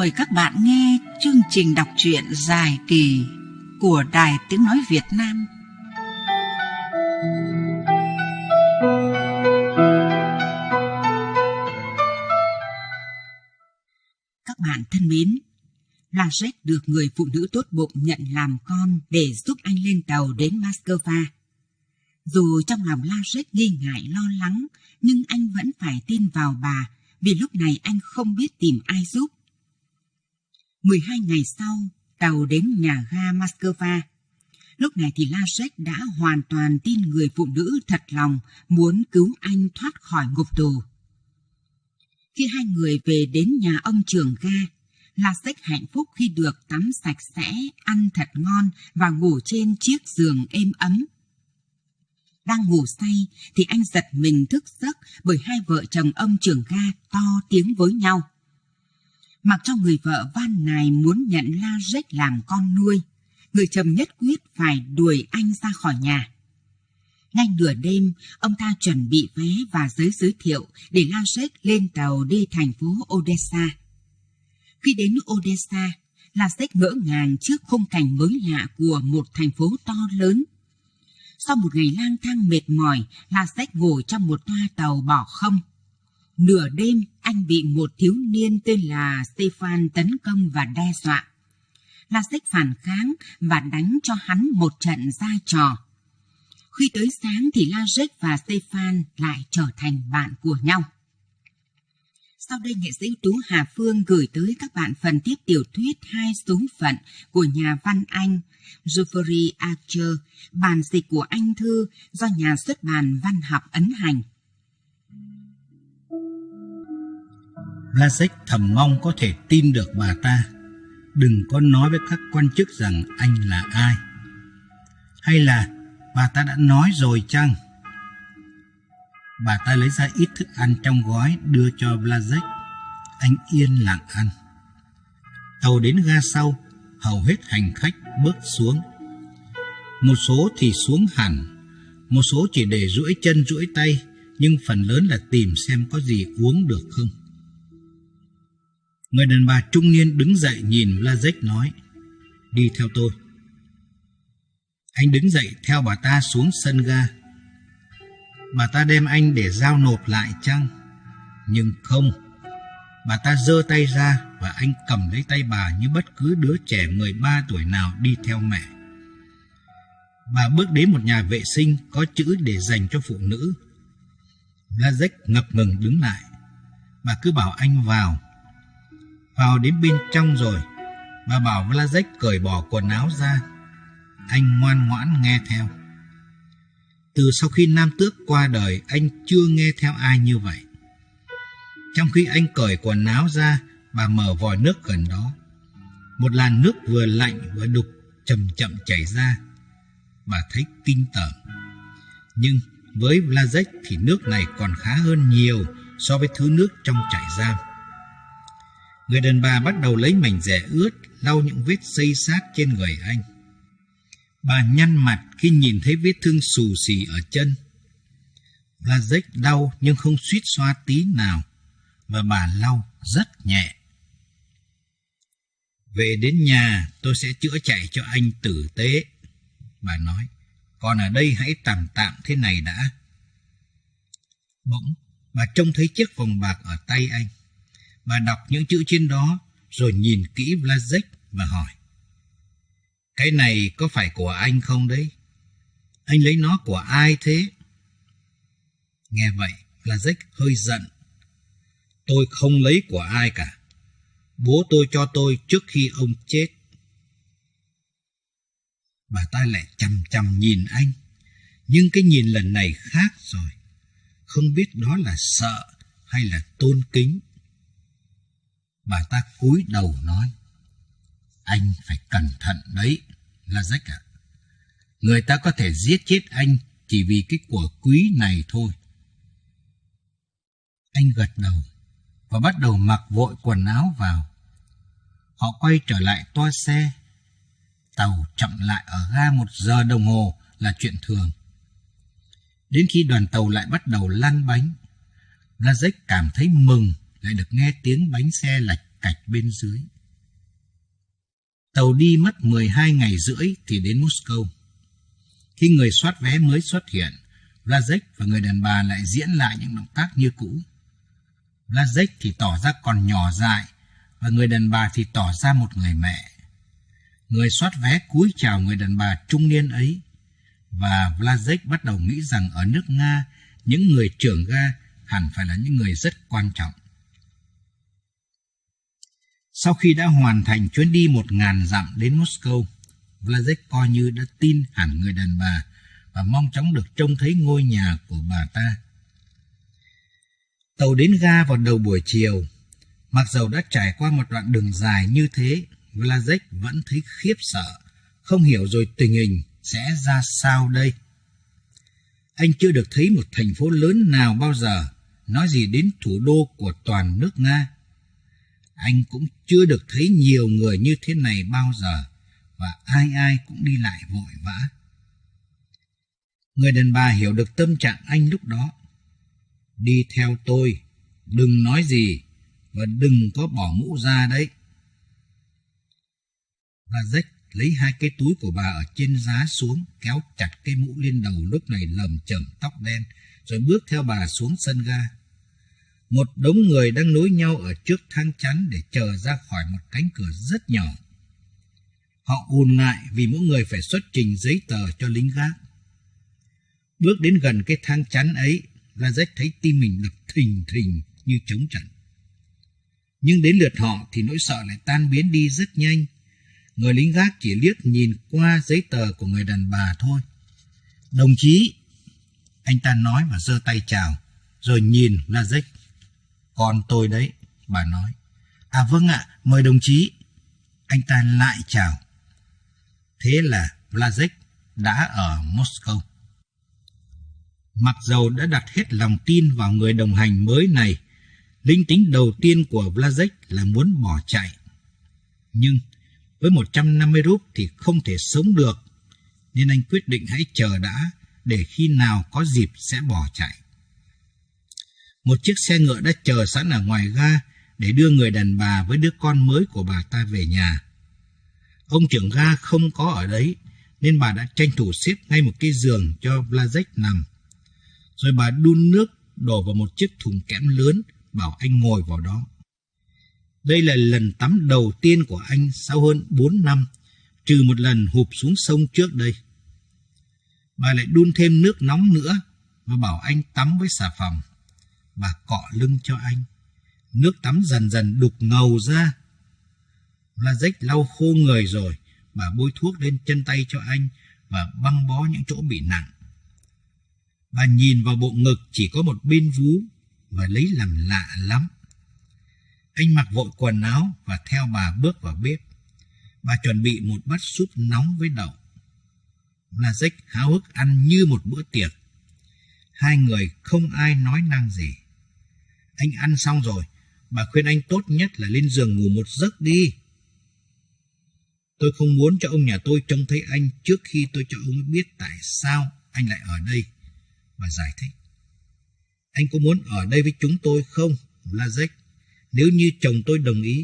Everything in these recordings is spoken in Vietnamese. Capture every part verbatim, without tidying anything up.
mời các bạn nghe chương trình đọc truyện dài kỳ của Đài Tiếng Nói Việt Nam. Các bạn thân mến, Blazek được người phụ nữ tốt bụng nhận làm con để giúp anh lên tàu đến Moscow. Dù trong lòng Blazek nghi ngại lo lắng, nhưng anh vẫn phải tin vào bà, vì lúc này anh không biết tìm ai giúp. mười hai ngày sau, tàu đến nhà ga Moscow. Lúc này thì Blazek đã hoàn toàn tin người phụ nữ thật lòng muốn cứu anh thoát khỏi ngục tù. Khi hai người về đến nhà ông trưởng ga, Blazek hạnh phúc khi được tắm sạch sẽ, ăn thật ngon và ngủ trên chiếc giường êm ấm. Đang ngủ say thì anh giật mình thức giấc bởi hai vợ chồng ông trưởng ga to tiếng với nhau. Mặc cho người vợ van nài muốn nhận Blazek làm con nuôi, người chồng nhất quyết phải đuổi anh ra khỏi nhà. Ngay nửa đêm, ông ta chuẩn bị vé và giấy giới thiệu để Blazek lên tàu đi thành phố Odessa. Khi đến Odessa, Blazek ngỡ ngàng trước khung cảnh mới lạ của một thành phố to lớn. Sau một ngày lang thang mệt mỏi, Blazek ngồi trong một toa tàu bỏ không. Nửa đêm, anh bị một thiếu niên tên là Stefan tấn công và đe dọa. Blazek phản kháng và đánh cho hắn một trận ra trò. Khi tới sáng thì Blazek và Stefan lại trở thành bạn của nhau. Sau đây nghệ sĩ ưu tú Hà Phương gửi tới các bạn phần tiếp tiểu thuyết Hai số phận của nhà văn Anh Geoffrey Archer, bản dịch của Anh Thư do nhà xuất bản Văn học ấn hành. Blazek thầm mong có thể tin được bà ta. Đừng có nói với các quan chức rằng anh là ai. Hay là bà ta đã nói rồi chăng? Bà ta lấy ra ít thức ăn trong gói đưa cho Blazek. Anh yên lặng ăn. Tàu đến ga sau, hầu hết hành khách bước xuống. Một số thì xuống hẳn, một số chỉ để duỗi chân duỗi tay, nhưng phần lớn là tìm xem có gì uống được không. Người đàn bà trung niên đứng dậy nhìn Blazek nói, đi theo tôi. Anh đứng dậy theo bà ta xuống sân ga. Bà ta đem anh để giao nộp lại chăng? Nhưng không. Bà ta giơ tay ra và anh cầm lấy tay bà như bất cứ đứa trẻ mười ba tuổi nào đi theo mẹ. Bà bước đến một nhà vệ sinh có chữ để dành cho phụ nữ. Blazek ngập ngừng đứng lại. Bà cứ bảo anh vào. Vào đến bên trong rồi, bà bảo Blazek cởi bỏ quần áo ra. Anh ngoan ngoãn nghe theo. Từ sau khi nam tước qua đời, anh chưa nghe theo ai như vậy. Trong khi anh cởi quần áo ra, bà mở vòi nước gần đó. Một làn nước vừa lạnh vừa đục chậm chậm chảy ra. Bà thấy kinh tởm. Nhưng với Blazek thì nước này còn khá hơn nhiều so với thứ nước trong trại giam. Người đàn bà bắt đầu lấy mảnh rẻ ướt lau những vết xây xát trên người anh. Bà nhăn mặt khi nhìn thấy vết thương xù xì ở chân. Blazek đau nhưng không suýt xoa tí nào, và bà lau rất nhẹ. Về đến nhà tôi sẽ chữa chạy cho anh tử tế, bà nói. Còn ở đây hãy tạm tạm thế này đã. Bỗng bà trông thấy chiếc vòng bạc ở tay anh. Bà đọc những chữ trên đó rồi nhìn kỹ Blazek và hỏi, cái này có phải của anh không đấy? Anh lấy nó của ai thế? Nghe vậy, Blazek hơi giận. Tôi không lấy của ai cả. Bố tôi cho tôi trước khi ông chết. Bà ta lại chằm chằm nhìn anh. Nhưng cái nhìn lần này khác rồi. Không biết đó là sợ hay là tôn kính. Bà ta cúi đầu nói, anh phải cẩn thận đấy, Blazek ạ. Người ta có thể giết chết anh chỉ vì cái của quý này thôi. Anh gật đầu và bắt đầu mặc vội quần áo vào. Họ quay trở lại toa xe. Tàu chậm lại ở ga một giờ đồng hồ là chuyện thường. Đến khi đoàn tàu lại bắt đầu lăn bánh, Blazek cảm thấy mừng lại được nghe tiếng bánh xe lạch cạch bên dưới. Tàu đi mất mười hai ngày rưỡi thì đến Moscow. Khi người soát vé mới xuất hiện, Blazek và người đàn bà lại diễn lại những động tác như cũ. Blazek thì tỏ ra còn nhỏ dại, và người đàn bà thì tỏ ra một người mẹ. Người soát vé cúi chào người đàn bà trung niên ấy, và Blazek bắt đầu nghĩ rằng ở nước Nga, những người trưởng ga hẳn phải là những người rất quan trọng. Sau khi đã hoàn thành chuyến đi một ngàn dặm đến Moscow, Blazek coi như đã tin hẳn người đàn bà và mong chóng được trông thấy ngôi nhà của bà ta. Tàu đến ga vào đầu buổi chiều. Mặc dầu đã trải qua một đoạn đường dài như thế, Blazek vẫn thấy khiếp sợ, không hiểu rồi tình hình sẽ ra sao đây. Anh chưa được thấy một thành phố lớn nào bao giờ, nói gì đến thủ đô của toàn nước Nga. Anh cũng chưa được thấy nhiều người như thế này bao giờ, và ai ai cũng đi lại vội vã. Người đàn bà hiểu được tâm trạng anh lúc đó. Đi theo tôi, đừng nói gì, và đừng có bỏ mũ ra đấy. Blazek lấy hai cái túi của bà ở trên giá xuống, kéo chặt cái mũ lên đầu lúc này lầm chởm tóc đen, rồi bước theo bà xuống sân ga. Một đống người đang nối nhau ở trước thang chắn để chờ ra khỏi một cánh cửa rất nhỏ. Họ ùn ngại vì mỗi người phải xuất trình giấy tờ cho lính gác. Bước đến gần cái thang chắn ấy, Blazek thấy tim mình đập thình thình như trống trận. Nhưng đến lượt họ thì nỗi sợ lại tan biến đi rất nhanh. Người lính gác chỉ liếc nhìn qua giấy tờ của người đàn bà thôi. Đồng chí, anh ta nói và giơ tay chào, rồi nhìn Blazek. Con tôi đấy, bà nói. À vâng ạ, mời đồng chí. Anh ta lại chào. Thế là Blazek đã ở Moscow. Mặc dầu đã đặt hết lòng tin vào người đồng hành mới này, linh tính đầu tiên của Blazek là muốn bỏ chạy. Nhưng với một trăm năm mươi rúp thì không thể sống được, nên anh quyết định hãy chờ đã, để khi nào có dịp sẽ bỏ chạy. Một chiếc xe ngựa đã chờ sẵn ở ngoài ga để đưa người đàn bà với đứa con mới của bà ta về nhà. Ông trưởng ga không có ở đấy, nên bà đã tranh thủ xếp ngay một cái giường cho Blazek nằm. Rồi bà đun nước đổ vào một chiếc thùng kẽm lớn, bảo anh ngồi vào đó. Đây là lần tắm đầu tiên của anh sau hơn bốn năm, trừ một lần hụp xuống sông trước đây. Bà lại đun thêm nước nóng nữa và bảo anh tắm với xà phòng. Bà cọ lưng cho anh. Nước tắm dần dần đục ngầu ra. Blazek lau khô người rồi, bà bôi thuốc lên chân tay cho anh và băng bó những chỗ bị nặng. Bà nhìn vào bộ ngực chỉ có một bên vú và lấy làm lạ lắm. Anh mặc vội quần áo và theo bà bước vào bếp. Bà chuẩn bị một bát súp nóng với đậu. Blazek háo hức ăn như một bữa tiệc. Hai người không ai nói năng gì. Anh ăn xong rồi, bà khuyên anh tốt nhất là lên giường ngủ một giấc đi. Tôi không muốn cho ông nhà tôi trông thấy anh trước khi tôi cho ông ấy biết tại sao anh lại ở đây. Bà giải thích. Anh có muốn ở đây với chúng tôi không, Blazek, nếu như chồng tôi đồng ý?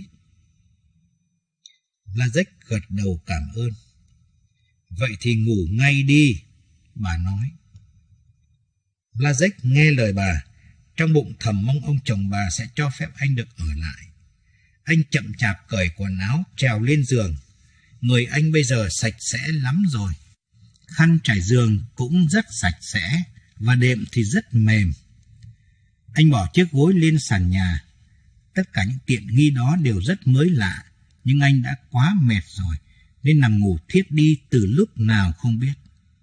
Blazek gật đầu cảm ơn. Vậy thì ngủ ngay đi, bà nói. Blazek nghe lời bà, trong bụng thầm mong ông chồng bà sẽ cho phép anh được ở lại. Anh chậm chạp cởi quần áo, trèo lên giường. Người anh bây giờ sạch sẽ lắm rồi. Khăn trải giường cũng rất sạch sẽ, và đệm thì rất mềm. Anh bỏ chiếc gối lên sàn nhà. Tất cả những tiện nghi đó đều rất mới lạ, nhưng anh đã quá mệt rồi, nên nằm ngủ thiếp đi từ lúc nào không biết.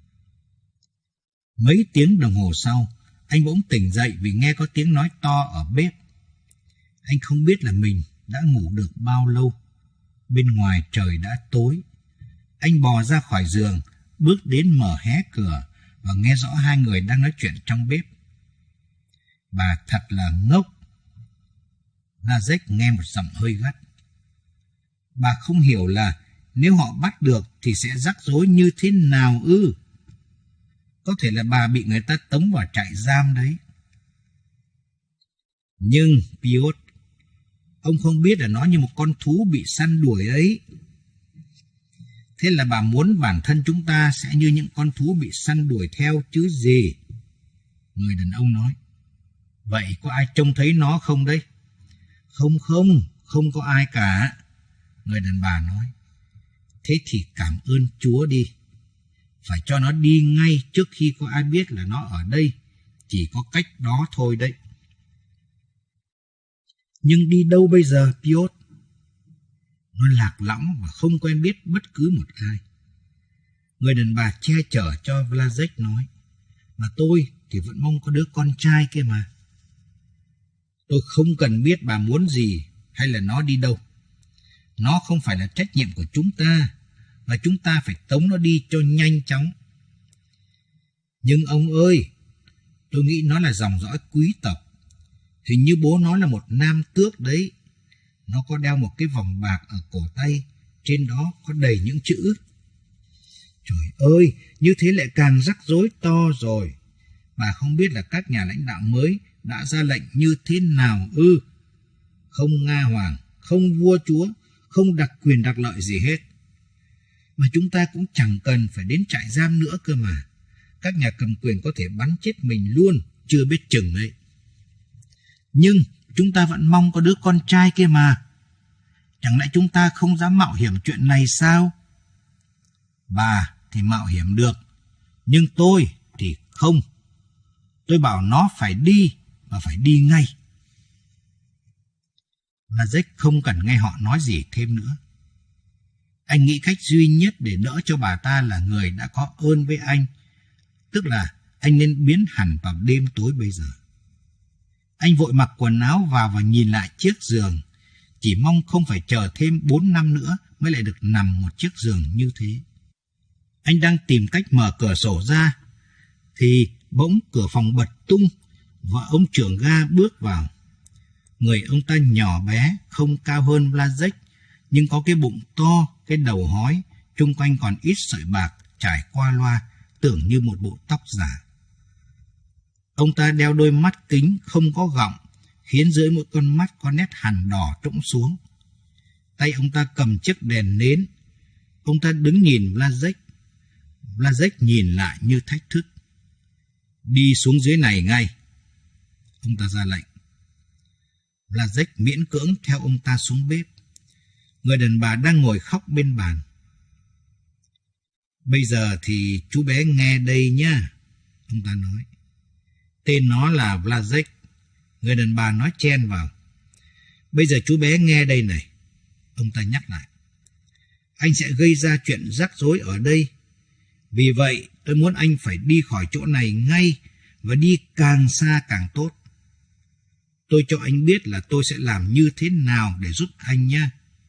Mấy tiếng đồng hồ sau, anh bỗng tỉnh dậy vì nghe có tiếng nói to ở bếp. Anh không biết là mình đã ngủ được bao lâu. Bên ngoài trời đã tối. Anh bò ra khỏi giường, bước đến mở hé cửa và nghe rõ hai người đang nói chuyện trong bếp. Bà thật là ngốc. Blazek nghe một giọng hơi gắt. Bà không hiểu là nếu họ bắt được thì sẽ rắc rối như thế nào ư? Có thể là bà bị người ta tống vào trại giam đấy. Nhưng, Piotr, Ông không biết là nó như một con thú bị săn đuổi ấy. Thế là bà muốn bản thân chúng ta sẽ như những con thú bị săn đuổi theo chứ gì? Người đàn ông nói. Vậy có ai trông thấy nó không đấy? Không không, không có ai cả. Người đàn bà nói. Thế thì cảm ơn Chúa đi. Phải cho nó đi ngay trước khi có ai biết là nó ở đây. Chỉ có cách đó thôi đấy. Nhưng đi đâu bây giờ, Piotr? Nó lạc lõng và không quen biết bất cứ một ai. Người đàn bà che chở cho Blazek nói. Mà tôi thì vẫn mong có đứa con trai kia mà. Tôi không cần biết bà muốn gì hay là nó đi đâu. Nó không phải là trách nhiệm của chúng ta, và chúng ta phải tống nó đi cho nhanh chóng. Nhưng ông ơi, tôi nghĩ nó là dòng dõi quý tộc. Hình như bố nó là một nam tước đấy. Nó có đeo một cái vòng bạc ở cổ tay, trên đó có đầy những chữ. Trời ơi, như thế lại càng rắc rối to rồi. Bà không biết là các nhà lãnh đạo mới đã ra lệnh như thế nào ư? Không Nga Hoàng, không vua chúa, không đặc quyền đặc lợi gì hết. Mà chúng ta cũng chẳng cần phải đến trại giam nữa cơ mà. Các nhà cầm quyền có thể bắn chết mình luôn, chưa biết chừng đấy. Nhưng chúng ta vẫn mong có đứa con trai kia mà. Chẳng lẽ chúng ta không dám mạo hiểm chuyện này sao? Bà thì mạo hiểm được, nhưng tôi thì không. Tôi bảo nó phải đi, và phải đi ngay. Blazek không cần nghe họ nói gì thêm nữa. Anh nghĩ cách duy nhất để đỡ cho bà ta là người đã có ơn với anh, tức là anh nên biến hẳn vào đêm tối bây giờ. Anh vội mặc quần áo vào và nhìn lại chiếc giường, chỉ mong không phải chờ thêm bốn năm nữa mới lại được nằm một chiếc giường như thế. Anh đang tìm cách mở cửa sổ ra, thì bỗng cửa phòng bật tung và ông trưởng ga bước vào. Người ông ta nhỏ bé, không cao hơn Blazek, nhưng có cái bụng to, cái đầu hói, chung quanh còn ít sợi bạc trải qua loa, tưởng như một bộ tóc giả. Ông ta đeo đôi mắt kính không có gọng, khiến dưới mỗi con mắt có nét hằn đỏ trũng xuống. Tay ông ta cầm chiếc đèn nến. Ông ta đứng nhìn Blazek. Blazek nhìn lại như thách thức. Đi xuống dưới này ngay. Ông ta ra lệnh. Blazek miễn cưỡng theo ông ta xuống bếp. Người đàn bà đang ngồi khóc bên bàn. Bây giờ thì chú bé nghe đây nhá, ông ta nói. Tên nó là Blazek. Người đàn bà nói chen vào. Bây giờ chú bé nghe đây này, ông ta nhắc lại. Anh sẽ gây ra chuyện rắc rối ở đây. Vì vậy tôi muốn anh phải đi khỏi chỗ này ngay, và đi càng xa càng tốt. Tôi cho anh biết là tôi sẽ làm như thế nào để giúp anh nha.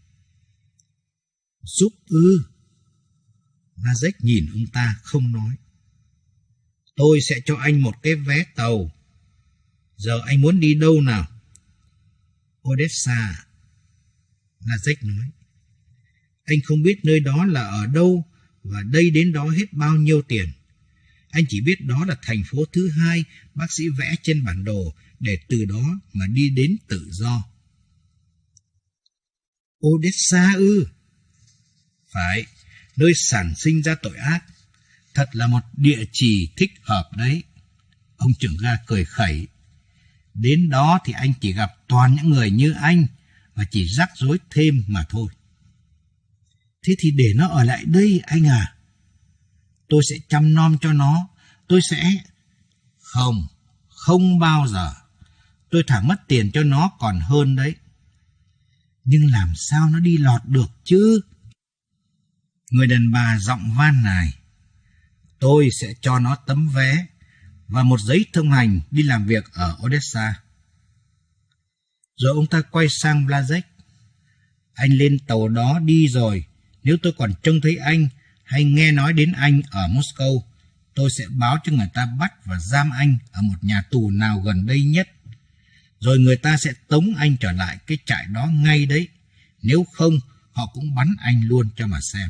Giúp ư? Blazek nhìn ông ta không nói. Tôi sẽ cho anh một cái vé tàu. Giờ anh muốn đi đâu nào? Odessa. Blazek nói. Anh không biết nơi đó là ở đâu, và đây đến đó hết bao nhiêu tiền. Anh chỉ biết đó là thành phố thứ hai bác sĩ vẽ trên bản đồ, để từ đó mà đi đến tự do. Odessa ư? Phải, nơi sản sinh ra tội ác. Thật là một địa chỉ thích hợp đấy. Ông trưởng ga cười khẩy. Đến đó thì anh chỉ gặp toàn những người như anh, và chỉ rắc rối thêm mà thôi. Thế thì để nó ở lại đây anh à. Tôi sẽ chăm nom cho nó. Tôi sẽ... Không, không bao giờ. Tôi thả mất tiền cho nó còn hơn đấy. Nhưng làm sao nó đi lọt được chứ? Người đàn bà giọng van nài. Tôi sẽ cho nó tấm vé và một giấy thông hành đi làm việc ở Odessa. Rồi ông ta quay sang Blazek. Anh lên tàu đó đi rồi. Nếu tôi còn trông thấy anh hay nghe nói đến anh ở Moscow, tôi sẽ báo cho người ta bắt và giam anh ở một nhà tù nào gần đây nhất. Rồi người ta sẽ tống anh trở lại cái trại đó ngay đấy. Nếu không, họ cũng bắn anh luôn cho mà xem.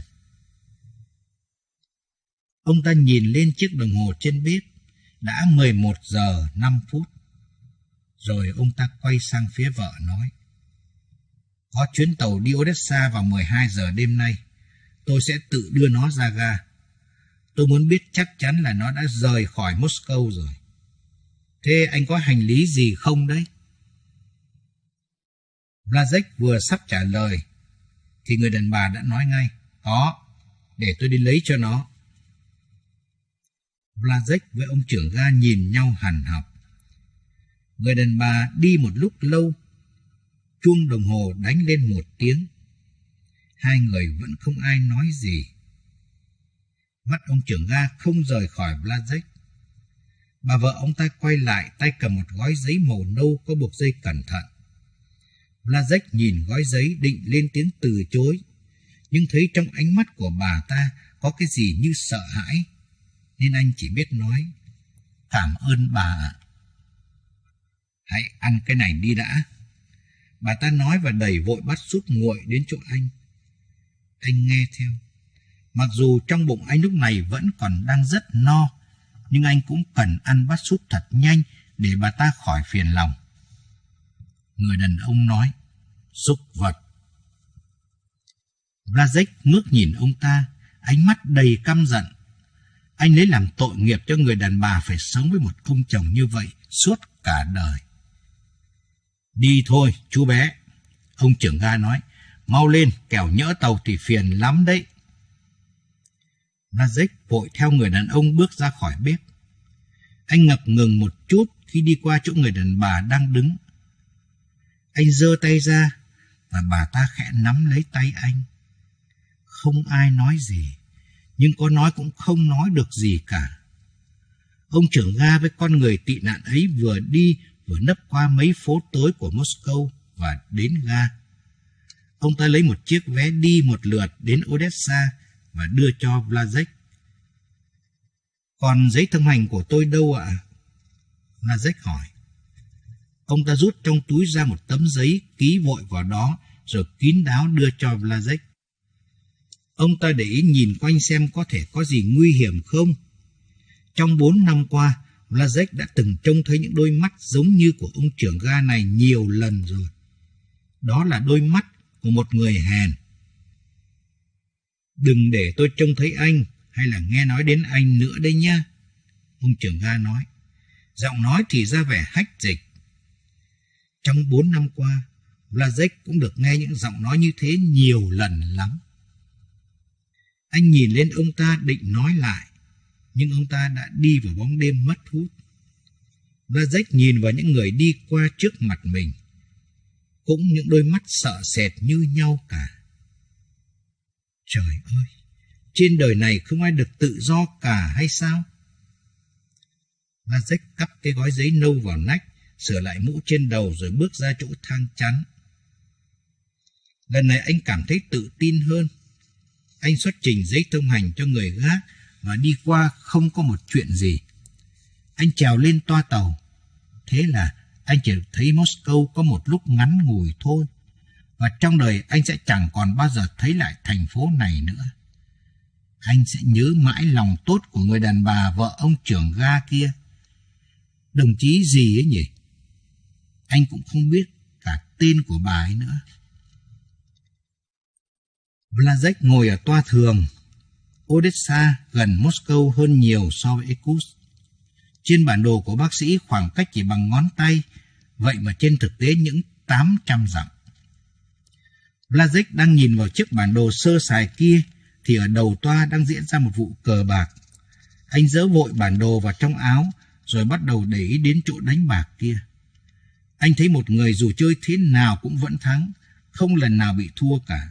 Ông ta nhìn lên chiếc đồng hồ trên bếp. Đã mười một giờ năm phút. Rồi ông ta quay sang phía vợ nói. Có chuyến tàu đi Odessa vào mười hai giờ đêm nay. Tôi sẽ tự đưa nó ra ga. Tôi muốn biết chắc chắn là nó đã rời khỏi Moscow rồi. Thế anh có hành lý gì không đấy? Blazek vừa sắp trả lời thì người đàn bà đã nói ngay: Có, để tôi đi lấy cho nó. Blazek với ông trưởng ga nhìn nhau hằn học. Người đàn bà đi một lúc lâu. Chuông đồng hồ đánh lên một tiếng. Hai người vẫn không ai nói gì. Mắt ông trưởng ga không rời khỏi Blazek. Bà vợ ông ta quay lại, tay cầm một gói giấy màu nâu có buộc dây cẩn thận. Blazek nhìn gói giấy định lên tiếng từ chối, nhưng thấy trong ánh mắt của bà ta có cái gì như sợ hãi, nên anh chỉ biết nói: Cảm ơn bà ạ. Hãy ăn cái này đi đã. Bà ta nói và đẩy vội bát súp nguội đến chỗ anh. Anh nghe theo. Mặc dù trong bụng anh lúc này vẫn còn đang rất no, nhưng anh cũng cần ăn bát súp thật nhanh để bà ta khỏi phiền lòng. Người đàn ông nói: Súc vật. Blazek ngước nhìn ông ta, ánh mắt đầy căm giận. Anh lấy làm tội nghiệp cho người đàn bà phải sống với một ông chồng như vậy suốt cả đời. Đi thôi, chú bé. Ông trưởng ga nói: Mau lên, kẻo nhỡ tàu thì phiền lắm đấy. Blazek vội theo người đàn ông bước ra khỏi bếp. Anh ngập ngừng một chút khi đi qua chỗ người đàn bà đang đứng. Anh giơ tay ra và bà ta khẽ nắm lấy tay anh. Không ai nói gì, nhưng có nói cũng không nói được gì cả. Ông trưởng ga với con người tị nạn ấy vừa đi vừa nấp qua mấy phố tối của Moscow và đến ga. Ông ta lấy một chiếc vé đi một lượt đến Odessa và đưa cho Blazek. Còn giấy thông hành của tôi đâu ạ? Blazek hỏi. Ông ta rút trong túi ra một tấm giấy, ký vội vào đó rồi kín đáo đưa cho Blazek. Ông ta để ý nhìn quanh xem có thể có gì nguy hiểm không. Trong bốn năm qua, Blazek đã từng trông thấy những đôi mắt giống như của ông trưởng ga này nhiều lần rồi. Đó là đôi mắt của một người hèn. Đừng để tôi trông thấy anh hay là nghe nói đến anh nữa đây nha, ông trưởng ga nói. Giọng nói thì ra vẻ hách dịch. Trong bốn năm qua, Blazek cũng được nghe những giọng nói như thế nhiều lần lắm. Anh nhìn lên ông ta định nói lại, nhưng ông ta đã đi vào bóng đêm mất hút. Blazek nhìn vào những người đi qua trước mặt mình, cũng những đôi mắt sợ sệt như nhau cả. Trời ơi, trên đời này không ai được tự do cả hay sao? Blazek cắp cái gói giấy nâu vào nách, sửa lại mũ trên đầu rồi bước ra chỗ thang chắn. Lần này anh cảm thấy tự tin hơn. Anh xuất trình giấy thông hành cho người gác và đi qua không có một chuyện gì. Anh trèo lên toa tàu. Thế là anh chỉ thấy Moscow có một lúc ngắn ngủi thôi. Và trong đời anh sẽ chẳng còn bao giờ thấy lại thành phố này nữa. Anh sẽ nhớ mãi lòng tốt của người đàn bà vợ ông trưởng ga kia. Đồng chí gì ấy nhỉ? Anh cũng không biết cả tên của bà ấy nữa. Blazek ngồi ở toa thường. Odessa gần Moscow hơn nhiều so với Irkutsk. Trên bản đồ của bác sĩ khoảng cách chỉ bằng ngón tay, vậy mà trên thực tế những tám trăm dặm. Blazek đang nhìn vào chiếc bản đồ sơ sài kia thì ở đầu toa đang diễn ra một vụ cờ bạc. Anh giấu vội bản đồ vào trong áo rồi bắt đầu để ý đến chỗ đánh bạc kia. Anh thấy một người dù chơi thế nào cũng vẫn thắng, không lần nào bị thua cả.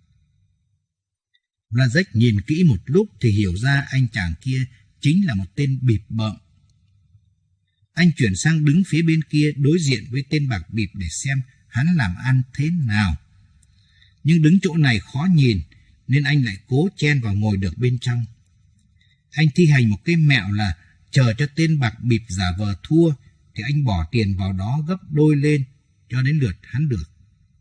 Blazek nhìn kỹ một lúc thì hiểu ra anh chàng kia chính là một tên bịp bợm. Anh chuyển sang đứng phía bên kia đối diện với tên bạc bịp để xem hắn làm ăn thế nào. Nhưng đứng chỗ này khó nhìn nên anh lại cố chen vào ngồi được bên trong. Anh thi hành một cái mẹo là chờ cho tên bạc bịp giả vờ thua thì anh bỏ tiền vào đó gấp đôi lên cho đến lượt hắn được.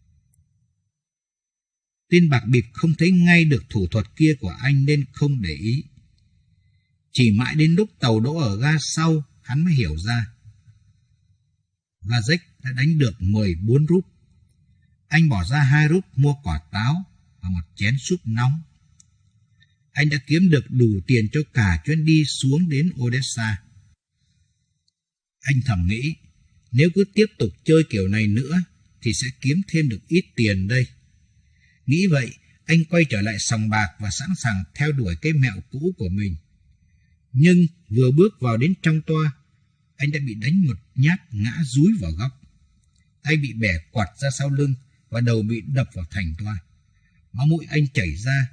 Tên bạc bịp không thấy ngay được thủ thuật kia của anh nên không để ý. Chỉ mãi đến lúc tàu đỗ ở ga sau hắn mới hiểu ra. Blazek đã đánh được mười bốn rúp. Anh bỏ ra hai rúp mua quả táo và một chén súp nóng. Anh đã kiếm được đủ tiền cho cả chuyến đi xuống đến Odessa. Anh thầm nghĩ, nếu cứ tiếp tục chơi kiểu này nữa thì sẽ kiếm thêm được ít tiền đây. Nghĩ vậy, anh quay trở lại sòng bạc và sẵn sàng theo đuổi cái mẹo cũ của mình. Nhưng vừa bước vào đến trong toa, anh đã bị đánh một nhát ngã dúi vào góc. Tay bị bẻ quạt ra sau lưng và đầu bị đập vào thành toa. Máu mũi anh chảy ra.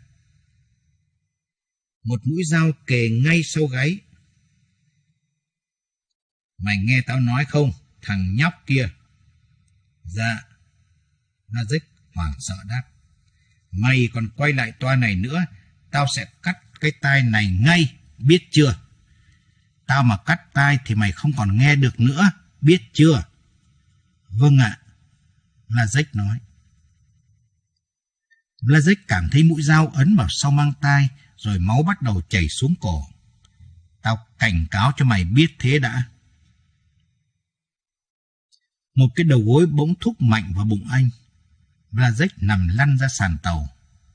Một mũi dao kề ngay sau gáy. Mày nghe tao nói không, thằng nhóc kia? Dạ. Blazek hoảng sợ đáp. Mày còn quay lại toa này nữa, tao sẽ cắt cái tai này ngay, biết chưa? Tao mà cắt tai thì mày không còn nghe được nữa, biết chưa? Vâng ạ, Blazek nói. Blazek cảm thấy mũi dao ấn vào sau mang tai, rồi máu bắt đầu chảy xuống cổ. Tao cảnh cáo cho mày biết thế đã. Một cái đầu gối bỗng thúc mạnh vào bụng anh. Blazek nằm lăn ra sàn tàu.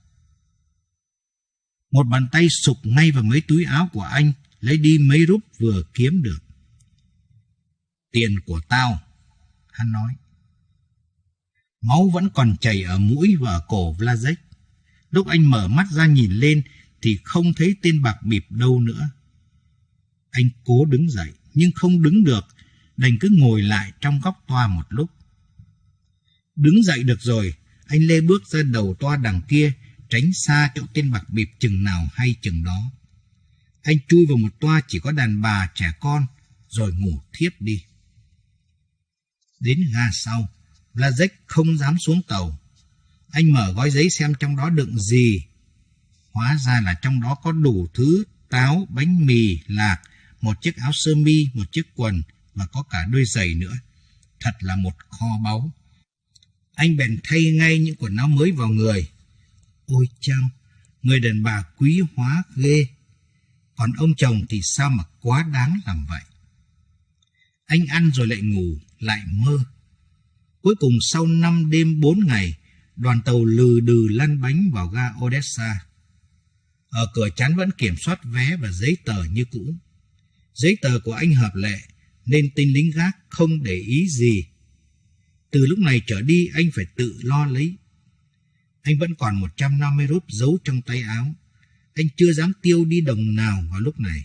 Một bàn tay sụp ngay vào mấy túi áo của anh, lấy đi mấy rúp vừa kiếm được. Tiền của tao, hắn nói. Máu vẫn còn chảy ở mũi và ở cổ Blazek. Lúc anh mở mắt ra nhìn lên thì không thấy tên bạc bịp đâu nữa. Anh cố đứng dậy nhưng không đứng được, đành cứ ngồi lại trong góc toa một lúc. Đứng dậy được rồi, anh lê bước ra đầu toa đằng kia, tránh xa chỗ tên bạc bịp chừng nào hay chừng đó. Anh chui vào một toa chỉ có đàn bà trẻ con, rồi ngủ thiếp đi. Đến ga sau, Blazek không dám xuống tàu. Anh mở gói giấy xem trong đó đựng gì. Hóa ra là trong đó có đủ thứ táo, bánh mì, lạc, một chiếc áo sơ mi, một chiếc quần và có cả đôi giày nữa. Thật là một kho báu. Anh bèn thay ngay những quần áo mới vào người. Ôi chao, người đàn bà quý hóa ghê. Còn ông chồng thì sao mà quá đáng làm vậy. Anh ăn rồi lại ngủ, lại mơ. Cuối cùng sau năm đêm bốn ngày, đoàn tàu lừ đừ lăn bánh vào ga Odessa. Ở cửa chắn vẫn kiểm soát vé và giấy tờ như cũ. Giấy tờ của anh hợp lệ, nên tên lính gác không để ý gì. Từ lúc này trở đi anh phải tự lo lấy. Anh vẫn còn một trăm năm mươi rúp giấu trong tay áo. Anh chưa dám tiêu đi đồng nào vào lúc này.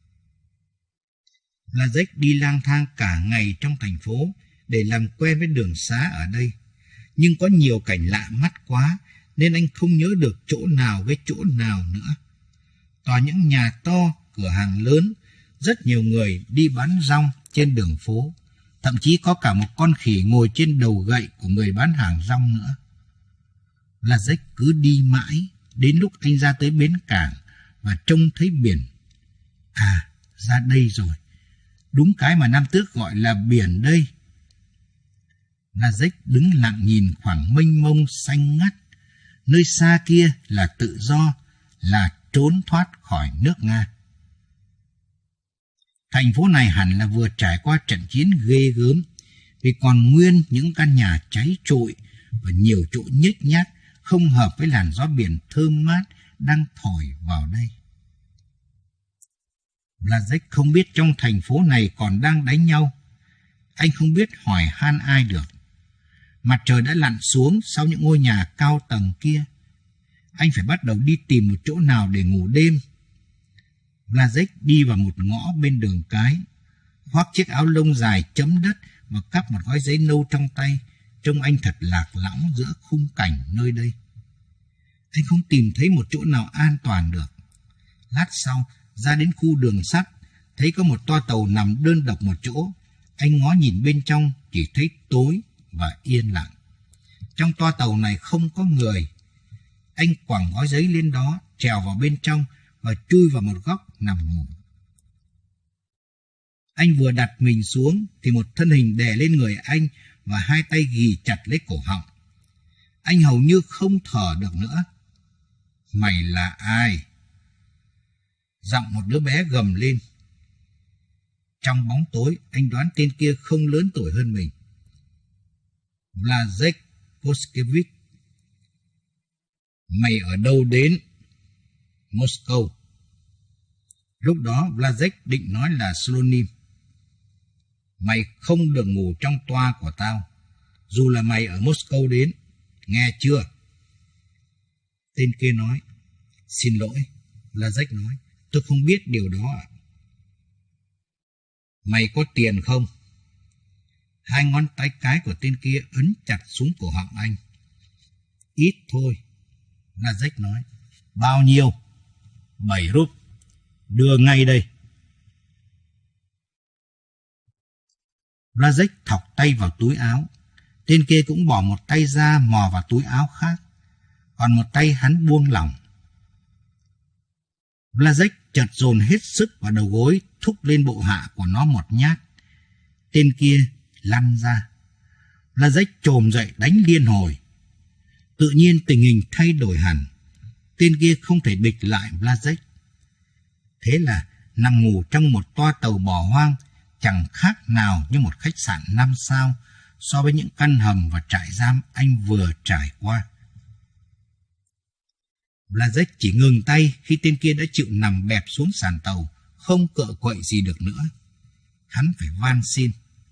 Blazek đi lang thang cả ngày trong thành phố để làm quen với đường xá ở đây. Nhưng có nhiều cảnh lạ mắt quá nên anh không nhớ được chỗ nào với chỗ nào nữa. Toàn những nhà to, cửa hàng lớn, rất nhiều người đi bán rong trên đường phố. Thậm chí có cả một con khỉ ngồi trên đầu gậy của người bán hàng rong nữa. Blazek cứ đi mãi, đến lúc anh ra tới bến cảng và trông thấy biển. À, ra đây rồi. Đúng cái mà Nam Tước gọi là biển đây. Blazek đứng lặng nhìn khoảng mênh mông xanh ngắt. Nơi xa kia là tự do, là trốn thoát khỏi nước Nga. Thành phố này hẳn là vừa trải qua trận chiến ghê gớm, vì còn nguyên những căn nhà cháy trụi và nhiều chỗ nhếch nhác không hợp với làn gió biển thơm mát đang thổi vào đây. Blazek không biết trong thành phố này còn đang đánh nhau. Anh không biết hỏi han ai được. Mặt trời đã lặn xuống sau những ngôi nhà cao tầng kia. Anh phải bắt đầu đi tìm một chỗ nào để ngủ đêm. Blazek đi vào một ngõ bên đường cái, khoác chiếc áo lông dài chấm đất và cắp một gói giấy nâu trong tay. Trông anh thật lạc lõng giữa khung cảnh nơi đây. Anh không tìm thấy một chỗ nào an toàn được. Lát sau, ra đến khu đường sắt, thấy có một toa tàu nằm đơn độc một chỗ. Anh ngó nhìn bên trong, chỉ thấy tối và yên lặng. Trong toa tàu này không có người. Anh quẳng gói giấy lên đó, trèo vào bên trong và chui vào một góc nằm ngủ. Anh vừa đặt mình xuống thì một thân hình đè lên người anh và hai tay ghì chặt lấy cổ họng. Anh hầu như không thở được nữa. Mày là ai? Giọng một đứa bé gầm lên. Trong bóng tối, anh đoán tên kia không lớn tuổi hơn mình. Blazek, Koskevich. Mày ở đâu đến? Moscow. Lúc đó Blazek định nói là Slonim. Mày không được ngủ trong toa của tao, dù là mày ở Moscow đến, nghe chưa? Tên kia nói, xin lỗi. Blazek nói, tôi không biết điều đó ạ. Mày có tiền không? Hai ngón tay cái của tên kia ấn chặt xuống cổ họng anh. Ít thôi. Blazek nói, bao nhiêu? Bảy rúp. Đưa ngay đây. Blazek thọc tay vào túi áo. Tên kia cũng bỏ một tay ra mò vào túi áo khác, còn một tay hắn buông lỏng. Blazek chợt dồn hết sức vào đầu gối, thúc lên bộ hạ của nó một nhát. Tên kia lăn ra. Blazek chồm dậy đánh liên hồi. Tự nhiên tình hình thay đổi hẳn. Tên kia không thể địch lại Blazek. Thế là nằm ngủ trong một toa tàu bỏ hoang, chẳng khác nào như một khách sạn năm sao so với những căn hầm và trại giam anh vừa trải qua. Blazek chỉ ngừng tay khi tên kia đã chịu nằm bẹp xuống sàn tàu, không cựa quậy gì được nữa. Hắn phải van xin.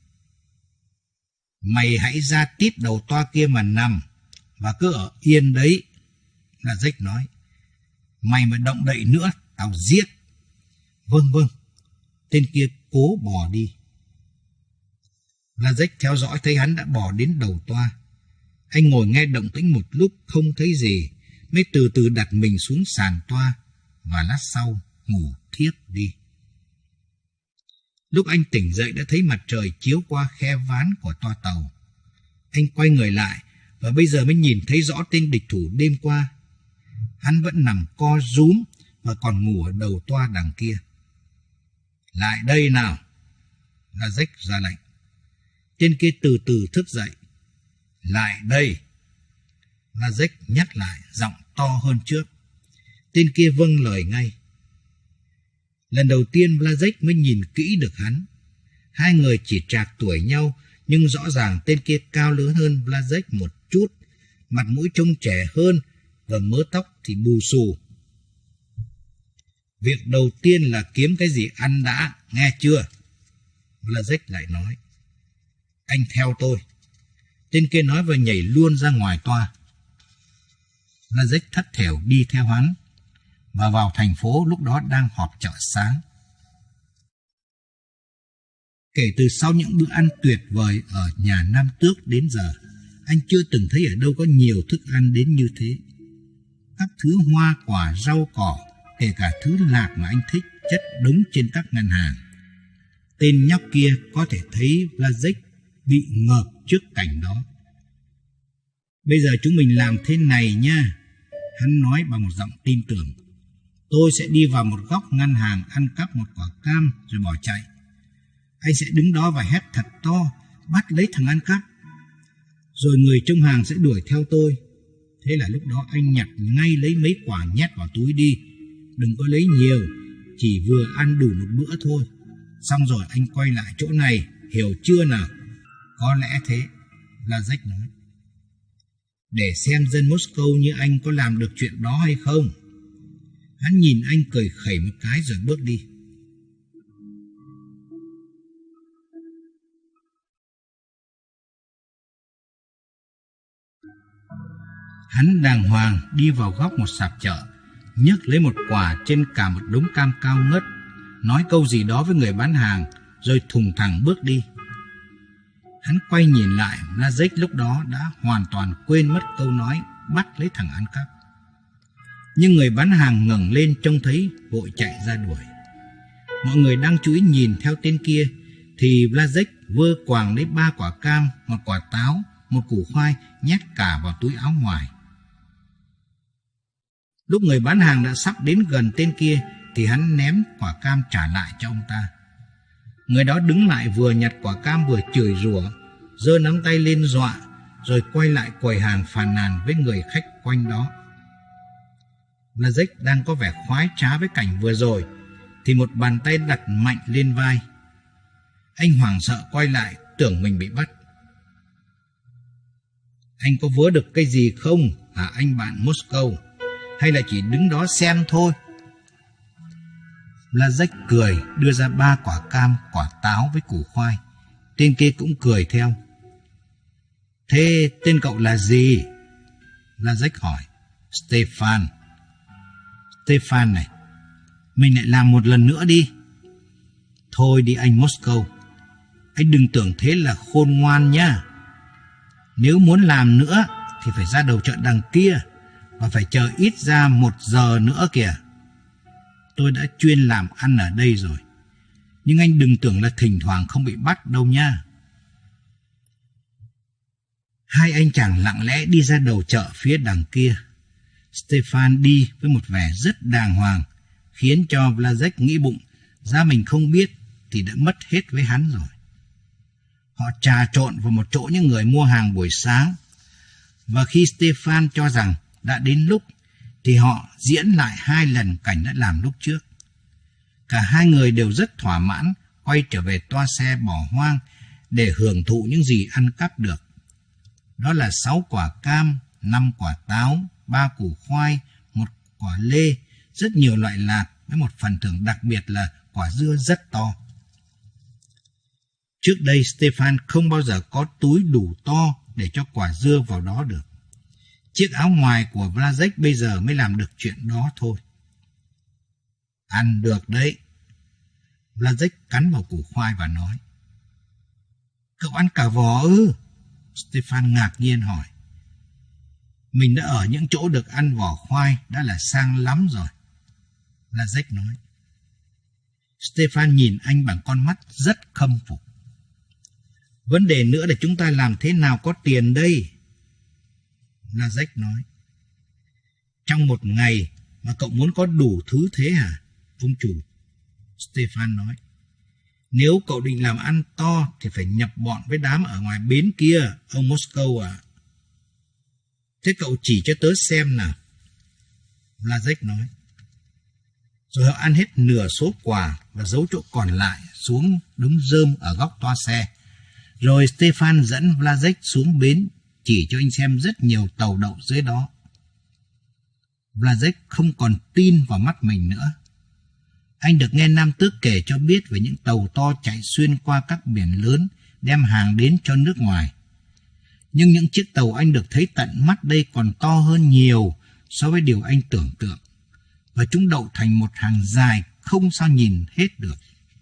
Mày hãy ra tít đầu toa kia mà nằm, và cứ ở yên đấy. Blazek nói. Mày mà động đậy nữa, tao giết. Vâng vâng. Tên kia cố bò đi. Blazek theo dõi thấy hắn đã bò đến đầu toa. Anh ngồi nghe động tĩnh một lúc không thấy gì, mới từ từ đặt mình xuống sàn toa, và lát sau ngủ thiếp đi. Lúc anh tỉnh dậy đã thấy mặt trời chiếu qua khe ván của toa tàu. Anh quay người lại, và bây giờ mới nhìn thấy rõ tên địch thủ đêm qua. Hắn vẫn nằm co rúm và còn ngủ ở đầu toa đằng kia. Lại đây nào! Blazek ra lệnh. Tên kia từ từ thức dậy. Lại đây! Blazek nhắc lại, giọng to hơn trước. Tên kia vâng lời ngay. Lần đầu tiên Blazek mới nhìn kỹ được hắn. Hai người chỉ trạc tuổi nhau, nhưng rõ ràng tên kia cao lớn hơn Blazek một chút, mặt mũi trông trẻ hơn, và mớ tóc thì bù xù. Việc đầu tiên là kiếm cái gì ăn đã, nghe chưa? Blazek lại nói. Anh theo tôi. Tên kia nói và nhảy luôn ra ngoài toa. Blazek thất thểu đi theo hắn, và vào thành phố lúc đó đang họp chợ sáng. Kể từ sau những bữa ăn tuyệt vời ở nhà Nam Tước đến giờ, anh chưa từng thấy ở đâu có nhiều thức ăn đến như thế. Các thứ hoa quả, rau cỏ, kể cả thứ lạc mà anh thích chất đống trên các ngân hàng. Tên nhóc kia có thể thấy Blazek bị ngợp trước cảnh đó. Bây giờ chúng mình làm thế này nha, hắn nói bằng một giọng tin tưởng. Tôi sẽ đi vào một góc ngân hàng ăn cắp một quả cam rồi bỏ chạy. Anh sẽ đứng đó và hét thật to, bắt lấy thằng ăn cắp. Rồi người trong hàng sẽ đuổi theo tôi. Thế là lúc đó anh nhặt ngay lấy mấy quả nhét vào túi đi. Đừng có lấy nhiều, chỉ vừa ăn đủ một bữa thôi. Xong rồi anh quay lại chỗ này, hiểu chưa nào? Có lẽ thế, Blazek nói. Để xem dân Moscow như anh có làm được chuyện đó hay không. Hắn nhìn anh cười khẩy một cái rồi bước đi. Hắn đàng hoàng đi vào góc một sạp chợ, nhấc lấy một quả trên cả một đống cam cao ngất, nói câu gì đó với người bán hàng, rồi thùng thẳng bước đi. Hắn quay nhìn lại, Blazek lúc đó đã hoàn toàn quên mất câu nói bắt lấy thằng ăn cắp. Nhưng người bán hàng ngẩng lên trông thấy vội chạy ra đuổi. Mọi người đang chú ý nhìn theo tên kia, thì Blazek vơ quàng lấy ba quả cam, một quả táo, một củ khoai, nhét cả vào túi áo ngoài. Lúc người bán hàng đã sắp đến gần tên kia, thì hắn ném quả cam trả lại cho ông ta. Người đó đứng lại vừa nhặt quả cam vừa chửi rủa, giơ nắm tay lên dọa, rồi quay lại quầy hàng phàn nàn với người khách quanh đó. Blazek đang có vẻ khoái trá với cảnh vừa rồi, thì một bàn tay đặt mạnh lên vai. Anh hoảng sợ quay lại, tưởng mình bị bắt. Anh có vớ được cái gì không hả anh bạn Moscow? Hay là chỉ đứng đó xem thôi? Blazek cười, đưa ra ba quả cam, quả táo với củ khoai. Tên kia cũng cười theo. Thế tên cậu là gì? Blazek hỏi. Stefan. Stefan này, mình lại làm một lần nữa đi. Thôi đi anh Moscow. Anh đừng tưởng thế là khôn ngoan nhá. Nếu muốn làm nữa thì phải ra đầu chợ đằng kia, và phải chờ ít ra một giờ nữa kìa. Tôi đã chuyên làm ăn ở đây rồi. Nhưng anh đừng tưởng là thỉnh thoảng không bị bắt đâu nha. Hai anh chàng lặng lẽ đi ra đầu chợ phía đằng kia. Stefan đi với một vẻ rất đàng hoàng, khiến cho Blazek nghĩ bụng, ra mình không biết thì đã mất hết với hắn rồi. Họ trà trộn vào một chỗ những người mua hàng buổi sáng, và khi Stefan cho rằng đã đến lúc, thì họ diễn lại hai lần cảnh đã làm lúc trước. Cả hai người đều rất thỏa mãn, quay trở về toa xe bỏ hoang để hưởng thụ những gì ăn cắp được. Đó là sáu quả cam, năm quả táo, ba củ khoai, một quả lê, rất nhiều loại lạc, với một phần thưởng đặc biệt là quả dưa rất to. Trước đây Stefan không bao giờ có túi đủ to để cho quả dưa vào đó được. Chiếc áo ngoài của Blazek bây giờ mới làm được chuyện đó thôi. Ăn được đấy. Blazek cắn vào củ khoai và nói. Cậu ăn cả vỏ ư? Stefan ngạc nhiên hỏi. Mình đã ở những chỗ được ăn vỏ khoai đã là sang lắm rồi. Blazek nói. Stefan nhìn anh bằng con mắt rất khâm phục. Vấn đề nữa là chúng ta làm thế nào có tiền đây? Blazek nói. Trong một ngày mà cậu muốn có đủ thứ thế hả, ông chủ? Stefan nói. Nếu cậu định làm ăn to thì phải nhập bọn với đám ở ngoài bến kia, ông Moscow à. Thế cậu chỉ cho tớ xem nào. Blazek nói. Rồi họ ăn hết nửa số quả và giấu chỗ còn lại xuống đống rơm ở góc toa xe. Rồi Stefan dẫn Blazek xuống bến, chỉ cho anh xem rất nhiều tàu đậu dưới đó. Blazek không còn tin vào mắt mình nữa. Anh được nghe Nam Tước kể cho biết về những tàu to chạy xuyên qua các biển lớn, đem hàng đến cho nước ngoài. Nhưng những chiếc tàu anh được thấy tận mắt đây còn to hơn nhiều so với điều anh tưởng tượng. Và chúng đậu thành một hàng dài không sao nhìn hết được.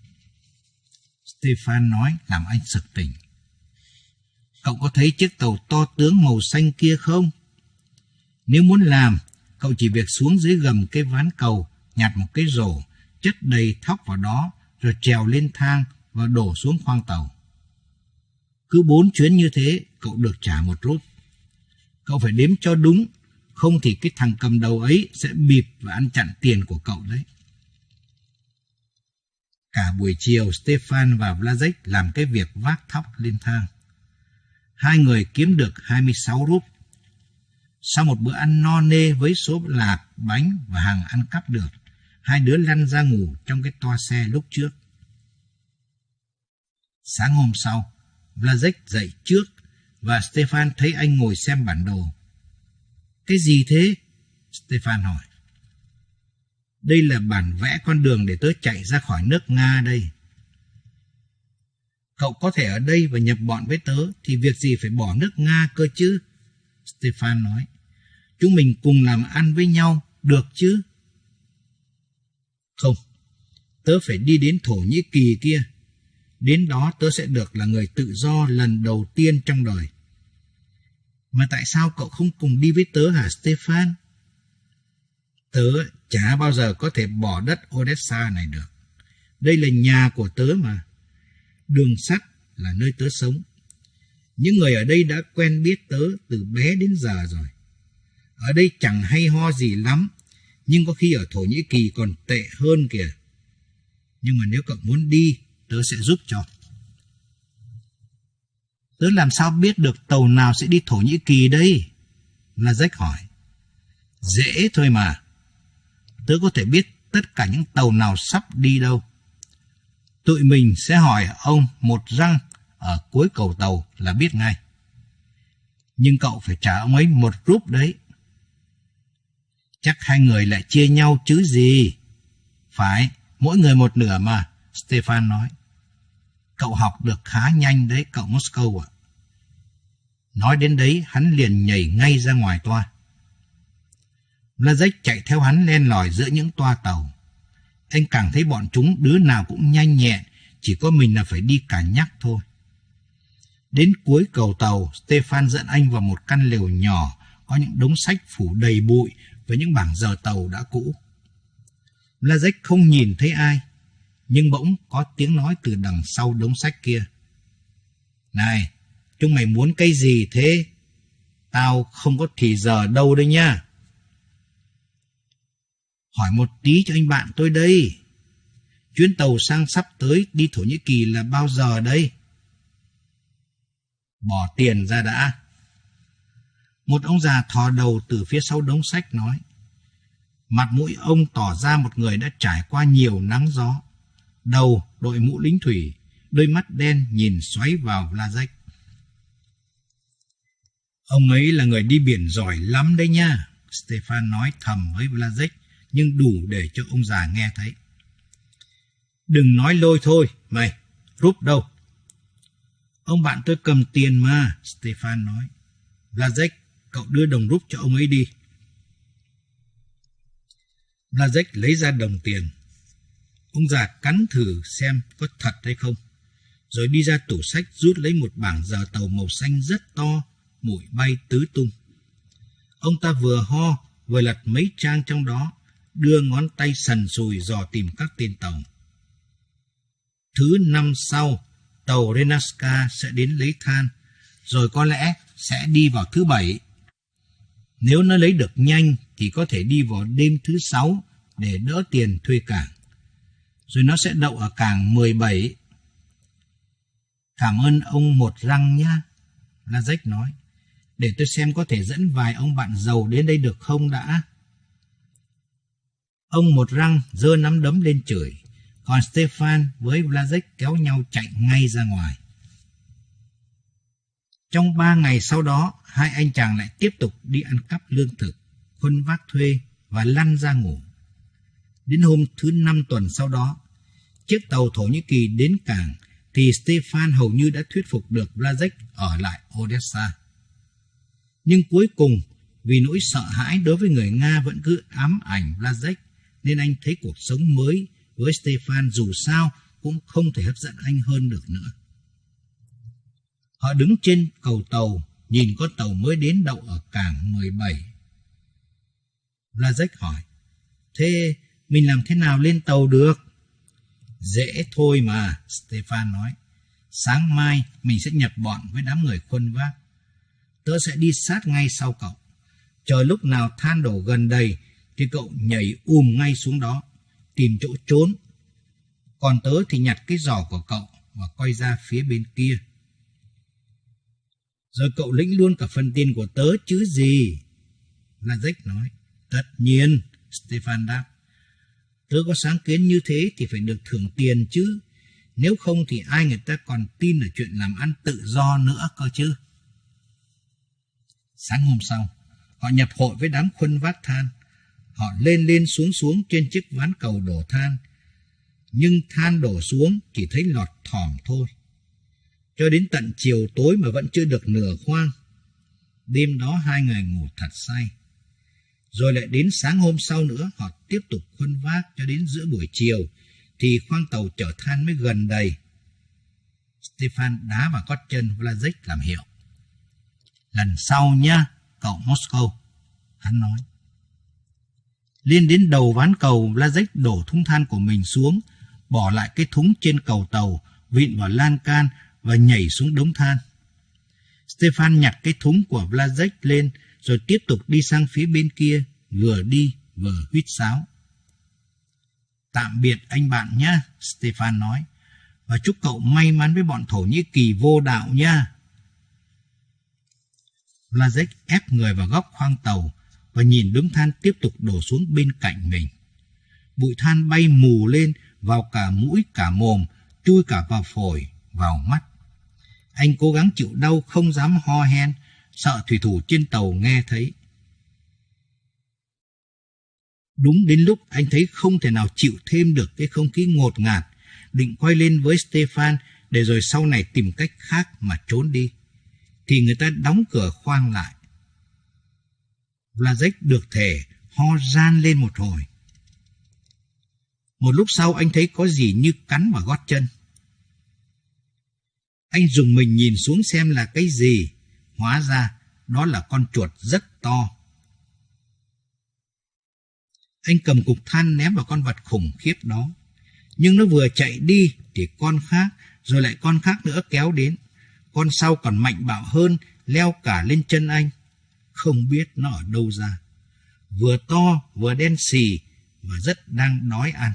Stefan nói làm anh sực tỉnh. Cậu có thấy chiếc tàu to tướng màu xanh kia không? Nếu muốn làm, cậu chỉ việc xuống dưới gầm cái ván cầu, nhặt một cái rổ, chất đầy thóc vào đó, rồi trèo lên thang và đổ xuống khoang tàu. Cứ bốn chuyến như thế, cậu được trả một rúp. Cậu phải đếm cho đúng, không thì cái thằng cầm đầu ấy sẽ bịp và ăn chặn tiền của cậu đấy. Cả buổi chiều, Stefan và Blazek làm cái việc vác thóc lên thang. Hai người kiếm được hai mươi sáu rúp. Sau một bữa ăn no nê với số lạc, bánh và hàng ăn cắp được, hai đứa lăn ra ngủ trong cái toa xe lúc trước. Sáng hôm sau, Blazek dậy trước và Stefan thấy anh ngồi xem bản đồ. Cái gì thế? Stefan hỏi. Đây là bản vẽ con đường để tớ chạy ra khỏi nước Nga đây. Cậu có thể ở đây và nhập bọn với tớ thì việc gì phải bỏ nước Nga cơ chứ? Stefan nói. Chúng mình cùng làm ăn với nhau, được chứ? Không, tớ phải đi đến Thổ Nhĩ Kỳ kia. Đến đó tớ sẽ được là người tự do lần đầu tiên trong đời. Mà tại sao cậu không cùng đi với tớ hả Stefan? Tớ chả bao giờ có thể bỏ đất Odessa này được. Đây là nhà của tớ mà. Đường sắt là nơi tớ sống. Những người ở đây đã quen biết tớ từ bé đến giờ rồi. Ở đây chẳng hay ho gì lắm, nhưng có khi ở Thổ Nhĩ Kỳ còn tệ hơn kìa. Nhưng mà nếu cậu muốn đi, tớ sẽ giúp cho. Tớ làm sao biết được tàu nào sẽ đi Thổ Nhĩ Kỳ đây? Blazek hỏi. Dễ thôi mà. Tớ có thể biết tất cả những tàu nào sắp đi đâu. Tụi mình sẽ hỏi ông một răng ở cuối cầu tàu là biết ngay. Nhưng cậu phải trả ông ấy một rúp đấy. Chắc hai người lại chia nhau chứ gì. Phải, mỗi người một nửa mà, Stefan nói. Cậu học được khá nhanh đấy, cậu Moscow ạ. Nói đến đấy, hắn liền nhảy ngay ra ngoài toa. Blazek chạy theo hắn len lỏi giữa những toa tàu. Anh càng thấy bọn chúng đứa nào cũng nhanh nhẹn, chỉ có mình là phải đi cả nhắc thôi. Đến cuối cầu tàu, Stefan dẫn anh vào một căn lều nhỏ, có những đống sách phủ đầy bụi với những bảng giờ tàu đã cũ. Blazek không nhìn thấy ai, nhưng bỗng có tiếng nói từ đằng sau đống sách kia. Này, chúng mày muốn cái gì thế? Tao không có thì giờ đâu đấy nha. Hỏi một tí cho anh bạn tôi đây. Chuyến tàu sang sắp tới đi Thổ Nhĩ Kỳ là bao giờ đây? Bỏ tiền ra đã. Một ông già thò đầu từ phía sau đống sách nói. Mặt mũi ông tỏ ra một người đã trải qua nhiều nắng gió. Đầu đội mũ lính thủy, đôi mắt đen nhìn xoáy vào Blazek. Ông ấy là người đi biển giỏi lắm đấy nha, Stefan nói thầm với Blazek, nhưng đủ để cho ông già nghe thấy. Đừng nói lôi thôi, mày, rúp đâu? Ông bạn tôi cầm tiền mà, Stefan nói. Blazek, cậu đưa đồng rúp cho ông ấy đi. Blazek lấy ra đồng tiền. Ông già cắn thử xem có thật hay không, rồi đi ra tủ sách rút lấy một bảng giờ tàu màu xanh rất to, bụi bay tứ tung. Ông ta vừa ho, vừa lật mấy trang trong đó, đưa ngón tay sần sùi dò tìm các tên tàu. Thứ năm sau, tàu Renaska sẽ đến lấy than, rồi có lẽ sẽ đi vào thứ bảy. Nếu nó lấy được nhanh thì có thể đi vào đêm thứ sáu để đỡ tiền thuê cảng. Rồi nó sẽ đậu ở cảng mười bảy. Cảm ơn ông Một Răng nhá, Blazek nói. Để tôi xem có thể dẫn vài ông bạn giàu đến đây được không đã. Ông Một Răng giơ nắm đấm lên chửi, còn Stefan với Blazek kéo nhau chạy ngay ra ngoài. Trong ba ngày sau đó, hai anh chàng lại tiếp tục đi ăn cắp lương thực, khuân vác thuê và lăn ra ngủ. Đến hôm thứ năm tuần sau đó, chiếc tàu Thổ Nhĩ Kỳ đến cảng thì Stefan hầu như đã thuyết phục được Blazek ở lại Odessa. Nhưng cuối cùng, vì nỗi sợ hãi đối với người Nga vẫn cứ ám ảnh Blazek, nên anh thấy cuộc sống mới với Stefan dù sao cũng không thể hấp dẫn anh hơn được nữa. Họ đứng trên cầu tàu, nhìn con tàu mới đến đậu ở cảng mười bảy. Blazek hỏi, thế mình làm thế nào lên tàu được? Dễ thôi mà, Stefan nói. Sáng mai mình sẽ nhập bọn với đám người khuân vác. Tớ sẽ đi sát ngay sau cậu. Chờ lúc nào than đổ gần đầy thì cậu nhảy ùm ngay xuống đó, tìm chỗ trốn. Còn tớ thì nhặt cái giỏ của cậu và quay ra phía bên kia. Rồi cậu lĩnh luôn cả phần tiền của tớ chứ gì? Blazek nói. Tất nhiên, Stefan đáp. Tớ có sáng kiến như thế thì phải được thưởng tiền chứ. Nếu không thì ai người ta còn tin ở chuyện làm ăn tự do nữa cơ chứ. Sáng hôm sau, họ nhập hội với đám khuân vác than. Họ lên lên xuống xuống trên chiếc ván cầu đổ than. Nhưng than đổ xuống chỉ thấy lọt thỏm thôi. Cho đến tận chiều tối mà vẫn chưa được nửa khoang. Đêm đó hai người ngủ thật say. Rồi lại đến sáng hôm sau nữa họ tiếp tục khuân vác cho đến giữa buổi chiều thì khoang tàu chở than mới gần đầy. Stefan đá vào gót chân Blazek làm hiệu. Lần sau nhá, cậu Moscow, hắn nói. Lên đến đầu ván cầu, Blazek đổ thúng than của mình xuống, bỏ lại cái thúng trên cầu tàu, vịn vào lan can và nhảy xuống đống than. Stefan nhặt cái thúng của Blazek lên rồi tiếp tục đi sang phía bên kia, vừa đi vừa huýt sáo. Tạm biệt anh bạn nhé, Stefan nói, và chúc cậu may mắn với bọn Thổ Nhĩ Kỳ vô đạo nha. Blazek ép người vào góc khoang tàu và nhìn đống than tiếp tục đổ xuống bên cạnh mình. Bụi than bay mù lên, vào cả mũi cả mồm, chui cả vào phổi, vào mắt. Anh cố gắng chịu đau không dám ho hen, sợ thủy thủ trên tàu nghe thấy. Đúng đến lúc anh thấy không thể nào chịu thêm được cái không khí ngột ngạt, định quay lên với Stefan để rồi sau này tìm cách khác mà trốn đi, thì người ta đóng cửa khoang lại. Blazek được thể ho ran lên một hồi. Một lúc sau anh thấy có gì như cắn vào gót chân. Anh dùng mình nhìn xuống xem là cái gì. Hóa ra đó là con chuột rất to. Anh cầm cục than ném vào con vật khủng khiếp đó. Nhưng nó vừa chạy đi thì con khác, rồi lại con khác nữa kéo đến. Con sau còn mạnh bạo hơn, leo cả lên chân anh. Không biết nó ở đâu ra. Vừa to, vừa đen xì, và rất đang đói ăn.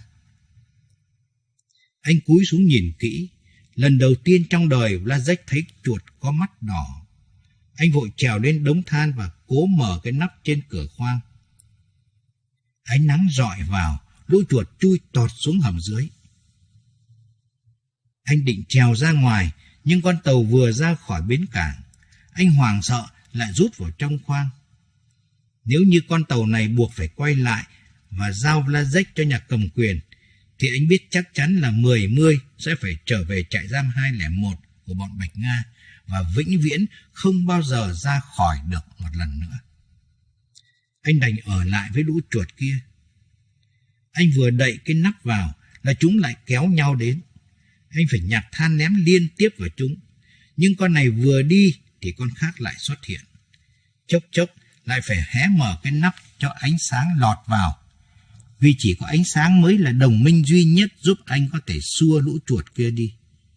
Anh cúi xuống nhìn kỹ. Lần đầu tiên trong đời Blazek thấy chuột có mắt đỏ. Anh vội trèo lên đống than và cố mở cái nắp trên cửa khoang. Ánh nắng rọi vào, lũ chuột chui tọt xuống hầm dưới. Anh định trèo ra ngoài, nhưng con tàu vừa ra khỏi bến cảng. Anh hoảng sợ lại rút vào trong khoang. Nếu như con tàu này buộc phải quay lại và giao Blazek cho nhà cầm quyền, thì anh biết chắc chắn là mười mươi sẽ phải trở về trại giam hai không một của bọn Bạch Nga và vĩnh viễn không bao giờ ra khỏi được một lần nữa. Anh đành ở lại với lũ chuột kia. Anh vừa đậy cái nắp vào là chúng lại kéo nhau đến. Anh phải nhặt than ném liên tiếp vào chúng. Nhưng con này vừa đi thì con khác lại xuất hiện. Chốc chốc lại phải hé mở cái nắp cho ánh sáng lọt vào. Vì chỉ có ánh sáng mới là đồng minh duy nhất giúp anh có thể xua lũ chuột kia đi.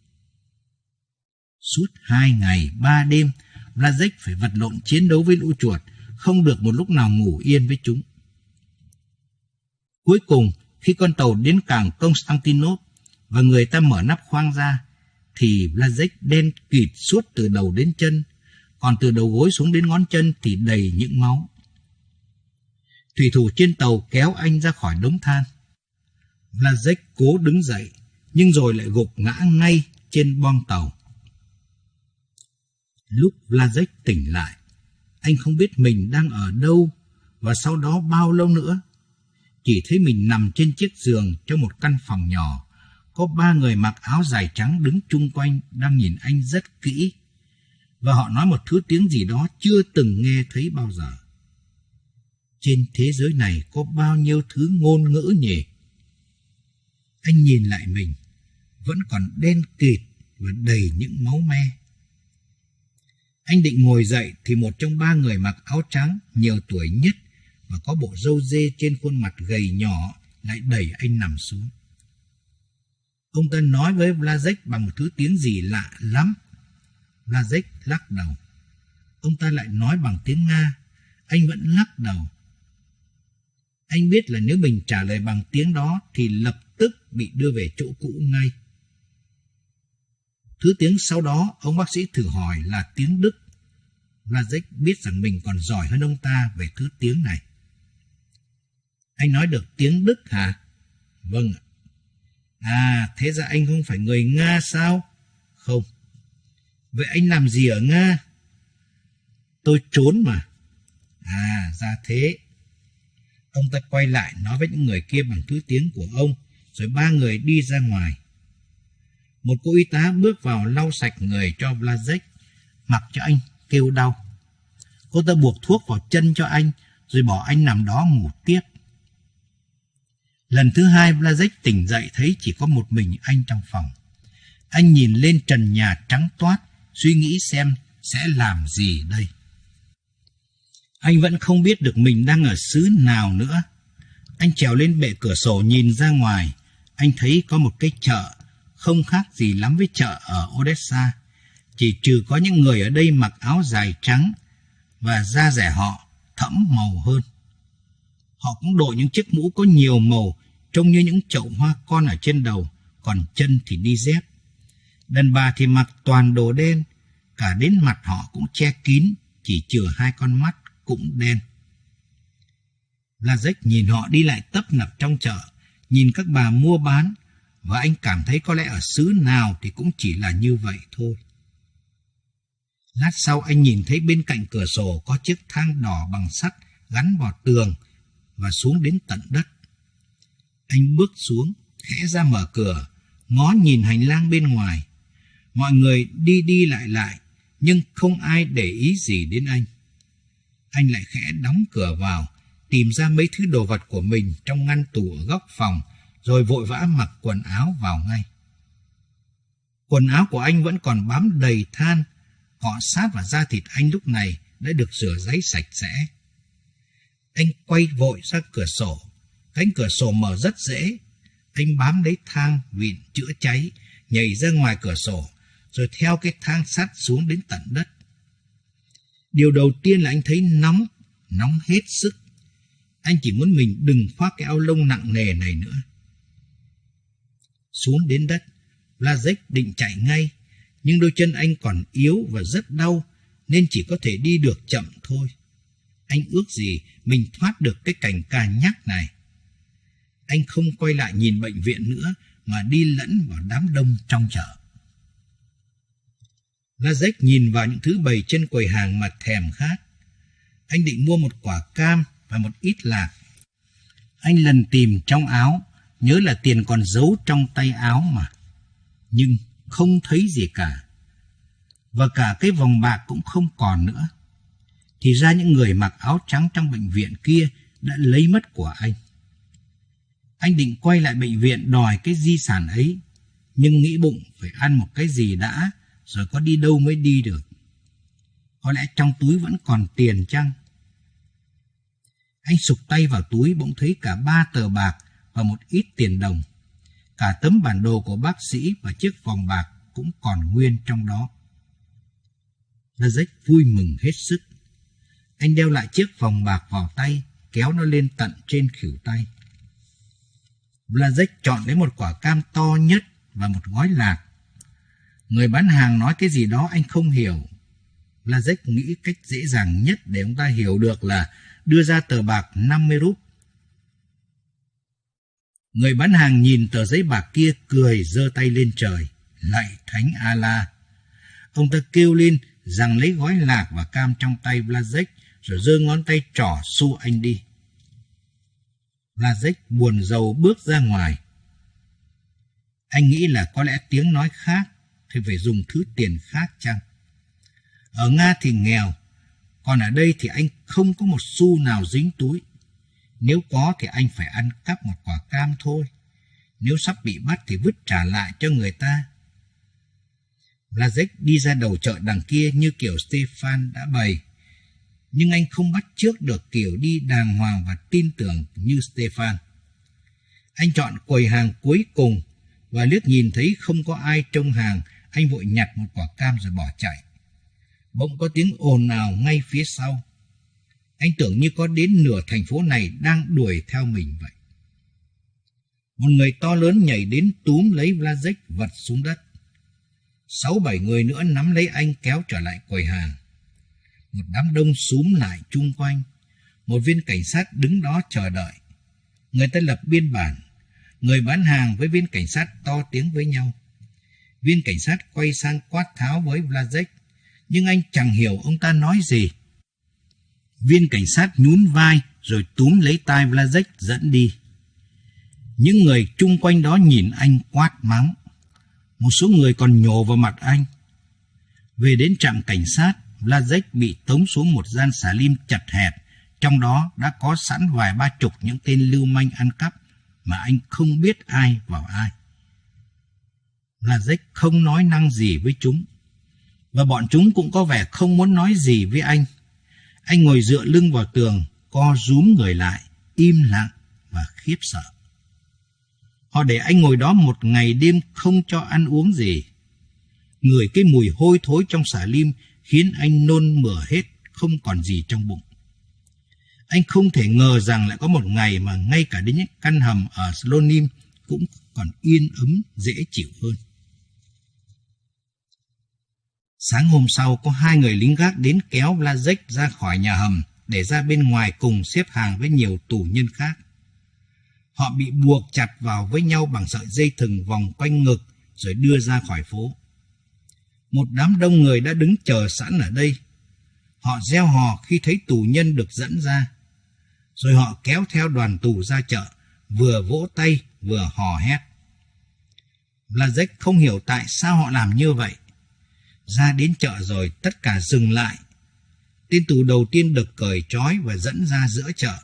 Suốt hai ngày, ba đêm, Blazek phải vật lộn chiến đấu với lũ chuột, không được một lúc nào ngủ yên với chúng. Cuối cùng, khi con tàu đến cảng Constantinople và người ta mở nắp khoang ra, thì Blazek đen kịt suốt từ đầu đến chân, còn từ đầu gối xuống đến ngón chân thì đầy những máu. Thủy thủ trên tàu kéo anh ra khỏi đống than. Blazek cố đứng dậy, nhưng rồi lại gục ngã ngay trên boong tàu. Lúc Blazek tỉnh lại, anh không biết mình đang ở đâu và sau đó bao lâu nữa. Chỉ thấy mình nằm trên chiếc giường trong một căn phòng nhỏ. Có ba người mặc áo dài trắng đứng chung quanh đang nhìn anh rất kỹ. Và họ nói một thứ tiếng gì đó chưa từng nghe thấy bao giờ. Trên thế giới này có bao nhiêu thứ ngôn ngữ nhỉ? Anh nhìn lại mình, vẫn còn đen kịt và đầy những máu me. Anh định ngồi dậy thì một trong ba người mặc áo trắng nhiều tuổi nhất và có bộ râu dê trên khuôn mặt gầy nhỏ lại đẩy anh nằm xuống. Ông ta nói với Blazek bằng một thứ tiếng gì lạ lắm. Blazek lắc đầu. Ông ta lại nói bằng tiếng Nga. Anh vẫn lắc đầu. Anh biết là nếu mình trả lời bằng tiếng đó thì lập tức bị đưa về chỗ cũ ngay. Thứ tiếng sau đó ông bác sĩ thử hỏi là tiếng Đức. Blazek biết rằng mình còn giỏi hơn ông ta về thứ tiếng này. Anh nói được tiếng Đức hả? Vâng ạ. À, thế ra anh không phải người Nga sao? Không. Vậy anh làm gì ở Nga? Tôi trốn mà. À, ra thế. Ông ta quay lại nói với những người kia bằng thứ tiếng của ông, rồi ba người đi ra ngoài. Một cô y tá bước vào lau sạch người cho Blazek, mặc cho anh kêu đau. Cô ta buộc thuốc vào chân cho anh, rồi bỏ anh nằm đó ngủ tiếp. Lần thứ hai Blazek tỉnh dậy thấy chỉ có một mình anh trong phòng. Anh nhìn lên trần nhà trắng toát, suy nghĩ xem sẽ làm gì đây. Anh vẫn không biết được mình đang ở xứ nào nữa. Anh trèo lên bệ cửa sổ nhìn ra ngoài. Anh thấy có một cái chợ, không khác gì lắm với chợ ở Odessa. Chỉ trừ có những người ở đây mặc áo dài trắng và da rẻ họ thẫm màu hơn. Họ cũng đội những chiếc mũ có nhiều màu, trông như những chậu hoa con ở trên đầu, còn chân thì đi dép. Đàn bà thì mặc toàn đồ đen, cả đến mặt họ cũng che kín, chỉ chừa hai con mắt cũng đen. Blazek nhìn họ đi lại tấp nập trong chợ, nhìn các bà mua bán, và anh cảm thấy có lẽ ở xứ nào thì cũng chỉ là như vậy thôi. Lát sau anh nhìn thấy bên cạnh cửa sổ có chiếc thang đỏ bằng sắt gắn vào tường và xuống đến tận đất. Anh bước xuống, khẽ ra mở cửa, ngó nhìn hành lang bên ngoài. Mọi người đi đi lại lại, nhưng không ai để ý gì đến anh. Anh lại khẽ đóng cửa vào, tìm ra mấy thứ đồ vật của mình trong ngăn tủ ở góc phòng, rồi vội vã mặc quần áo vào ngay. Quần áo của anh vẫn còn bám đầy than, cọ sát vào da thịt anh lúc này đã được rửa ráy sạch sẽ. Anh quay vội ra cửa sổ, cánh cửa sổ mở rất dễ. Anh bám lấy thang vịn chữa cháy, nhảy ra ngoài cửa sổ, rồi theo cái thang sắt xuống đến tận đất. Điều đầu tiên là anh thấy nóng, nóng hết sức. Anh chỉ muốn mình đừng khoác cái áo lông nặng nề này nữa. Xuống đến đất, Blazek định chạy ngay, nhưng đôi chân anh còn yếu và rất đau, nên chỉ có thể đi được chậm thôi. Anh ước gì mình thoát được cái cảnh cà nhắc này. Anh không quay lại nhìn bệnh viện nữa, mà đi lẫn vào đám đông trong chợ. Blazek nhìn vào những thứ bày trên quầy hàng mà thèm khát. Anh định mua một quả cam và một ít lạc. Anh lần tìm trong áo, nhớ là tiền còn giấu trong tay áo mà. Nhưng không thấy gì cả. Và cả cái vòng bạc cũng không còn nữa. Thì ra những người mặc áo trắng trong bệnh viện kia đã lấy mất của anh. Anh định quay lại bệnh viện đòi cái di sản ấy, nhưng nghĩ bụng phải ăn một cái gì đã, rồi có đi đâu mới đi được. Có lẽ trong túi vẫn còn tiền chăng? Anh sục tay vào túi bỗng thấy cả ba tờ bạc và một ít tiền đồng. Cả tấm bản đồ của bác sĩ và chiếc vòng bạc cũng còn nguyên trong đó. Blazek vui mừng hết sức. Anh đeo lại chiếc vòng bạc vào tay, kéo nó lên tận trên khuỷu tay. Blazek chọn lấy một quả cam to nhất và một gói lạc. Người bán hàng nói cái gì đó anh không hiểu. Blazek nghĩ cách dễ dàng nhất để ông ta hiểu được là đưa ra tờ bạc năm mươi rúp. Người bán hàng nhìn tờ giấy bạc kia cười giơ tay lên trời, lạy Thánh Allah. Ông ta kêu lên rằng lấy gói lạc và cam trong tay Blazek, rồi giơ ngón tay trỏ xua anh đi. Blazek buồn rầu bước ra ngoài. Anh nghĩ là có lẽ tiếng nói khác, thì phải dùng thứ tiền khác chăng? Ở Nga thì nghèo, còn ở đây thì anh không có một xu nào dính túi. Nếu có thì anh phải ăn cắp một quả cam thôi. Nếu sắp bị bắt thì vứt trả lại cho người ta. Blazek đi ra đầu chợ đằng kia như kiểu Stefan đã bày. Nhưng anh không bắt chước được kiểu đi đàng hoàng và tin tưởng như Stefan. Anh chọn quầy hàng cuối cùng và liếc nhìn thấy không có ai trông hàng, anh vội nhặt một quả cam rồi bỏ chạy. Bỗng có tiếng ồn ào ngay phía sau. Anh tưởng như có đến nửa thành phố này đang đuổi theo mình vậy. Một người to lớn nhảy đến túm lấy Blazek vật xuống đất. Sáu bảy người nữa nắm lấy anh kéo trở lại quầy hàng. Một đám đông xúm lại chung quanh. Một viên cảnh sát đứng đó chờ đợi. Người ta lập biên bản. Người bán hàng với viên cảnh sát to tiếng với nhau. Viên cảnh sát quay sang quát tháo với Blazek, nhưng anh chẳng hiểu ông ta nói gì. Viên cảnh sát nhún vai rồi túm lấy tay Blazek dẫn đi. Những người chung quanh đó nhìn anh quát mắng. Một số người còn nhổ vào mặt anh. Về đến trạm cảnh sát, Blazek bị tống xuống một gian xà lim chật hẹp. Trong đó đã có sẵn vài ba chục những tên lưu manh ăn cắp mà anh không biết ai vào ai. Blazek không nói năng gì với chúng. Và bọn chúng cũng có vẻ không muốn nói gì với anh. Anh ngồi dựa lưng vào tường, co rúm người lại, im lặng và khiếp sợ. Họ để anh ngồi đó một ngày đêm không cho ăn uống gì. Ngửi cái mùi hôi thối trong xà lim khiến anh nôn mửa hết, không còn gì trong bụng. Anh không thể ngờ rằng lại có một ngày mà ngay cả đến những căn hầm ở Slonim cũng còn yên ấm, dễ chịu hơn. Sáng hôm sau có hai người lính gác đến kéo Blazek ra khỏi nhà hầm để ra bên ngoài cùng xếp hàng với nhiều tù nhân khác. Họ bị buộc chặt vào với nhau bằng sợi dây thừng vòng quanh ngực rồi đưa ra khỏi phố. Một đám đông người đã đứng chờ sẵn ở đây. Họ reo hò khi thấy tù nhân được dẫn ra. Rồi họ kéo theo đoàn tù ra chợ, vừa vỗ tay vừa hò hét. Blazek không hiểu tại sao họ làm như vậy. Ra đến chợ rồi tất cả dừng lại. Tên tù đầu tiên được cởi trói và dẫn ra giữa chợ.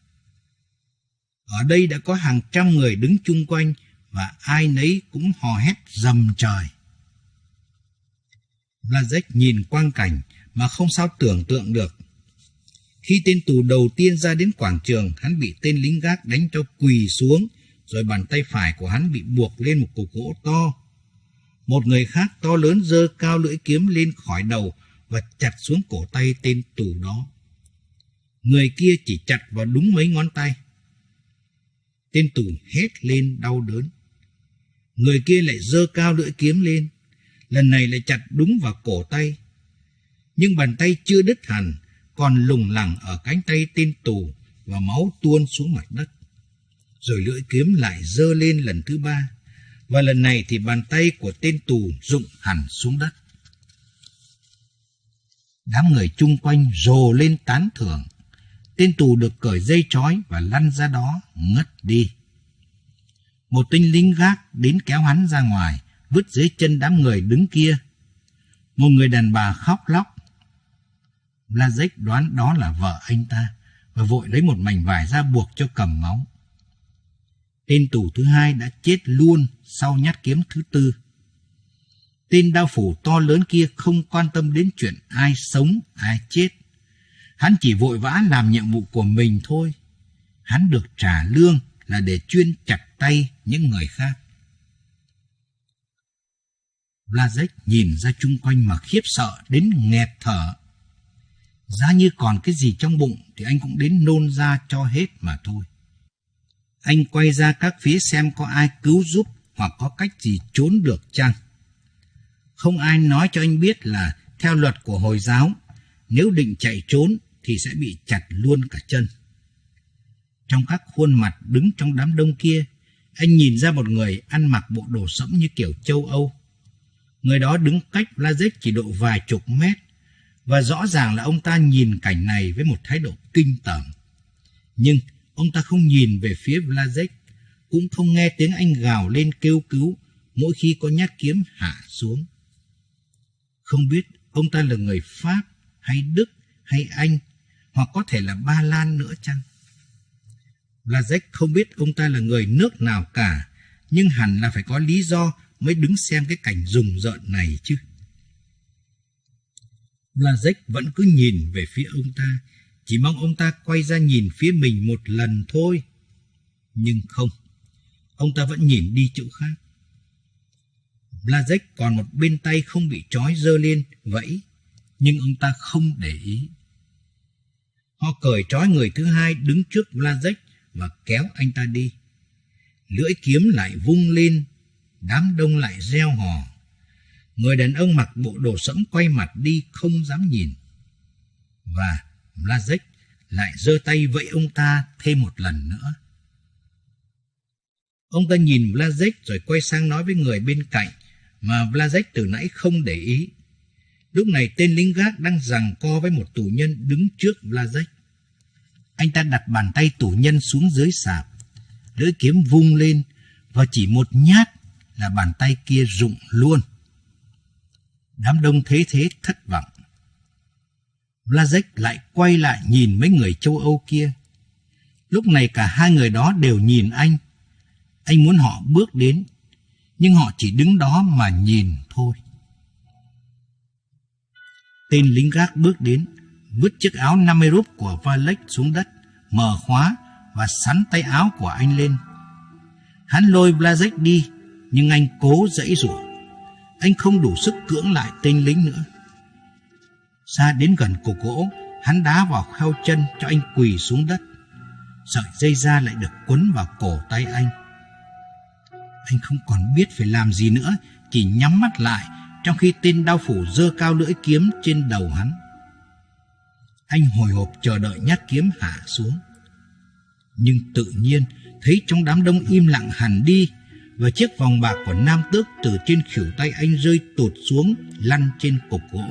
Ở đây đã có hàng trăm người đứng chung quanh và ai nấy cũng hò hét rầm trời. Blazek nhìn quang cảnh mà không sao tưởng tượng được. Khi tên tù đầu tiên ra đến quảng trường, hắn bị tên lính gác đánh cho quỳ xuống, rồi bàn tay phải của hắn bị buộc lên một cục gỗ to. Một người khác to lớn giơ cao lưỡi kiếm lên khỏi đầu và chặt xuống cổ tay tên tù đó. Người kia chỉ chặt vào đúng mấy ngón tay. Tên tù hét lên đau đớn. Người kia lại giơ cao lưỡi kiếm lên, lần này lại chặt đúng vào cổ tay. Nhưng bàn tay chưa đứt hẳn, còn lủng lẳng ở cánh tay tên tù và máu tuôn xuống mặt đất. Rồi lưỡi kiếm lại giơ lên lần thứ ba, và lần này thì bàn tay của tên tù rụng hẳn xuống đất. Đám người chung quanh rồ lên tán thưởng. Tên tù được cởi dây trói và lăn ra đó ngất đi. Một tên lính gác đến kéo hắn ra ngoài, vứt dưới chân đám người đứng kia. Một người đàn bà khóc lóc. Blazek đoán đó là vợ anh ta và vội lấy một mảnh vải ra buộc cho cầm máu. Tên tù thứ hai đã chết luôn sau nhát kiếm thứ tư. Tên đao phủ to lớn kia không quan tâm đến chuyện ai sống, ai chết. Hắn chỉ vội vã làm nhiệm vụ của mình thôi. Hắn được trả lương là để chuyên chặt tay những người khác. Blazek nhìn ra chung quanh mà khiếp sợ đến nghẹt thở. Giá như còn cái gì trong bụng thì anh cũng đến nôn ra cho hết mà thôi. Anh quay ra các phía xem có ai cứu giúp hoặc có cách gì trốn được chăng. Không ai nói cho anh biết là theo luật của Hồi giáo, nếu định chạy trốn thì sẽ bị chặt luôn cả chân. Trong các khuôn mặt đứng trong đám đông kia, anh nhìn ra một người ăn mặc bộ đồ sẫm như kiểu châu Âu. Người đó đứng cách Blazek chỉ độ vài chục mét, và rõ ràng là ông ta nhìn cảnh này với một thái độ kinh tởm. Nhưng ông ta không nhìn về phía Blazek, cũng không nghe tiếng anh gào lên kêu cứu mỗi khi có nhát kiếm hạ xuống. Không biết ông ta là người Pháp hay Đức hay Anh, hoặc có thể là Ba Lan nữa chăng? Blazek không biết ông ta là người nước nào cả, nhưng hẳn là phải có lý do mới đứng xem cái cảnh rùng rợn này chứ. Blazek vẫn cứ nhìn về phía ông ta, chỉ mong ông ta quay ra nhìn phía mình một lần thôi. Nhưng không, ông ta vẫn nhìn đi chỗ khác. Blazek còn một bên tay không bị trói giơ lên, vẫy, nhưng ông ta không để ý. Họ cởi trói người thứ hai đứng trước Blazek và kéo anh ta đi. Lưỡi kiếm lại vung lên, đám đông lại reo hò. Người đàn ông mặc bộ đồ sẫm quay mặt đi không dám nhìn. Và Blazek lại giơ tay vẫy ông ta thêm một lần nữa. Ông ta nhìn Blazek rồi quay sang nói với người bên cạnh mà Blazek từ nãy không để ý. Lúc này tên lính gác đang giằng co với một tù nhân đứng trước Blazek. Anh ta đặt bàn tay tù nhân xuống dưới sạp, lưỡi kiếm vung lên và chỉ một nhát là bàn tay kia rụng luôn. Đám đông thấy thế thất vọng. Blazek lại quay lại nhìn mấy người châu Âu kia. Lúc này cả hai người đó đều nhìn anh. Anh muốn họ bước đến, nhưng họ chỉ đứng đó mà nhìn thôi. Tên lính gác bước đến, vứt chiếc áo năm mươi rúp của Valek xuống đất, mở khóa và sắn tay áo của anh lên. Hắn lôi Blazek đi, nhưng anh cố giãy giụa. Anh không đủ sức cưỡng lại tên lính nữa. Xa đến gần cột gỗ, hắn đá vào kheo chân cho anh quỳ xuống đất. Sợi dây da lại được quấn vào cổ tay anh. Anh không còn biết phải làm gì nữa, chỉ nhắm mắt lại trong khi tên đao phủ giơ cao lưỡi kiếm trên đầu hắn. Anh hồi hộp chờ đợi nhát kiếm hạ xuống. Nhưng tự nhiên thấy trong đám đông im lặng hẳn đi, và chiếc vòng bạc của nam tước từ trên khuỷu tay anh rơi tụt xuống, lăn trên cục gỗ.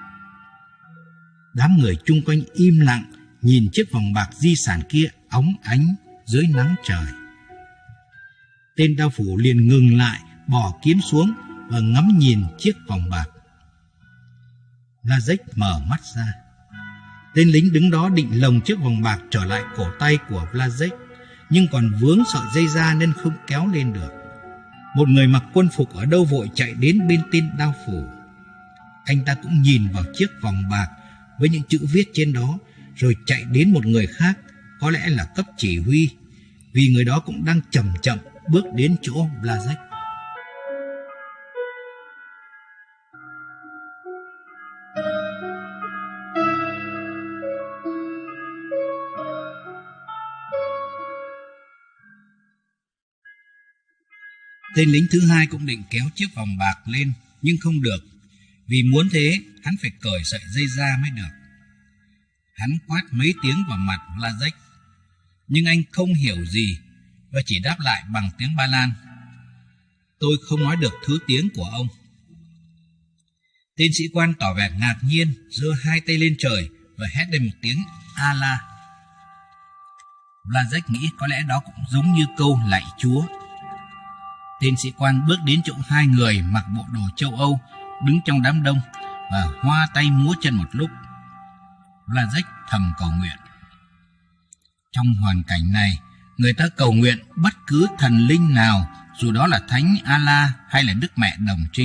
Đám người chung quanh im lặng nhìn chiếc vòng bạc di sản kia óng ánh dưới nắng trời. Tên đao phủ liền ngừng lại, bỏ kiếm xuống và ngắm nhìn chiếc vòng bạc. Blazek mở mắt ra. Tên lính đứng đó định lồng chiếc vòng bạc trở lại cổ tay của Blazek, nhưng còn vướng sợi dây ra nên không kéo lên được. Một người mặc quân phục ở đâu vội chạy đến bên tên đao phủ. Anh ta cũng nhìn vào chiếc vòng bạc với những chữ viết trên đó, rồi chạy đến một người khác, có lẽ là cấp chỉ huy, vì người đó cũng đang chậm chậm bước đến chỗ Blazek. Tên lính thứ hai cũng định kéo chiếc vòng bạc lên, nhưng không được. Vì muốn thế, hắn phải cởi sợi dây ra mới được. Hắn quát mấy tiếng vào mặt Blazek, nhưng anh không hiểu gì và chỉ đáp lại bằng tiếng Ba Lan: "Tôi không nói được thứ tiếng của ông." Tên sĩ quan tỏ vẻ ngạc nhiên, giơ hai tay lên trời và hét lên một tiếng Allah. Blazek nghĩ có lẽ đó cũng giống như câu lạy Chúa. Tên sĩ quan bước đến chỗ hai người mặc bộ đồ châu Âu đứng trong đám đông và hoa tay múa chân một lúc. Blazek thầm cầu nguyện. Trong hoàn cảnh này, người ta cầu nguyện bất cứ thần linh nào, dù đó là Thánh Allah hay là Đức Mẹ Đồng Trinh.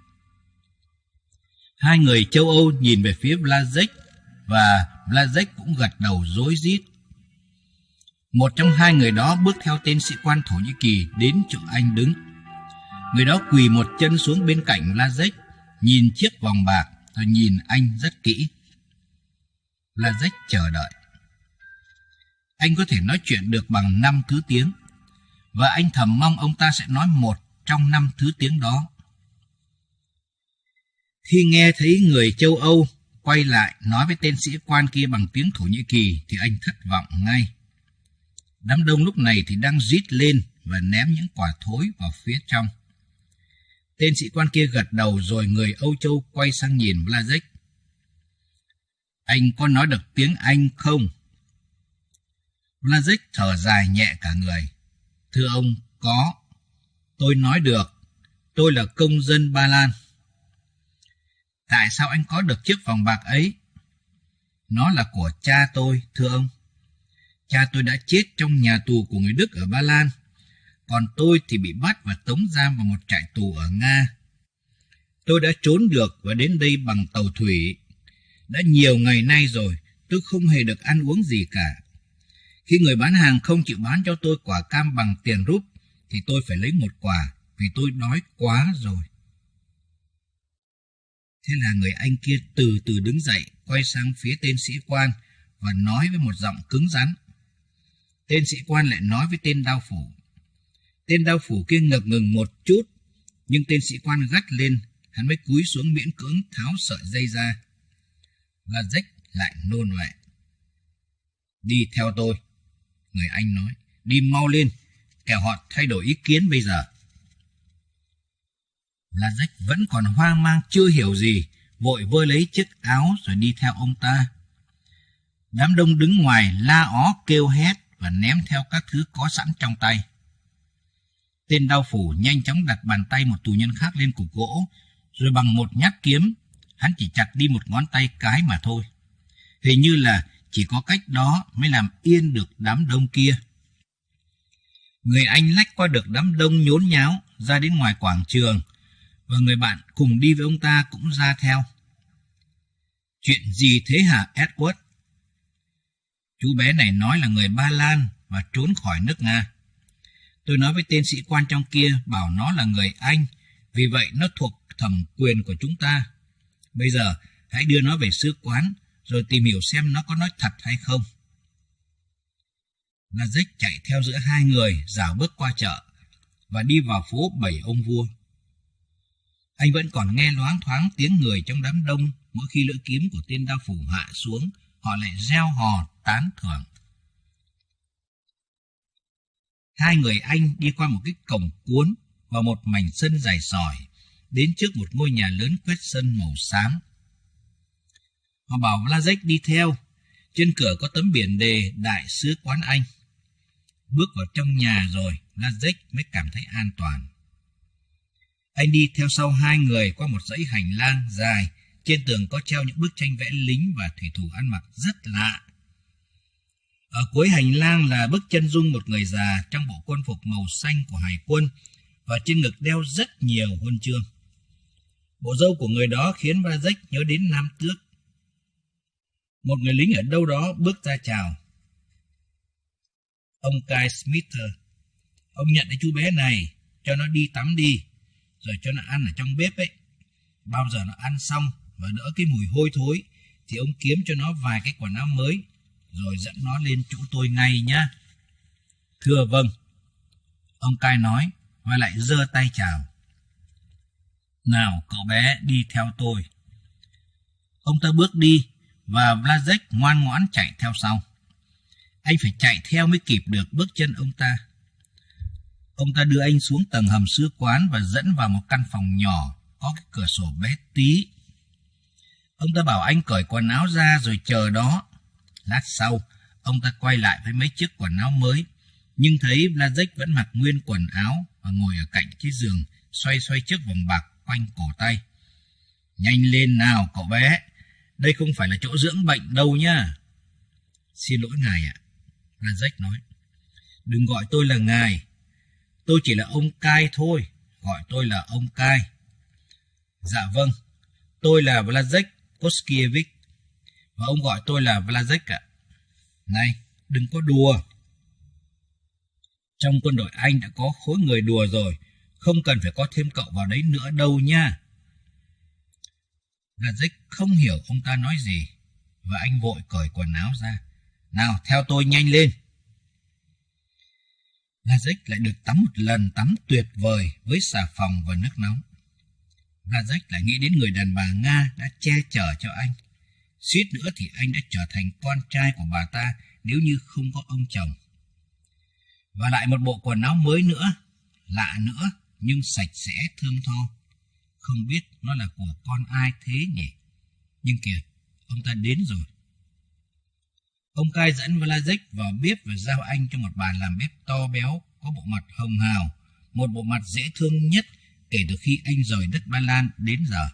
Hai người châu Âu nhìn về phía Blazek và Blazek cũng gật đầu rối rít. Một trong hai người đó bước theo tên sĩ quan Thổ Nhĩ Kỳ đến chỗ anh đứng. Người đó quỳ một chân xuống bên cạnh Blazek, nhìn chiếc vòng bạc rồi nhìn anh rất kỹ. Blazek chờ đợi. Anh có thể nói chuyện được bằng năm thứ tiếng, và anh thầm mong ông ta sẽ nói một trong năm thứ tiếng đó. Khi nghe thấy người châu Âu quay lại nói với tên sĩ quan kia bằng tiếng Thổ Nhĩ Kỳ thì anh thất vọng ngay. Đám đông lúc này thì đang rít lên và ném những quả thối vào phía trong. Tên sĩ quan kia gật đầu rồi người Âu Châu quay sang nhìn Blazek. "Anh có nói được tiếng Anh không?" Blazek thở dài nhẹ cả người. "Thưa ông, có. Tôi nói được. Tôi là công dân Ba Lan." "Tại sao anh có được chiếc vòng bạc ấy?" "Nó là của cha tôi, thưa ông. Cha tôi đã chết trong nhà tù của người Đức ở Ba Lan, còn tôi thì bị bắt và tống giam vào một trại tù ở Nga. Tôi đã trốn được và đến đây bằng tàu thủy. Đã nhiều ngày nay rồi, tôi không hề được ăn uống gì cả. Khi người bán hàng không chịu bán cho tôi quả cam bằng tiền rúp, thì tôi phải lấy một quả, vì tôi đói quá rồi." Thế là người Anh kia từ từ đứng dậy, quay sang phía tên sĩ quan và nói với một giọng cứng rắn. Tên sĩ quan lại nói với tên đao phủ. Tên đao phủ kia ngập ngừng một chút, nhưng tên sĩ quan gắt lên, hắn mới cúi xuống miễn cưỡng tháo sợi dây ra. Blazek lại nôn ọe. "Đi theo tôi," người Anh nói. "Đi mau lên, kẻo họ thay đổi ý kiến bây giờ." Blazek vẫn còn hoang mang chưa hiểu gì, vội vơ lấy chiếc áo rồi đi theo ông ta. Đám đông đứng ngoài la ó kêu hét và ném theo các thứ có sẵn trong tay. Tên đao phủ nhanh chóng đặt bàn tay một tù nhân khác lên cục gỗ, rồi bằng một nhát kiếm, hắn chỉ chặt đi một ngón tay cái mà thôi. Hình như là chỉ có cách đó mới làm yên được đám đông kia. Người Anh lách qua được đám đông nhốn nháo ra đến ngoài quảng trường, và người bạn cùng đi với ông ta cũng ra theo. "Chuyện gì thế hả Edward?" Chú bé này nói là người Ba Lan và trốn khỏi nước Nga. Tôi nói với tên sĩ quan trong kia bảo nó là người Anh, vì vậy nó thuộc thẩm quyền của chúng ta. Bây giờ hãy đưa nó về sứ quán rồi tìm hiểu xem nó có nói thật hay không. Blazek chạy theo giữa hai người, rảo bước qua chợ và đi vào phố Bảy Ông Vua. Anh vẫn còn nghe loáng thoáng tiếng người trong đám đông. Mỗi khi lưỡi kiếm của tên đao phủ hạ xuống, họ lại reo hò tán thưởng. Hai người Anh đi qua một cái cổng cuốn vào một mảnh sân dài sỏi, đến trước một ngôi nhà lớn quét sân màu xám. Họ bảo Blazek đi theo. Trên cửa có tấm biển đề Đại sứ quán Anh. Bước vào trong nhà rồi, Blazek mới cảm thấy an toàn. Anh đi theo sau hai người qua một dãy hành lang dài. Trên tường có treo những bức tranh vẽ lính và thủy thủ ăn mặc rất lạ. Ở cuối hành lang là bức chân dung một người già trong bộ quân phục màu xanh của hải quân, và trên ngực đeo rất nhiều huân chương. Bộ râu của người đó khiến Blazek nhớ đến Nam Tước. Một người lính ở đâu đó bước ra chào. Ông Kyle Smither, ông nhận cái chú bé này, cho nó đi tắm đi, rồi cho nó ăn ở trong bếp ấy. Bao giờ nó ăn xong và đỡ cái mùi hôi thối, thì ông kiếm cho nó vài cái quần áo mới, rồi dẫn nó lên chỗ tôi ngay nhá. Thưa vâng, ông Kyle nói, và lại giơ tay chào. Nào cậu bé, đi theo tôi. Ông ta bước đi, và Blazek ngoan ngoãn chạy theo sau. Anh phải chạy theo mới kịp được bước chân ông ta. Ông ta đưa anh xuống tầng hầm sứ quán và dẫn vào một căn phòng nhỏ, có cái cửa sổ bé tí. Ông ta bảo anh cởi quần áo ra rồi chờ đó. Lát sau, ông ta quay lại với mấy chiếc quần áo mới, nhưng thấy Blazek vẫn mặc nguyên quần áo và ngồi ở cạnh cái giường, xoay xoay chiếc vòng bạc quanh cổ tay. Nhanh lên nào cậu bé, đây không phải là chỗ dưỡng bệnh đâu nhá. Xin lỗi ngài ạ, Blazek nói. Đừng gọi tôi là ngài, tôi chỉ là ông Kyle thôi, gọi tôi là ông Kyle. Dạ vâng, tôi là Blazek Koskiewicz, và ông gọi tôi là Blazek ạ. Này, đừng có đùa. Trong quân đội Anh đã có khối người đùa rồi, không cần phải có thêm cậu vào đấy nữa đâu nha. Blazek không hiểu ông ta nói gì, và anh vội cởi quần áo ra. Nào, theo tôi nhanh lên. Blazek lại được tắm một lần tắm tuyệt vời với xà phòng và nước nóng. Blazek lại nghĩ đến người đàn bà Nga đã che chở cho anh. Suýt nữa thì anh đã trở thành con trai của bà ta nếu như không có ông chồng. Và lại một bộ quần áo mới nữa, lạ nữa, nhưng sạch sẽ thơm tho. Không biết nó là của con ai thế nhỉ? Nhưng kìa, ông ta đến rồi. Ông Kyle dẫn Blazek vào bếp và giao anh cho một bà làm bếp to béo, có bộ mặt hồng hào, một bộ mặt dễ thương nhất kể từ khi anh rời đất Ba Lan đến giờ.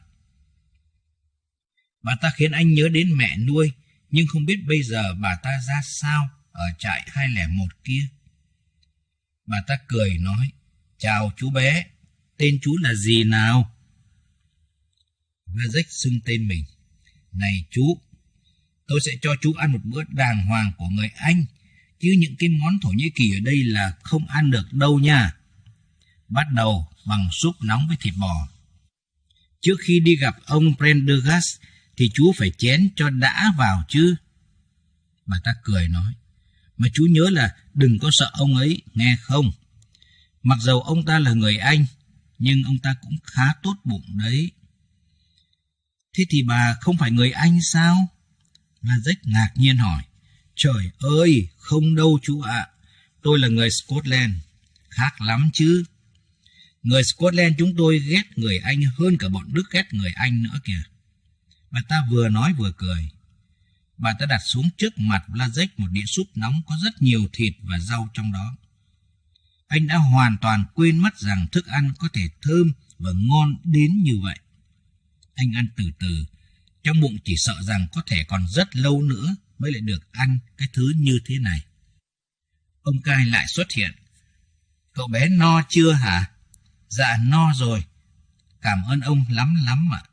Bà ta khiến anh nhớ đến mẹ nuôi, nhưng không biết bây giờ bà ta ra sao ở trại hai không một kia. Bà ta cười nói, chào chú bé, tên chú là gì nào? Blazek xưng tên mình. Này chú, tôi sẽ cho chú ăn một bữa đàng hoàng của người Anh, chứ những cái món Thổ Nhĩ Kỳ ở đây là không ăn được đâu nha. Bắt đầu bằng súp nóng với thịt bò. Trước khi đi gặp ông Prendergast thì chú phải chén cho đã vào chứ. Bà ta cười nói, mà chú nhớ là đừng có sợ ông ấy, nghe không? Mặc dầu ông ta là người Anh, nhưng ông ta cũng khá tốt bụng đấy. Thế thì bà không phải người Anh sao? Blazek ngạc nhiên hỏi. Trời ơi, không đâu chú ạ. À. Tôi là người Scotland. Khác lắm chứ. Người Scotland chúng tôi ghét người Anh hơn cả bọn Đức ghét người Anh nữa kìa. Bà ta vừa nói vừa cười. Bà ta đặt xuống trước mặt Blazek một đĩa súp nóng có rất nhiều thịt và rau trong đó. Anh đã hoàn toàn quên mất rằng thức ăn có thể thơm và ngon đến như vậy. Anh ăn từ từ, trong bụng chỉ sợ rằng có thể còn rất lâu nữa mới lại được ăn cái thứ như thế này. Ông Kyle lại xuất hiện. Cậu bé no chưa hả? Dạ no rồi. Cảm ơn ông lắm lắm ạ.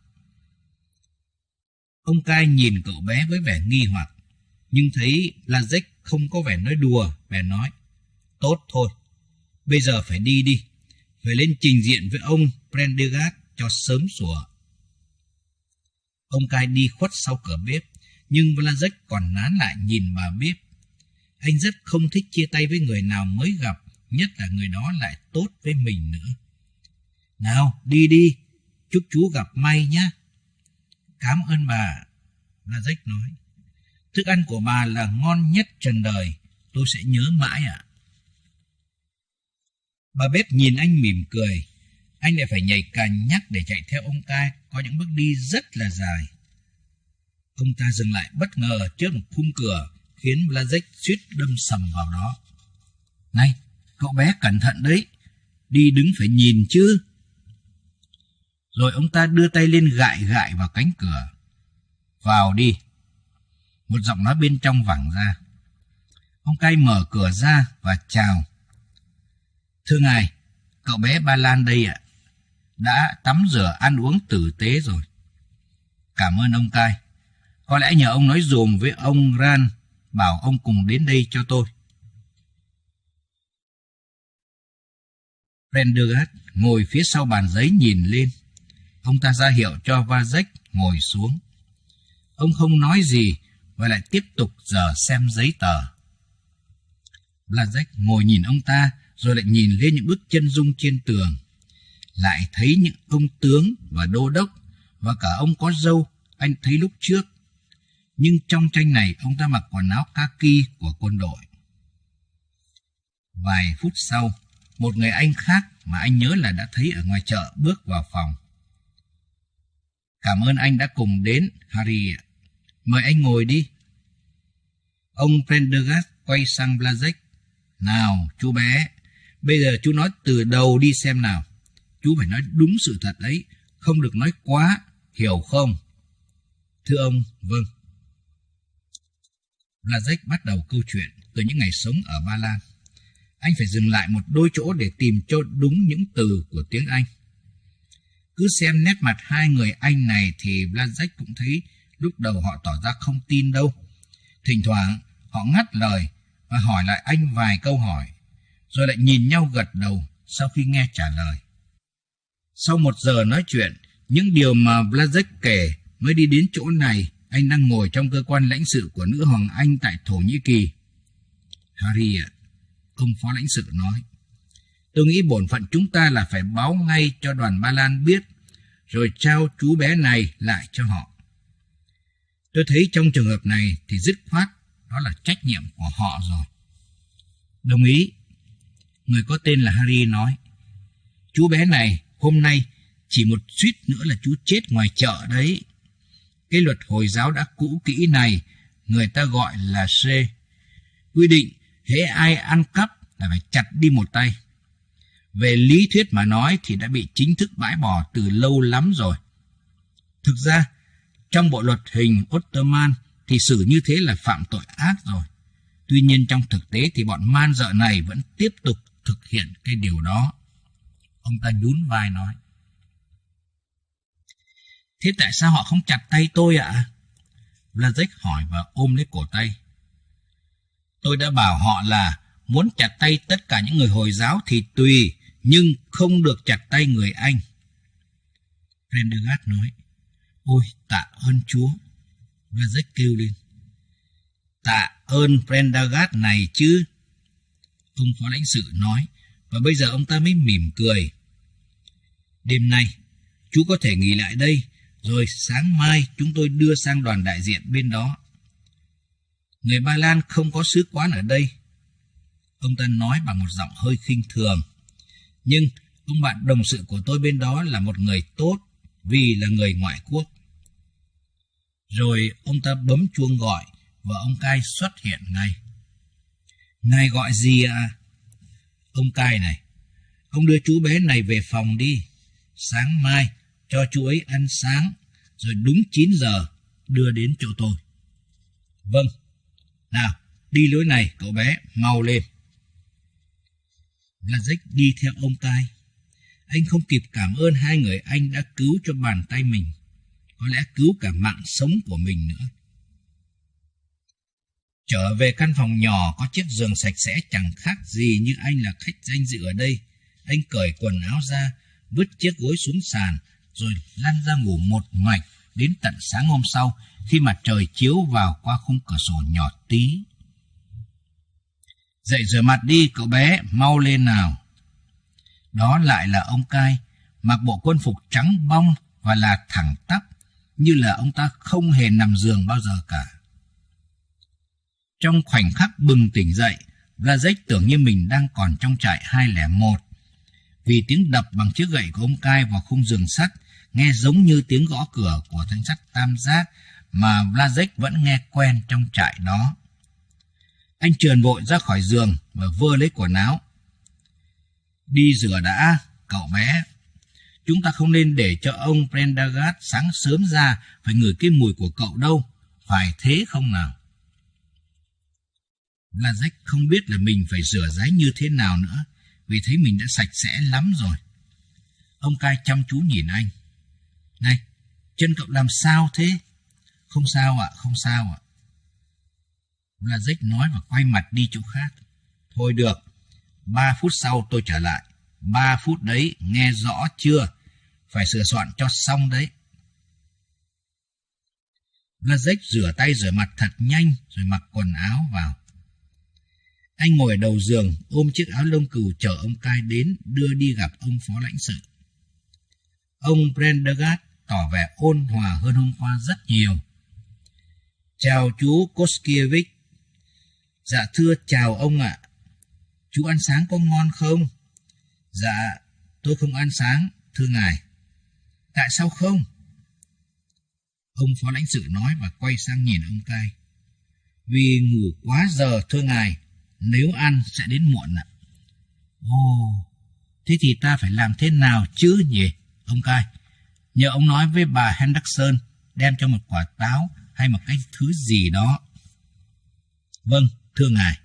Ông Kyle nhìn cậu bé với vẻ nghi hoặc, nhưng thấy Blazek không có vẻ nói đùa, bèn nói, tốt thôi, bây giờ phải đi đi, phải lên trình diện với ông Prendergast cho sớm sủa. Ông Kyle đi khuất sau cửa bếp, nhưng Blazek còn nán lại nhìn bà bếp. Anh rất không thích chia tay với người nào mới gặp, nhất là người đó lại tốt với mình nữa. Nào, đi đi, chúc chú gặp may nhé. Cảm ơn bà, Blazek nói. Thức ăn của bà là ngon nhất trần đời, tôi sẽ nhớ mãi ạ. Bà bếp nhìn anh mỉm cười, anh lại phải nhảy cà nhắc để chạy theo ông Cai có những bước đi rất là dài. Ông ta dừng lại bất ngờ trước một khung cửa khiến Blazek suýt đâm sầm vào đó. Này, cậu bé cẩn thận đấy, đi đứng phải nhìn chứ. Rồi ông ta đưa tay lên gại gại vào cánh cửa. Vào đi. Một giọng nói bên trong vẳng ra. Ông Cai mở cửa ra và chào. Thưa ngài, cậu bé Ba Lan đây ạ. Đã tắm rửa ăn uống tử tế rồi. Cảm ơn ông Cai. Có lẽ nhờ ông nói dùm với ông Ran, bảo ông cùng đến đây cho tôi. Prendergast ngồi phía sau bàn giấy nhìn lên. Ông ta ra hiệu cho Blazek ngồi xuống. Ông không nói gì và lại tiếp tục dở xem giấy tờ. Blazek ngồi nhìn ông ta rồi lại nhìn lên những bức chân dung trên tường. Lại thấy những ông tướng và đô đốc và cả ông có râu anh thấy lúc trước. Nhưng trong tranh này ông ta mặc quần áo kaki của quân đội. Vài phút sau, một người anh khác mà anh nhớ là đã thấy ở ngoài chợ bước vào phòng. Cảm ơn anh đã cùng đến, Harry. Mời anh ngồi đi. Ông Prendergast quay sang Blazek. Nào, chú bé, bây giờ chú nói từ đầu đi xem nào. Chú phải nói đúng sự thật ấy, không được nói quá, hiểu không? Thưa ông, vâng. Blazek bắt đầu câu chuyện từ những ngày sống ở Ba Lan. Anh phải dừng lại một đôi chỗ để tìm cho đúng những từ của tiếng Anh. Cứ xem nét mặt hai người Anh này thì Blazek cũng thấy lúc đầu họ tỏ ra không tin đâu. Thỉnh thoảng họ ngắt lời và hỏi lại anh vài câu hỏi, rồi lại nhìn nhau gật đầu sau khi nghe trả lời. Sau một giờ nói chuyện, những điều mà Blazek kể mới đi đến chỗ này. Anh đang ngồi trong cơ quan lãnh sự của nữ hoàng Anh tại Thổ Nhĩ Kỳ. Harry ạ, ông phó lãnh sự nói, tôi nghĩ bổn phận chúng ta là phải báo ngay cho đoàn Ba Lan biết, rồi trao chú bé này lại cho họ. Tôi thấy trong trường hợp này thì dứt khoát đó là trách nhiệm của họ rồi. Đồng ý. Người có tên là Harry nói, chú bé này hôm nay chỉ một suýt nữa là chú chết ngoài chợ đấy. Cái luật Hồi giáo đã cũ kỹ này, người ta gọi là C. Quy định, hễ ai ăn cắp là phải chặt đi một tay. Về lý thuyết mà nói thì đã bị chính thức bãi bỏ từ lâu lắm rồi. Thực ra, trong bộ luật hình Ottoman thì xử như thế là phạm tội ác rồi. Tuy nhiên trong thực tế thì bọn man dợ này vẫn tiếp tục thực hiện cái điều đó. Ông ta nhún vai nói. Thế tại sao họ không chặt tay tôi ạ? Blazek hỏi và ôm lấy cổ tay. Tôi đã bảo họ là muốn chặt tay tất cả những người Hồi giáo thì tùy, nhưng không được chặt tay người Anh. Prendergast nói. Ôi, tạ ơn Chúa. Blazek kêu lên. Tạ ơn Prendergast này chứ. Ông phó lãnh sự nói, và bây giờ ông ta mới mỉm cười. Đêm nay, chú có thể nghỉ lại đây, rồi sáng mai chúng tôi đưa sang đoàn đại diện bên đó. Người Ba Lan không có sứ quán ở đây. Ông ta nói bằng một giọng hơi khinh thường. Nhưng ông bạn đồng sự của tôi bên đó là một người tốt vì là người ngoại quốc. Rồi ông ta bấm chuông gọi và ông Cai xuất hiện ngay. Ngài gọi gì ạ? À? Ông Cai này, ông đưa chú bé này về phòng đi. Sáng mai cho chú ấy ăn sáng, rồi đúng chín giờ đưa đến chỗ tôi. Vâng. Nào, đi lối này cậu bé, mau lên. Blazek đi theo ông Cai. Anh không kịp cảm ơn hai người anh đã cứu cho bàn tay mình, có lẽ cứu cả mạng sống của mình nữa. Trở về căn phòng nhỏ có chiếc giường sạch sẽ chẳng khác gì như anh là khách danh dự ở đây. Anh cởi quần áo ra, vứt chiếc gối xuống sàn, rồi lăn ra ngủ một mạch đến tận sáng hôm sau khi mặt trời chiếu vào qua khung cửa sổ nhỏ tí. Dậy rửa mặt đi cậu bé, mau lên nào. Đó lại là ông Cai, mặc bộ quân phục trắng bong và là thẳng tắp, như là ông ta không hề nằm giường bao giờ cả. Trong khoảnh khắc bừng tỉnh dậy, Blazek tưởng như mình đang còn trong trại hai không một, vì tiếng đập bằng chiếc gậy của ông Cai vào khung giường sắt nghe giống như tiếng gõ cửa của thanh sắt tam giác mà Blazek vẫn nghe quen trong trại đó. Anh trườn vội ra khỏi giường và vơ lấy quần áo. Đi rửa đã, cậu bé. Chúng ta không nên để cho ông Prendergast sáng sớm ra phải ngửi cái mùi của cậu đâu, phải thế không nào? Blazek không biết là mình phải rửa ráy như thế nào nữa, vì thấy mình đã sạch sẽ lắm rồi. Ông Cai chăm chú nhìn anh. Này, chân cậu làm sao thế? Không sao ạ, không sao ạ. Blazek nói và quay mặt đi chỗ khác. Thôi được, ba phút sau tôi trở lại. Ba phút đấy, nghe rõ chưa? Phải sửa soạn cho xong đấy. Blazek rửa tay rửa mặt thật nhanh rồi mặc quần áo vào. Anh ngồi ở đầu giường ôm chiếc áo lông cừu chờ ông Cai đến đưa đi gặp ông phó lãnh sự. Ông Prendergast tỏ vẻ ôn hòa hơn hôm qua rất nhiều. Chào chú Koskiewicz. Dạ thưa chào ông ạ. Chú ăn sáng có ngon không? Dạ, tôi không ăn sáng, thưa ngài. Tại sao không? Ông phó lãnh sự nói và quay sang nhìn ông Cai. Vì ngủ quá giờ, thưa ngài. Nếu ăn sẽ đến muộn ạ. Ồ, thế thì ta phải làm thế nào chứ nhỉ, ông Cai? Nhờ ông nói với bà Henderson đem cho một quả táo hay một cái thứ gì đó. Vâng, thưa ngài.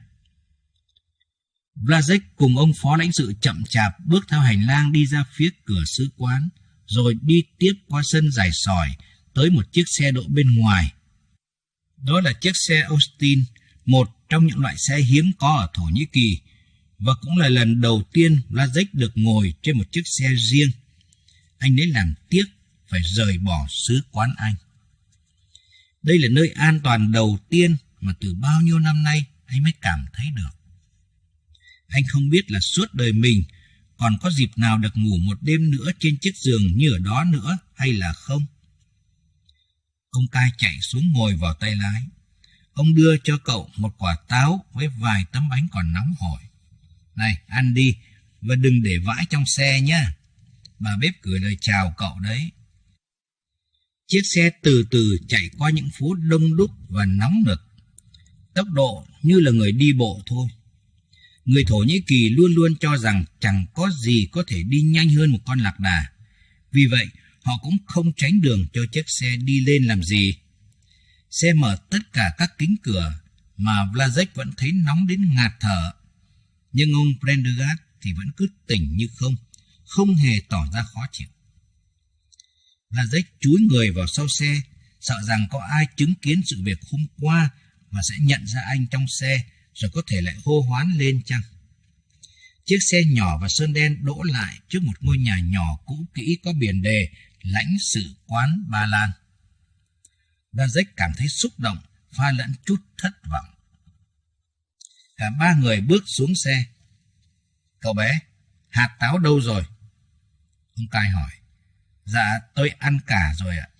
Blazek cùng ông phó lãnh sự chậm chạp bước theo hành lang đi ra phía cửa sứ quán, rồi đi tiếp qua sân dài sỏi tới một chiếc xe đỗ bên ngoài. Đó là chiếc xe Austin, một trong những loại xe hiếm có ở Thổ Nhĩ Kỳ, và cũng là lần đầu tiên Blazek được ngồi trên một chiếc xe riêng. Anh ấy làm tiếc phải rời bỏ sứ quán Anh. Đây là nơi an toàn đầu tiên mà từ bao nhiêu năm nay anh mới cảm thấy được. Anh không biết là suốt đời mình còn có dịp nào được ngủ một đêm nữa trên chiếc giường như ở đó nữa hay là không. Ông Cai chạy xuống ngồi vào tay lái. Ông đưa cho cậu một quả táo với vài tấm bánh còn nóng hổi. Này, ăn đi, và đừng để vãi trong xe nhé. Bà bếp gửi lời chào cậu đấy. Chiếc xe từ từ chạy qua những phố đông đúc và nóng nực. Tốc độ như là người đi bộ thôi. Người Thổ Nhĩ Kỳ luôn luôn cho rằng chẳng có gì có thể đi nhanh hơn một con lạc đà. Vì vậy, họ cũng không tránh đường cho chiếc xe đi lên làm gì. Xe mở tất cả các kính cửa mà Blazek vẫn thấy nóng đến ngạt thở. Nhưng ông Prendergast thì vẫn cứ tỉnh như không, không hề tỏ ra khó chịu. Blazek chúi người vào sau xe, sợ rằng có ai chứng kiến sự việc hôm qua và sẽ nhận ra anh trong xe, rồi có thể lại hô hoán lên chăng. Chiếc xe nhỏ và sơn đen đỗ lại trước một ngôi nhà nhỏ cũ kỹ có biển đề lãnh sự quán Ba Lan. Blazek cảm thấy xúc động, pha lẫn chút thất vọng. Cả ba người bước xuống xe. Cậu bé, hạt táo đâu rồi? Ông Cai hỏi. Dạ, tôi ăn cả rồi ạ.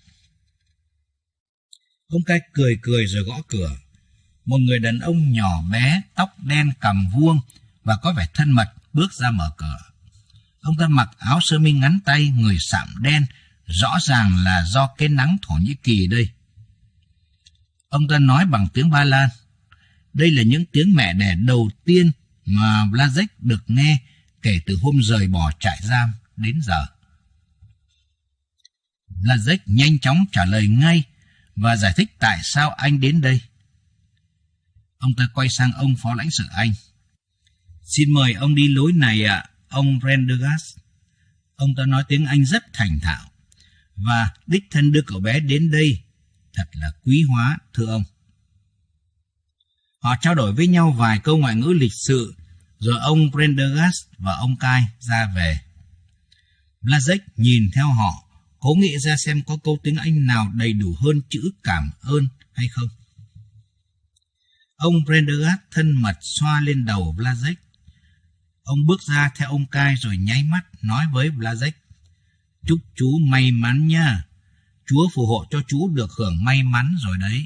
Ông Cai cười cười rồi gõ cửa. Một người đàn ông nhỏ bé, tóc đen cằm vuông và có vẻ thân mật bước ra mở cửa. Ông ta mặc áo sơ mi ngắn tay, người sạm đen, rõ ràng là do cái nắng Thổ Nhĩ Kỳ đây. Ông ta nói bằng tiếng Ba Lan. Đây là những tiếng mẹ đẻ đầu tiên mà Blazek được nghe kể từ hôm rời bỏ trại giam đến giờ. Blazek nhanh chóng trả lời ngay và giải thích tại sao anh đến đây. Ông ta quay sang ông phó lãnh sự Anh. Xin mời ông đi lối này ạ, à, ông Prendergast. Ông ta nói tiếng Anh rất thành thạo. Và đích thân đưa cậu bé đến đây. Thật là quý hóa, thưa ông. Họ trao đổi với nhau vài câu ngoại ngữ lịch sự, rồi ông Prendergast và ông Cai ra về. Blazek nhìn theo họ, cố nghĩ ra xem có câu tiếng Anh nào đầy đủ hơn chữ cảm ơn hay không. Ông Prendergast thân mật xoa lên đầu Blazek. Ông bước ra theo ông Cai rồi nháy mắt nói với Blazek. Chúc chú may mắn nha. Chúa phù hộ cho chú được hưởng may mắn rồi đấy.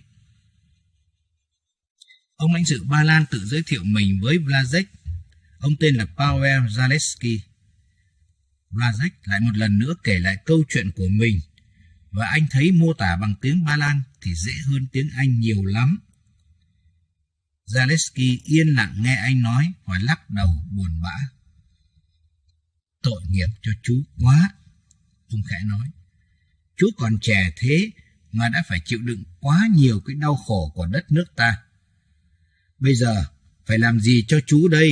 Ông lãnh sự Ba Lan tự giới thiệu mình với Blazek. Ông tên là Paweł Zaleski. Blazek lại một lần nữa kể lại câu chuyện của mình, và anh thấy mô tả bằng tiếng Ba Lan thì dễ hơn tiếng Anh nhiều lắm. Zaleski yên lặng nghe anh nói và lắc đầu buồn bã. Tội nghiệp cho chú quá, ông khẽ nói. Chú còn trẻ thế mà đã phải chịu đựng quá nhiều cái đau khổ của đất nước ta. Bây giờ phải làm gì cho chú đây?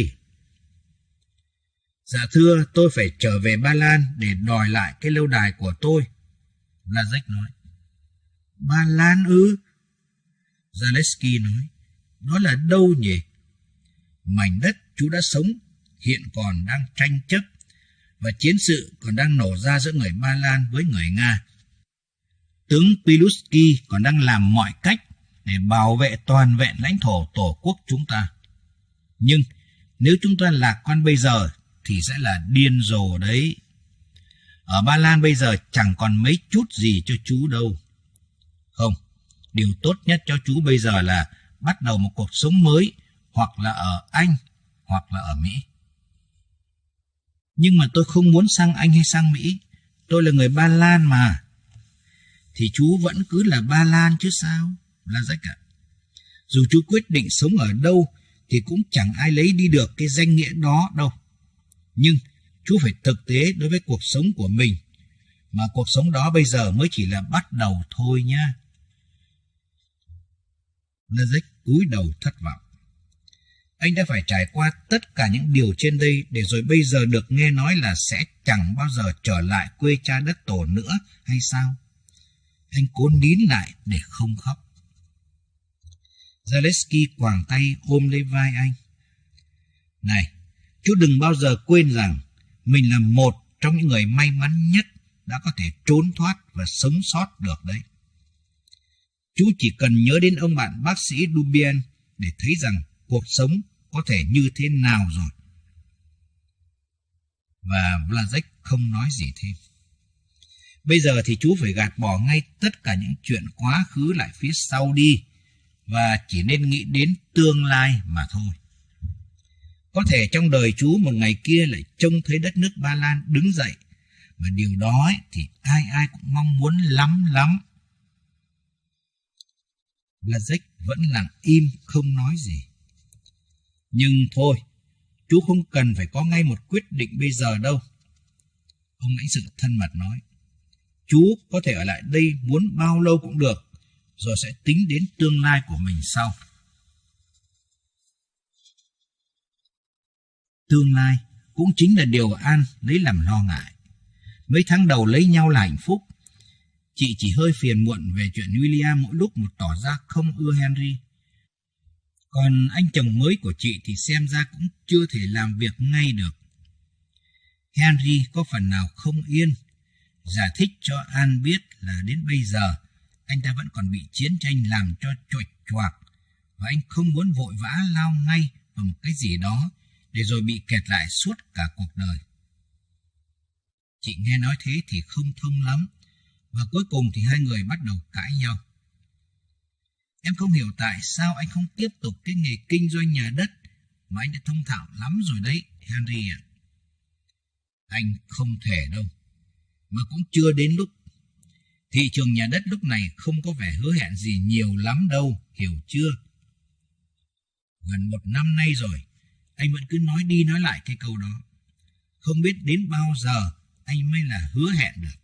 Dạ thưa, tôi phải trở về Ba Lan để đòi lại cái lâu đài của tôi, Blazek nói. Ba Lan ư? Zaleski nói. Đó là đâu nhỉ? Mảnh đất chú đã sống hiện còn đang tranh chấp, và chiến sự còn đang nổ ra giữa người Ba Lan với người Nga. Tướng Pilusky còn đang làm mọi cách để bảo vệ toàn vẹn lãnh thổ tổ quốc chúng ta. Nhưng nếu chúng ta lạc quan bây giờ thì sẽ là điên rồ đấy. Ở Ba Lan bây giờ chẳng còn mấy chút gì cho chú đâu. Không, điều tốt nhất cho chú bây giờ là bắt đầu một cuộc sống mới, hoặc là ở Anh, hoặc là ở Mỹ. Nhưng mà tôi không muốn sang Anh hay sang Mỹ. Tôi là người Ba Lan mà. Thì chú vẫn cứ là Ba Lan chứ sao, Blazek ạ. Dù chú quyết định sống ở đâu thì cũng chẳng ai lấy đi được cái danh nghĩa đó đâu. Nhưng chú phải thực tế đối với cuộc sống của mình, mà cuộc sống đó bây giờ mới chỉ là bắt đầu thôi nha. Blazek cúi đầu thất vọng. Anh đã phải trải qua tất cả những điều trên đây để rồi bây giờ được nghe nói là sẽ chẳng bao giờ trở lại quê cha đất tổ nữa hay sao? Anh cố nín lại để không khóc. Zaleski quàng tay ôm lấy vai anh. Này, chú đừng bao giờ quên rằng mình là một trong những người may mắn nhất đã có thể trốn thoát và sống sót được đấy. Chú chỉ cần nhớ đến ông bạn bác sĩ Dubien để thấy rằng cuộc sống có thể như thế nào rồi. Và Blazek không nói gì thêm. Bây giờ thì chú phải gạt bỏ ngay tất cả những chuyện quá khứ lại phía sau đi, và chỉ nên nghĩ đến tương lai mà thôi. Có thể trong đời chú một ngày kia lại trông thấy đất nước Ba Lan đứng dậy, và điều đó ấy, thì ai ai cũng mong muốn lắm lắm. Blazek vẫn lặng im không nói gì. Nhưng thôi, chú không cần phải có ngay một quyết định bây giờ đâu. Ông lãnh sự thân mật nói. Chú có thể ở lại đây muốn bao lâu cũng được, rồi sẽ tính đến tương lai của mình sau. Tương lai cũng chính là điều An lấy làm lo ngại. Mấy tháng đầu lấy nhau là hạnh phúc. Chị chỉ hơi phiền muộn về chuyện William mỗi lúc một tỏ ra không ưa Henry. Còn anh chồng mới của chị thì xem ra cũng chưa thể làm việc ngay được. Henry có phần nào không yên, giải thích cho An biết là đến bây giờ anh ta vẫn còn bị chiến tranh làm cho choạch choạc, và anh không muốn vội vã lao ngay vào một cái gì đó để rồi bị kẹt lại suốt cả cuộc đời. Chị nghe nói thế thì không thông lắm, và cuối cùng thì hai người bắt đầu cãi nhau. Em không hiểu tại sao anh không tiếp tục cái nghề kinh doanh nhà đất mà anh đã thông thạo lắm rồi đấy, Henry ạ. Anh không thể đâu, mà cũng chưa đến lúc. Thị trường nhà đất lúc này không có vẻ hứa hẹn gì nhiều lắm đâu, hiểu chưa? Gần một năm nay rồi, anh vẫn cứ nói đi nói lại cái câu đó. Không biết đến bao giờ anh mới là hứa hẹn được.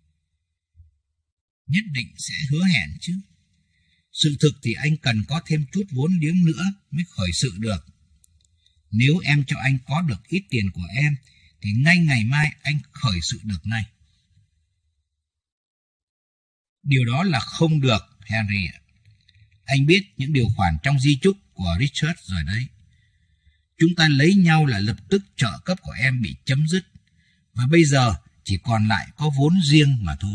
Nhất định sẽ hứa hẹn chứ. Sự thực thì anh cần có thêm chút vốn liếng nữa mới khởi sự được. Nếu em cho anh có được ít tiền của em, thì ngay ngày mai anh khởi sự được ngay. Điều đó là không được, Henry ạ. Anh biết những điều khoản trong di chúc của Richard rồi đấy. Chúng ta lấy nhau là lập tức trợ cấp của em bị chấm dứt, và bây giờ chỉ còn lại có vốn riêng mà thôi.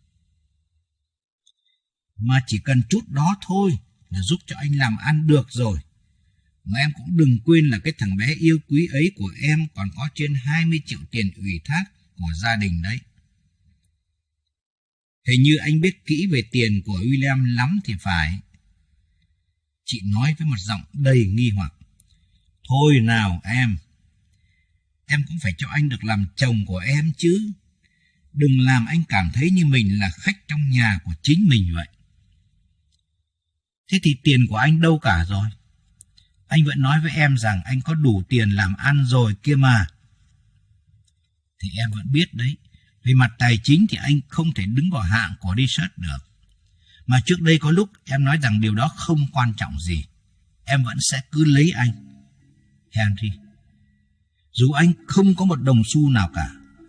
Mà chỉ cần chút đó thôi là giúp cho anh làm ăn được rồi. Mà em cũng đừng quên là cái thằng bé yêu quý ấy của em còn có trên hai mươi triệu tiền ủy thác của gia đình đấy. Hình như anh biết kỹ về tiền của William lắm thì phải. Chị nói với một giọng đầy nghi hoặc. Thôi nào em. Em cũng phải cho anh được làm chồng của em chứ. Đừng làm anh cảm thấy như mình là khách trong nhà của chính mình vậy. Thế thì tiền của anh đâu cả rồi? Anh vẫn nói với em rằng anh có đủ tiền làm ăn rồi kia mà. Thì em vẫn biết đấy, về mặt tài chính thì anh không thể đứng vào hạng của Richard được. Mà trước đây có lúc em nói rằng điều đó không quan trọng gì. Em vẫn sẽ cứ lấy anh. Henry, dù anh không có một đồng xu nào cả.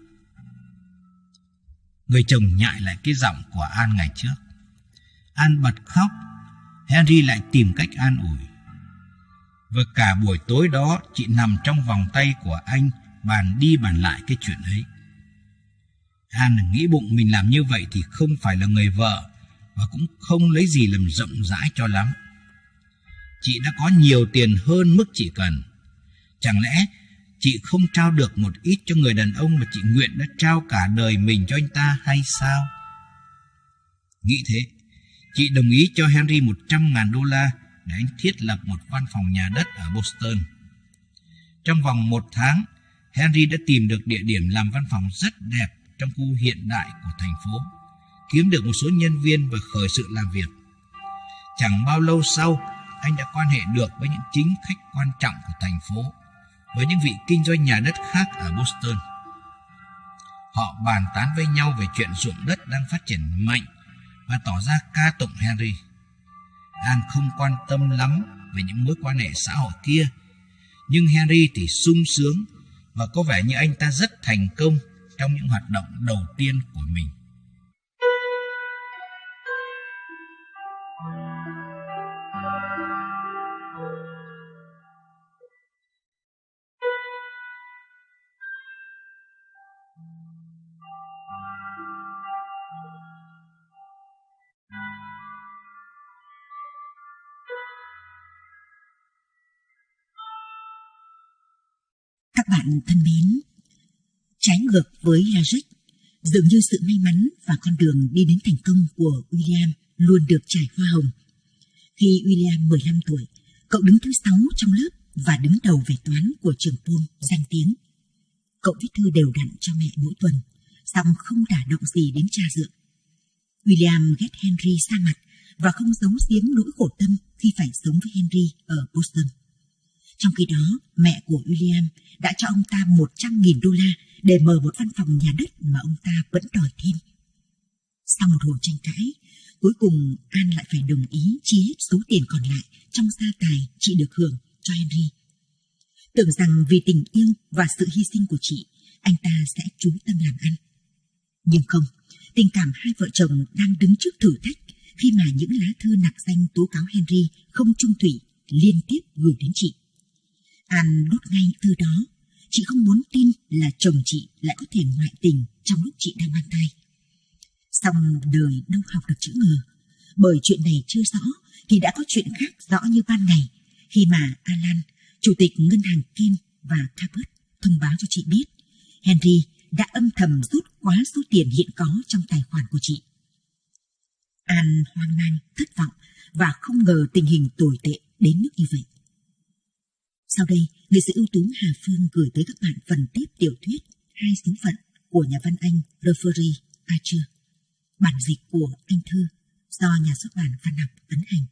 Người chồng nhại lại cái giọng của An ngày trước. An bật khóc. Henry lại tìm cách an ủi. Và cả buổi tối đó chị nằm trong vòng tay của anh, bàn đi bàn lại cái chuyện ấy. An nghĩ bụng mình làm như vậy thì không phải là người vợ, và cũng không lấy gì làm rộng rãi cho lắm. Chị đã có nhiều tiền hơn mức chị cần. Chẳng lẽ chị không trao được một ít cho người đàn ông mà chị nguyện đã trao cả đời mình cho anh ta hay sao? Nghĩ thế, chị đồng ý cho Henry một trăm ngàn đô la để anh thiết lập một văn phòng nhà đất ở Boston. Trong vòng một tháng, Henry đã tìm được địa điểm làm văn phòng rất đẹp trong khu hiện đại của thành phố, kiếm được một số nhân viên và khởi sự làm việc. Chẳng bao lâu sau, anh đã quan hệ được với những chính khách quan trọng của thành phố, với những vị kinh doanh nhà đất khác ở Boston. Họ bàn tán với nhau về chuyện ruộng đất đang phát triển mạnh và tỏ ra ca tụng Henry. An không quan tâm lắm về những mối quan hệ xã hội kia, nhưng Henry thì sung sướng và có vẻ như anh ta rất thành công trong những hoạt động đầu tiên của mình. Các bạn thân mến, trái ngược với Lajek, dường như sự may mắn và con đường đi đến thành công của William luôn được trải hoa hồng. Khi William mười lăm tuổi, cậu đứng thứ sáu trong lớp và đứng đầu về toán của trường Paul danh tiếng. Cậu viết thư đều đặn cho mẹ mỗi tuần, song không đả động gì đến cha dượng. William ghét Henry xa mặt và không giấu giếm nỗi khổ tâm khi phải sống với Henry ở Boston. Trong khi đó, mẹ của William đã cho ông ta một trăm nghìn đô la để mở một văn phòng nhà đất mà ông ta vẫn đòi thêm. Sau một hồi tranh cãi, cuối cùng An lại phải đồng ý chia hết số tiền còn lại trong gia tài chị được hưởng cho Henry. Tưởng rằng vì tình yêu và sự hy sinh của chị, anh ta sẽ chú tâm làm ăn. Nhưng không, tình cảm hai vợ chồng đang đứng trước thử thách khi mà những lá thư nặc danh tố cáo Henry không trung thủy liên tiếp gửi đến chị. An đốt ngay thư đó. Chị không muốn tin là chồng chị lại có thể ngoại tình trong lúc chị đang mang thai. Song đời đâu học được chữ ngờ. Bởi chuyện này chưa rõ thì đã có chuyện khác rõ như ban ngày, khi mà Alan, chủ tịch ngân hàng Kim và Cabot thông báo cho chị biết Henry đã âm thầm rút quá số tiền hiện có trong tài khoản của chị. An hoang mang, thất vọng và không ngờ tình hình tồi tệ đến mức như vậy. Sau đây, nghệ sĩ ưu tú Hà Phương gửi tới các bạn phần tiếp tiểu thuyết Hai số phận của nhà văn Anh Reverie Archer, bản dịch của Anh Thư do nhà xuất bản Văn học ấn hành.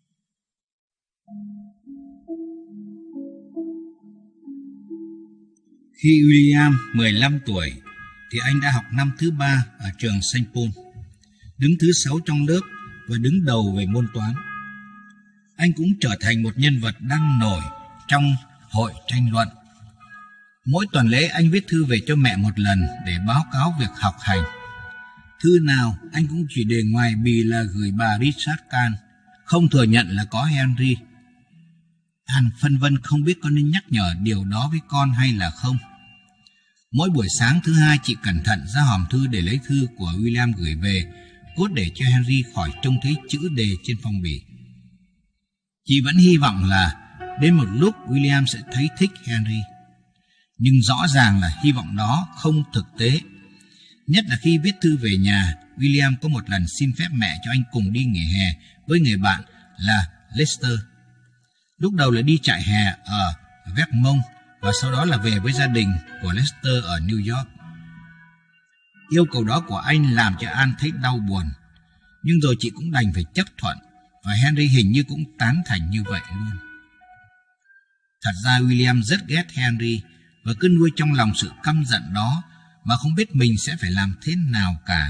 Khi William mười lăm tuổi thì anh đã học năm thứ ba ở trường Saint Paul, đứng thứ sáu trong lớp và đứng đầu về môn toán. Anh cũng trở thành một nhân vật đang nổi trong hội tranh luận. Mỗi tuần lễ anh viết thư về cho mẹ một lần để báo cáo việc học hành. Thư nào anh cũng chỉ để ngoài bì là gửi bà Richard Kahn, không thừa nhận là có Henry. An phân vân không biết có nên nhắc nhở điều đó với con hay là không. Mỗi buổi sáng thứ hai chị cẩn thận ra hòm thư để lấy thư của William gửi về, cốt để cho Henry khỏi trông thấy chữ đề trên phong bì. Chị vẫn hy vọng là đến một lúc William sẽ thấy thích Henry. Nhưng rõ ràng là hy vọng đó không thực tế. Nhất là khi viết thư về nhà, William có một lần xin phép mẹ cho anh cùng đi nghỉ hè với người bạn là Lester. Lúc đầu là đi trại hè ở Vermont và sau đó là về với gia đình của Lester ở New York. Yêu cầu đó của anh làm cho Anne thấy đau buồn, nhưng rồi chị cũng đành phải chấp thuận, và Henry hình như cũng tán thành như vậy luôn. Thật ra William rất ghét Henry và cứ nuôi trong lòng sự căm giận đó mà không biết mình sẽ phải làm thế nào cả.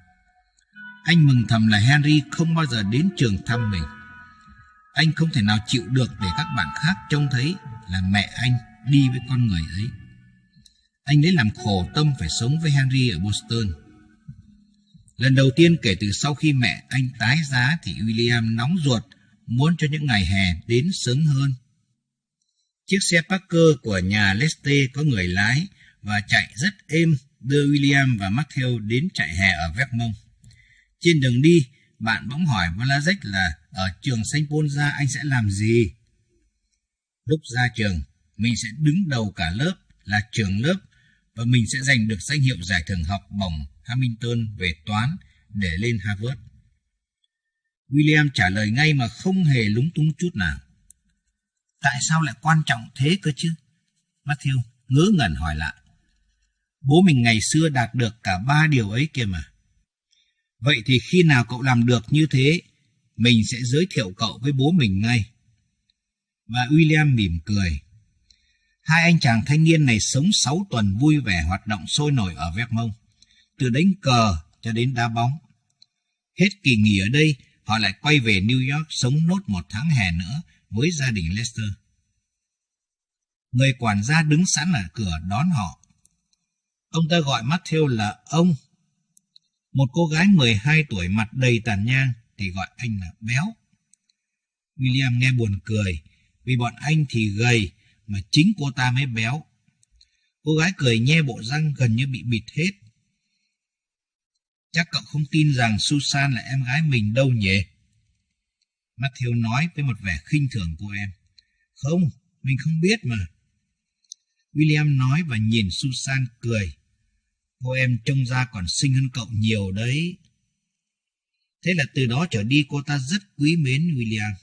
Anh mừng thầm là Henry không bao giờ đến trường thăm mình. Anh không thể nào chịu được để các bạn khác trông thấy là mẹ anh đi với con người ấy. Anh lấy làm khổ tâm phải sống với Henry ở Boston. Lần đầu tiên kể từ sau khi mẹ anh tái giá thì William nóng ruột, muốn cho những ngày hè đến sớm hơn. Chiếc xe Parker của nhà Lester có người lái và chạy rất êm, đưa William và Matthew đến trại hè ở Vermont. Trên đường đi, bạn bỗng hỏi Blazek là ở trường Saint Paul ra anh sẽ làm gì? Lúc ra trường, mình sẽ đứng đầu cả lớp là trưởng lớp và mình sẽ giành được danh hiệu giải thưởng học bổng Hamilton về toán để lên Harvard. William trả lời ngay mà không hề lúng túng chút nào. Tại sao lại quan trọng thế cơ chứ? Matthew ngớ ngẩn hỏi lại. Bố mình ngày xưa đạt được cả ba điều ấy kia mà. Vậy thì khi nào cậu làm được như thế, mình sẽ giới thiệu cậu với bố mình ngay. Và William mỉm cười. Hai anh chàng thanh niên này sống sáu tuần vui vẻ hoạt động sôi nổi ở Vermont, từ đánh cờ cho đến đá bóng. Hết kỳ nghỉ ở đây, họ lại quay về New York sống nốt một tháng hè nữa với gia đình Lester. Người quản gia đứng sẵn ở cửa đón họ. Ông ta gọi Matthew là ông. Một cô gái mười hai tuổi mặt đầy tàn nhang thì gọi anh là béo. William nghe buồn cười, vì bọn anh thì gầy mà chính cô ta mới béo. Cô gái cười nhe bộ răng gần như bị bịt hết. Chắc cậu không tin rằng Susan là em gái mình đâu nhỉ? Matthew nói với một vẻ khinh thường cô em. Không, mình không biết mà. William nói và nhìn Susan cười. Cô em trông ra còn xinh hơn cậu nhiều đấy. Thế là từ đó trở đi cô ta rất quý mến William.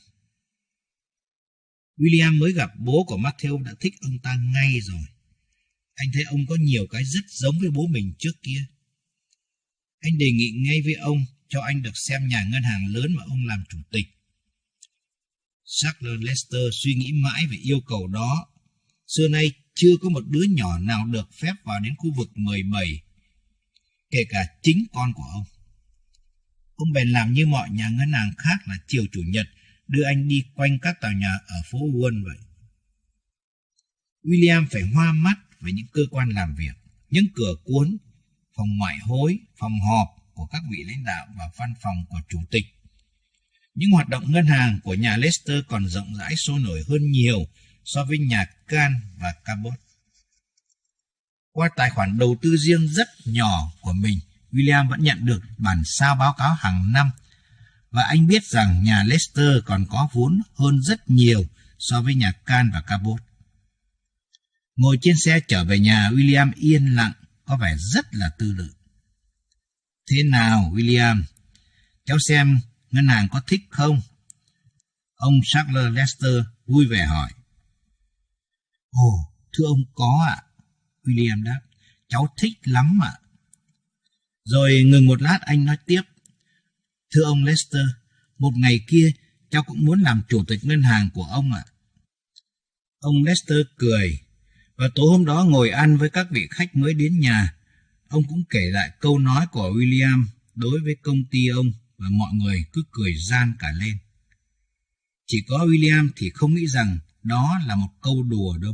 William mới gặp bố của Matthew đã thích ông ta ngay rồi. Anh thấy ông có nhiều cái rất giống với bố mình trước kia. Anh đề nghị ngay với ông cho anh được xem nhà ngân hàng lớn mà ông làm chủ tịch. Charles Lester suy nghĩ mãi về yêu cầu đó. Xưa nay chưa có một đứa nhỏ nào được phép vào đến khu vực mười bảy, kể cả chính con của ông. Ông bèn làm như mọi nhà ngân hàng khác là chiều chủ nhật đưa anh đi quanh các tòa nhà ở phố Wall vậy. William phải hoa mắt với những cơ quan làm việc, những cửa cuốn, phòng ngoại hối, phòng họp của các vị lãnh đạo và văn phòng của chủ tịch. Những hoạt động ngân hàng của nhà Lester còn rộng rãi sôi nổi hơn nhiều so với nhà Kahn và Cabot. Qua tài khoản đầu tư riêng rất nhỏ của mình, William vẫn nhận được bản sao báo cáo hàng năm, và anh biết rằng nhà Lester còn có vốn hơn rất nhiều so với nhà Kahn và Cabot. Ngồi trên xe trở về nhà, William yên lặng, có vẻ rất là tư lự. Thế nào, William? Cháu xem ngân hàng có thích không? Ông Charles Lester vui vẻ hỏi. Ồ, thưa ông có ạ. William đáp, cháu thích lắm ạ. Rồi ngừng một lát anh nói tiếp. Thưa ông Lester, một ngày kia cháu cũng muốn làm chủ tịch ngân hàng của ông ạ. Ông Lester cười, và tối hôm đó ngồi ăn với các vị khách mới đến nhà. Ông cũng kể lại câu nói của William đối với công ty ông, và mọi người cứ cười gian cả lên. Chỉ có William thì không nghĩ rằng đó là một câu đùa đâu.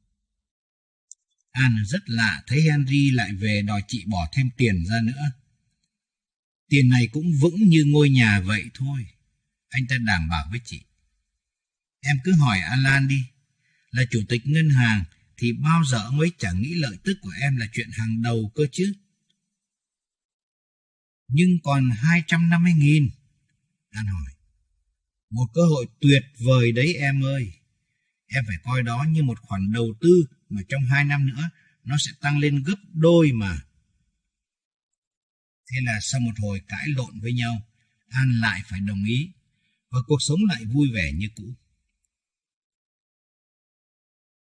Anne rất lạ thấy Henry lại về đòi chị bỏ thêm tiền ra nữa. Tiền này cũng vững như ngôi nhà vậy thôi, anh ta đảm bảo với chị. Em cứ hỏi Alan đi, là chủ tịch ngân hàng thì bao giờ ông ấy chẳng nghĩ lợi tức của em là chuyện hàng đầu cơ chứ. Nhưng còn hai trăm năm mươi nghìn, Anne hỏi. Một cơ hội tuyệt vời đấy em ơi. Em phải coi đó như một khoản đầu tư mà trong hai năm nữa nó sẽ tăng lên gấp đôi mà. Thế là sau một hồi cãi lộn với nhau, An lại phải đồng ý, và cuộc sống lại vui vẻ như cũ.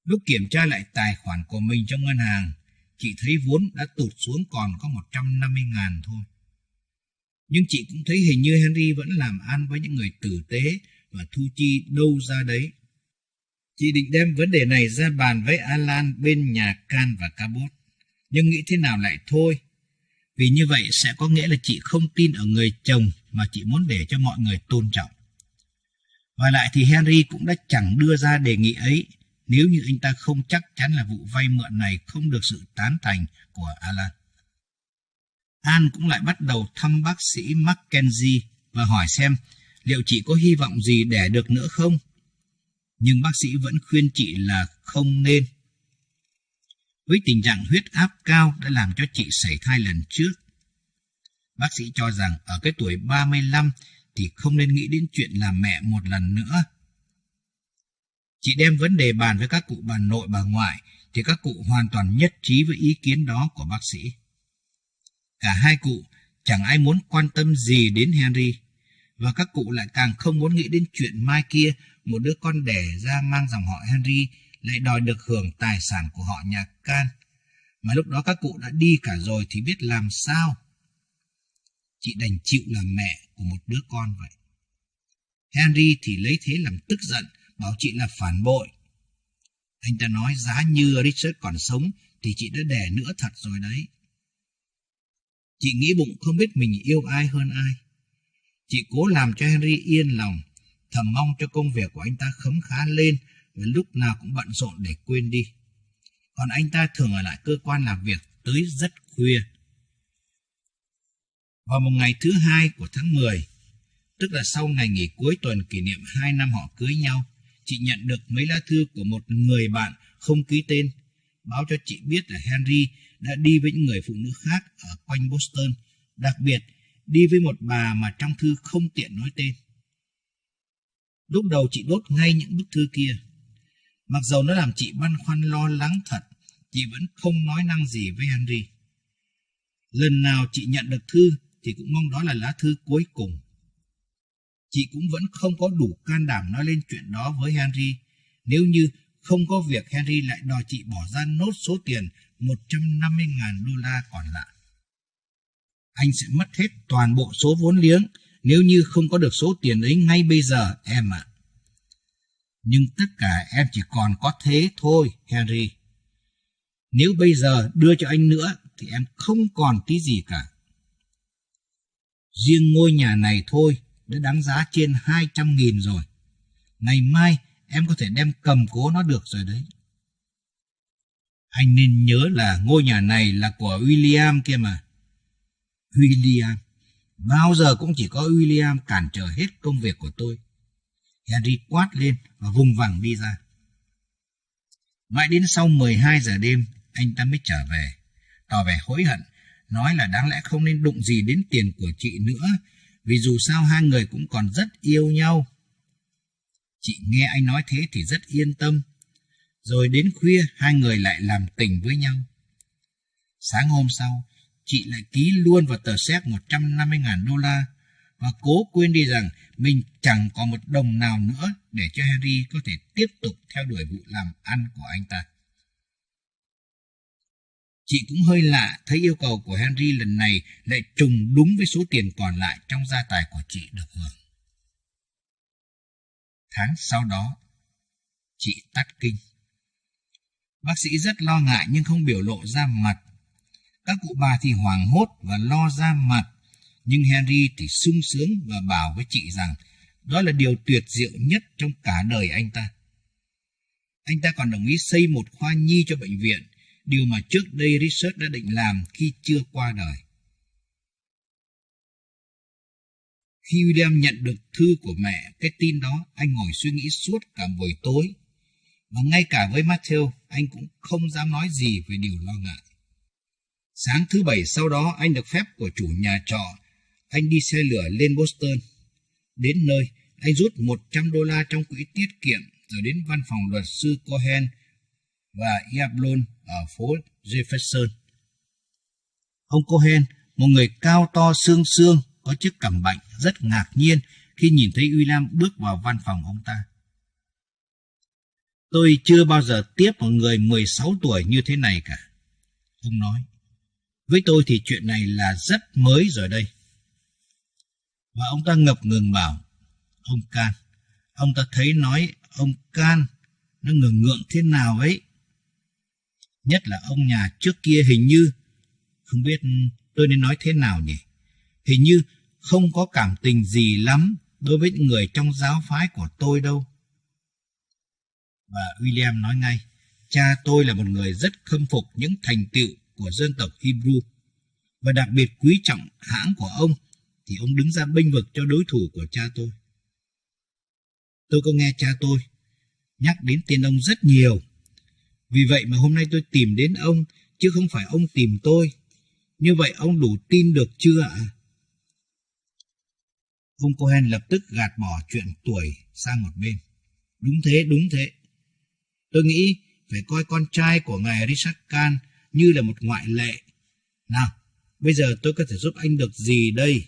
Lúc kiểm tra lại tài khoản của mình trong ngân hàng, chị thấy vốn đã tụt xuống còn có một trăm năm mươi ngàn thôi. Nhưng chị cũng thấy hình như Henry vẫn làm ăn với những người tử tế và thu chi đâu ra đấy. Chị định đem vấn đề này ra bàn với Alan bên nhà Can và Cabot, nhưng nghĩ thế nào lại thôi. Vì như vậy sẽ có nghĩa là chị không tin ở người chồng mà chị muốn để cho mọi người tôn trọng. Và lại thì Henry cũng đã chẳng đưa ra đề nghị ấy nếu như anh ta không chắc chắn là vụ vay mượn này không được sự tán thành của Alan. Anne cũng lại bắt đầu thăm bác sĩ Mackenzie và hỏi xem liệu chị có hy vọng gì đẻ được nữa không. Nhưng bác sĩ vẫn khuyên chị là không nên. Với tình trạng huyết áp cao đã làm cho chị sảy thai lần trước, bác sĩ cho rằng ở cái tuổi ba mươi lăm thì không nên nghĩ đến chuyện làm mẹ một lần nữa. Chị đem vấn đề bàn với các cụ bà nội bà ngoại thì các cụ hoàn toàn nhất trí với ý kiến đó của bác sĩ. Cả hai cụ chẳng ai muốn quan tâm gì đến Henry, và các cụ lại càng không muốn nghĩ đến chuyện mai kia một đứa con đẻ ra mang dòng họ Henry lại đòi được hưởng tài sản của họ nhà Can, mà lúc đó các cụ đã đi cả rồi thì biết làm sao. Chị đành chịu làm mẹ của một đứa con vậy. Henry thì lấy thế làm tức giận, bảo chị là phản bội. Anh ta nói giá như Richard còn sống thì chị đã đẻ nữa thật rồi đấy. Chị nghĩ bụng không biết mình yêu ai hơn ai. Chị cố làm cho Henry yên lòng, thầm mong cho công việc của anh ta khấm khá lên và lúc nào cũng bận rộn để quên đi. Còn anh ta thường ở lại cơ quan làm việc tới rất khuya. Vào một ngày thứ hai của tháng mười, tức là sau ngày nghỉ cuối tuần kỷ niệm hai năm họ cưới nhau, chị nhận được mấy lá thư của một người bạn không ký tên, báo cho chị biết là Henry đã đi với những người phụ nữ khác ở quanh Boston, đặc biệt đi với một bà mà trong thư không tiện nói tên. Lúc đầu chị đốt ngay những bức thư kia. Mặc dầu nó làm chị băn khoăn lo lắng thật, chị vẫn không nói năng gì với Henry. Lần nào chị nhận được thư thì cũng mong đó là lá thư cuối cùng. Chị cũng vẫn không có đủ can đảm nói lên chuyện đó với Henry, nếu như không có việc Henry lại đòi chị bỏ ra nốt số tiền một trăm năm mươi nghìn đô la còn lại. Anh sẽ mất hết toàn bộ số vốn liếng nếu như không có được số tiền ấy ngay bây giờ, em ạ. Nhưng tất cả em chỉ còn có thế thôi, Henry. Nếu bây giờ đưa cho anh nữa thì em không còn tí gì cả. Riêng ngôi nhà này thôi đã đáng giá trên hai trăm nghìn rồi. Ngày mai em có thể đem cầm cố nó được rồi đấy. Anh nên nhớ là ngôi nhà này là của William kia mà. William? Bao giờ cũng chỉ có William cản trở hết công việc của tôi. Henry quát lên và vùng vằng đi ra. Mãi đến sau mười hai giờ đêm, anh ta mới trở về, tỏ vẻ hối hận, nói là đáng lẽ không nên đụng gì đến tiền của chị nữa, vì dù sao hai người cũng còn rất yêu nhau. Chị nghe anh nói thế thì rất yên tâm. Rồi đến khuya hai người lại làm tình với nhau. Sáng hôm sau, chị lại ký luôn vào tờ séc một trăm năm mươi nghìn đô la và cố quên đi rằng mình chẳng có một đồng nào nữa để cho Henry có thể tiếp tục theo đuổi vụ làm ăn của anh ta. Chị cũng hơi lạ thấy yêu cầu của Henry lần này lại trùng đúng với số tiền còn lại trong gia tài của chị được hưởng. Tháng sau đó, chị tắt kinh. Bác sĩ rất lo ngại nhưng không biểu lộ ra mặt. Các cụ bà thì hoảng hốt và lo ra mặt, nhưng Henry thì sung sướng và bảo với chị rằng đó là điều tuyệt diệu nhất trong cả đời anh ta. Anh ta còn đồng ý xây một khoa nhi cho bệnh viện, điều mà trước đây Richard đã định làm khi chưa qua đời. Khi William nhận được thư của mẹ, cái tin đó, anh ngồi suy nghĩ suốt cả buổi tối. Và ngay cả với Matthew, anh cũng không dám nói gì về điều lo ngại. Sáng thứ bảy sau đó, anh được phép của chủ nhà trọ. Anh đi xe lửa lên Boston. Đến nơi, anh rút một trăm đô la trong quỹ tiết kiệm, rồi đến văn phòng luật sư Cohen và Yablon ở phố Jefferson. Ông Cohen, một người cao to xương xương, có chiếc cằm bạnh, rất ngạc nhiên khi nhìn thấy William bước vào văn phòng ông ta. Tôi chưa bao giờ tiếp một người mười sáu tuổi như thế này cả. Ông nói, với tôi thì chuyện này là rất mới rồi đây. Và ông ta ngập ngừng bảo, ông Can, ông ta thấy nói ông Can nó ngừng ngượng thế nào ấy. Nhất là ông nhà trước kia hình như, không biết tôi nên nói thế nào nhỉ, hình như không có cảm tình gì lắm đối với những người trong giáo phái của tôi đâu. Và William nói ngay, cha tôi là một người rất khâm phục những thành tựu của dân tộc Hebrew, và đặc biệt quý trọng hãng của ông, thì ông đứng ra bênh vực cho đối thủ của cha tôi. Tôi có nghe cha tôi nhắc đến tên ông rất nhiều. Vì vậy mà hôm nay tôi tìm đến ông, chứ không phải ông tìm tôi. Như vậy ông đủ tin được chưa ạ? Ông Cohen lập tức gạt bỏ chuyện tuổi sang một bên. Đúng thế, đúng thế. Tôi nghĩ phải coi con trai của ngài Richard Can như là một ngoại lệ. Nào, bây giờ tôi có thể giúp anh được gì đây?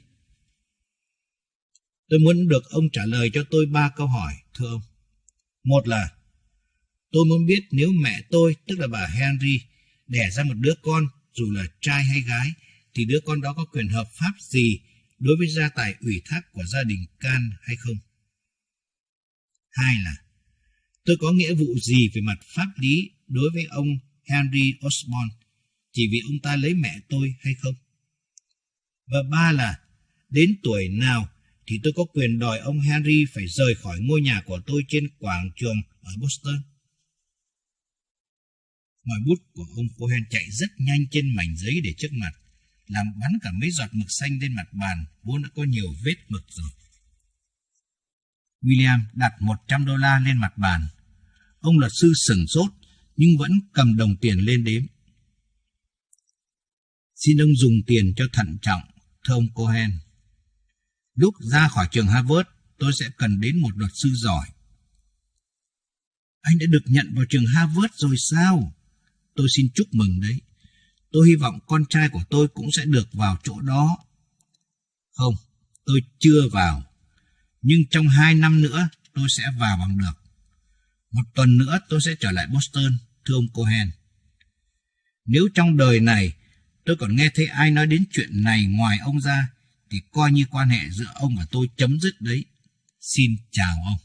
Tôi muốn được ông trả lời cho tôi ba câu hỏi, thưa ông. Một là, tôi muốn biết nếu mẹ tôi, tức là bà Henry, đẻ ra một đứa con, dù là trai hay gái, thì đứa con đó có quyền hợp pháp gì đối với gia tài ủy thác của gia đình Can hay không? Hai là, tôi có nghĩa vụ gì về mặt pháp lý đối với ông Henry Osborne, chỉ vì ông ta lấy mẹ tôi hay không? Và ba là, đến tuổi nào thì tôi có quyền đòi ông Henry phải rời khỏi ngôi nhà của tôi trên quảng trường ở Boston? Ngòi bút của ông Cohen chạy rất nhanh trên mảnh giấy để trước mặt, làm bắn cả mấy giọt mực xanh lên mặt bàn, vốn đã có nhiều vết mực rồi. William đặt một trăm đô la lên mặt bàn. Ông luật sư sửng sốt, nhưng vẫn cầm đồng tiền lên đếm. Xin ông dùng tiền cho thận trọng, thưa ông Cohen. Lúc ra khỏi trường Harvard, tôi sẽ cần đến một luật sư giỏi. Anh đã được nhận vào trường Harvard rồi sao? Tôi xin chúc mừng đấy. Tôi hy vọng con trai của tôi cũng sẽ được vào chỗ đó. Không, tôi chưa vào. Nhưng trong hai năm nữa tôi sẽ vào bằng được. Một tuần nữa tôi sẽ trở lại Boston, thưa ông Cohen. Nếu trong đời này tôi còn nghe thấy ai nói đến chuyện này ngoài ông ra, thì coi như quan hệ giữa ông và tôi chấm dứt đấy. Xin chào ông.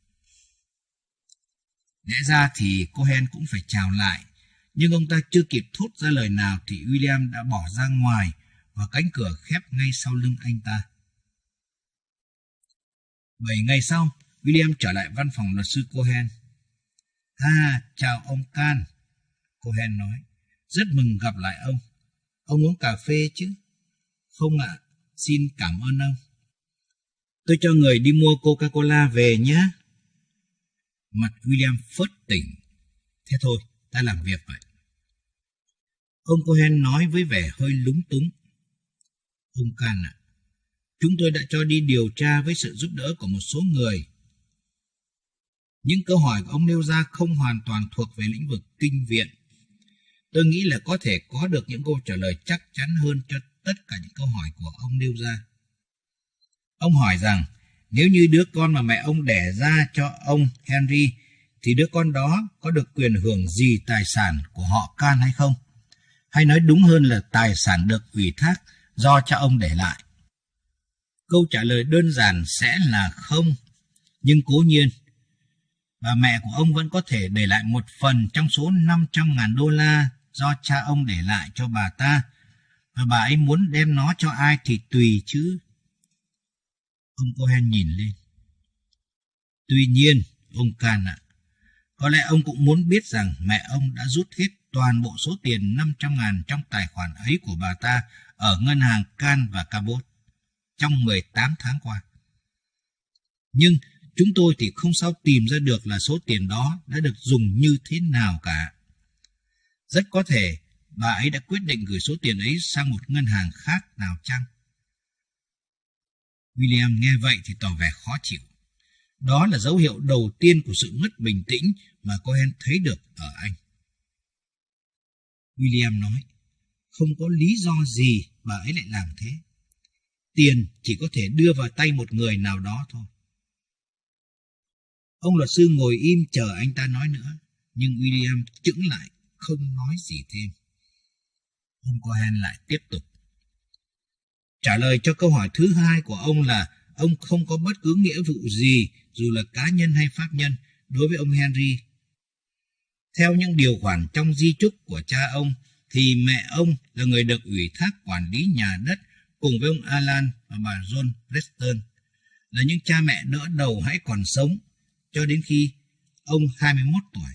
Lẽ ra thì Cohen cũng phải chào lại, nhưng ông ta chưa kịp thốt ra lời nào thì William đã bỏ ra ngoài và cánh cửa khép ngay sau lưng anh ta. Bảy ngày sau, William trở lại văn phòng luật sư Cohen. À, chào ông Can, Cohen nói. Rất mừng gặp lại ông. Ông uống cà phê chứ? Không ạ, à, xin cảm ơn ông. Tôi cho người đi mua Coca-Cola về nhé. Mặt William phớt tỉnh. Thế thôi, ta làm việc vậy. Ông Cohen nói với vẻ hơi lúng túng. Ông Can ạ, à, chúng tôi đã cho đi điều tra với sự giúp đỡ của một số người. Những câu hỏi của ông nêu ra không hoàn toàn thuộc về lĩnh vực kinh viện. Tôi nghĩ là có thể có được những câu trả lời chắc chắn hơn cho tất cả những câu hỏi của ông nêu ra. Ông hỏi rằng, nếu như đứa con mà mẹ ông đẻ ra cho ông Henry, thì đứa con đó có được quyền hưởng gì tài sản của họ Can hay không? Hay nói đúng hơn là tài sản được ủy thác do cha ông để lại. Câu trả lời đơn giản sẽ là không, nhưng cố nhiên, bà mẹ của ông vẫn có thể để lại một phần trong số năm trăm ngàn đô la do cha ông để lại cho bà ta, và bà ấy muốn đem nó cho ai thì tùy chứ. Ông Cohen nhìn lên. Tuy nhiên, ông Can ạ, có lẽ ông cũng muốn biết rằng mẹ ông đã rút hết toàn bộ số tiền năm trăm ngàn trong tài khoản ấy của bà ta ở ngân hàng Can và Cabot trong mười tám tháng qua. Nhưng chúng tôi thì không sao tìm ra được là số tiền đó đã được dùng như thế nào cả. Rất có thể bà ấy đã quyết định gửi số tiền ấy sang một ngân hàng khác nào chăng? William nghe vậy thì tỏ vẻ khó chịu. Đó là dấu hiệu đầu tiên của sự mất bình tĩnh mà Cohen thấy được ở anh. William nói, không có lý do gì bà ấy lại làm thế. Tiền chỉ có thể đưa vào tay một người nào đó thôi. Ông luật sư ngồi im chờ anh ta nói nữa, nhưng William chững lại, không nói gì thêm. Ông Cohen lại tiếp tục. Trả lời cho câu hỏi thứ hai của ông là ông không có bất cứ nghĩa vụ gì, dù là cá nhân hay pháp nhân, đối với ông Henry. Theo những điều khoản trong di chúc của cha ông, thì mẹ ông là người được ủy thác quản lý nhà đất cùng với ông Alan và bà John Preston, là những cha mẹ đỡ đầu hãy còn sống, cho đến khi ông hai mươi mốt tuổi.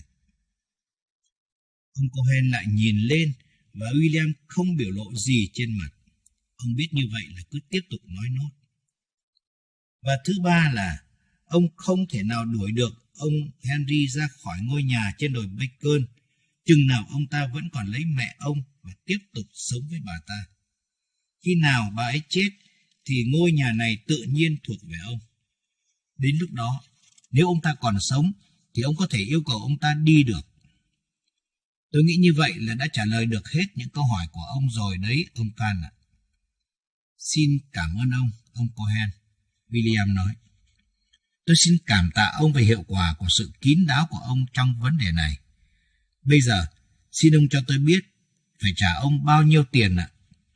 Ông Cohen lại nhìn lên và William không biểu lộ gì trên mặt. Ông biết như vậy là cứ tiếp tục nói nốt. Và thứ ba là ông không thể nào đuổi được ông Henry ra khỏi ngôi nhà trên đồi Bacon, chừng nào ông ta vẫn còn lấy mẹ ông và tiếp tục sống với bà ta. Khi nào bà ấy chết thì ngôi nhà này tự nhiên thuộc về ông. Đến lúc đó, nếu ông ta còn sống thì ông có thể yêu cầu ông ta đi được. Tôi nghĩ như vậy là đã trả lời được hết những câu hỏi của ông rồi đấy, ông Can ạ. Xin cảm ơn ông, ông Cohen, William nói. Tôi xin cảm tạ ông về hiệu quả của sự kín đáo của ông trong vấn đề này. Bây giờ, xin ông cho tôi biết phải trả ông bao nhiêu tiền ạ?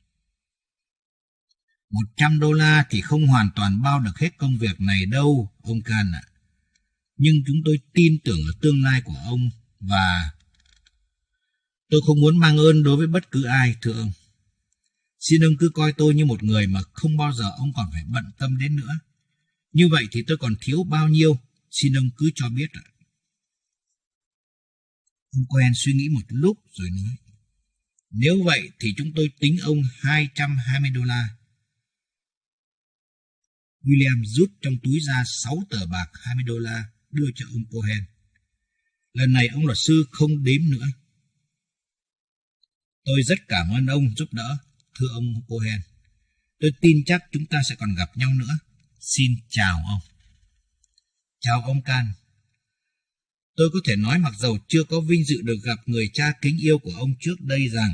Một trăm đô la thì không hoàn toàn bao được hết công việc này đâu, ông Can ạ. Nhưng chúng tôi tin tưởng ở tương lai của ông và tôi không muốn mang ơn đối với bất cứ ai, thưa ông. Xin ông cứ coi tôi như một người mà không bao giờ ông còn phải bận tâm đến nữa. Như vậy thì tôi còn thiếu bao nhiêu, xin ông cứ cho biết ạ. Ông Cohen suy nghĩ một lúc rồi nói. Nếu vậy thì chúng tôi tính ông hai trăm hai mươi đô la. William rút trong túi ra sáu tờ bạc hai mươi đô la đưa cho ông Cohen. Lần này ông luật sư không đếm nữa. Tôi rất cảm ơn ông giúp đỡ, thưa ông Cohen. Tôi tin chắc chúng ta sẽ còn gặp nhau nữa. Xin chào ông. Chào ông Can. Tôi có thể nói mặc dầu chưa có vinh dự được gặp người cha kính yêu của ông trước đây rằng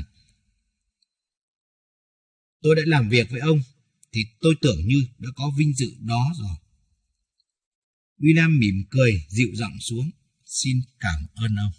tôi đã làm việc với ông, thì tôi tưởng như đã có vinh dự đó rồi. William mỉm cười, dịu giọng xuống. Xin cảm ơn ông.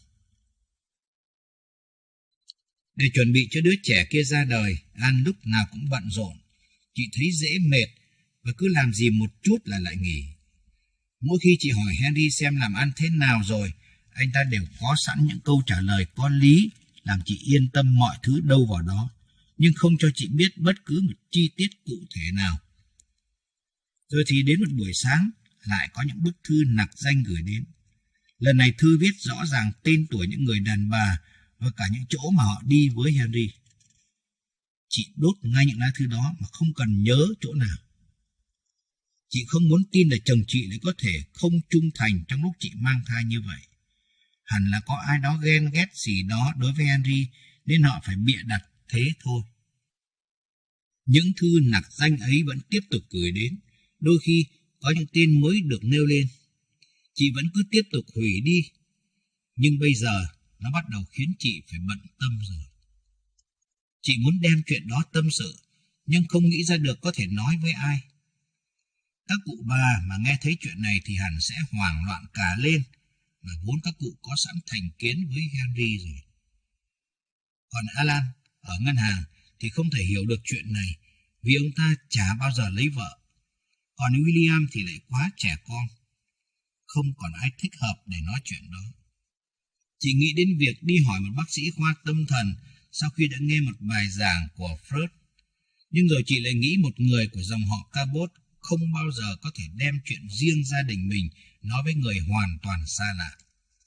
Để chuẩn bị cho đứa trẻ kia ra đời, An lúc nào cũng bận rộn. Chị thấy dễ mệt và cứ làm gì một chút là lại nghỉ. Mỗi khi chị hỏi Henry xem làm ăn thế nào rồi, anh ta đều có sẵn những câu trả lời có lý, làm chị yên tâm mọi thứ đâu vào đó, nhưng không cho chị biết bất cứ một chi tiết cụ thể nào. Rồi thì đến một buổi sáng, lại có những bức thư nặc danh gửi đến. Lần này thư viết rõ ràng tên tuổi những người đàn bà và cả những chỗ mà họ đi với Henry. Chị đốt ngay những lá thư đó mà không cần nhớ chỗ nào. Chị không muốn tin là chồng chị lại có thể không trung thành trong lúc chị mang thai như vậy. Hẳn là có ai đó ghen ghét gì đó đối với Henry nên họ phải bịa đặt thế thôi. Những thư nặc danh ấy vẫn tiếp tục gửi đến, đôi khi có những tên mới được nêu lên. Chị vẫn cứ tiếp tục hủy đi, nhưng bây giờ nó bắt đầu khiến chị phải bận tâm rồi. Chị muốn đem chuyện đó tâm sự, nhưng không nghĩ ra được có thể nói với ai. Các cụ bà mà nghe thấy chuyện này thì hẳn sẽ hoảng loạn cả lên, mà vốn các cụ có sẵn thành kiến với Henry rồi. Còn Alan ở ngân hàng thì không thể hiểu được chuyện này, vì ông ta chả bao giờ lấy vợ. Còn William thì lại quá trẻ con, không còn ai thích hợp để nói chuyện đó. Chị nghĩ đến việc đi hỏi một bác sĩ khoa tâm thần sau khi đã nghe một bài giảng của Freud. Nhưng rồi chị lại nghĩ một người của dòng họ Cabot không bao giờ có thể đem chuyện riêng gia đình mình nói với người hoàn toàn xa lạ.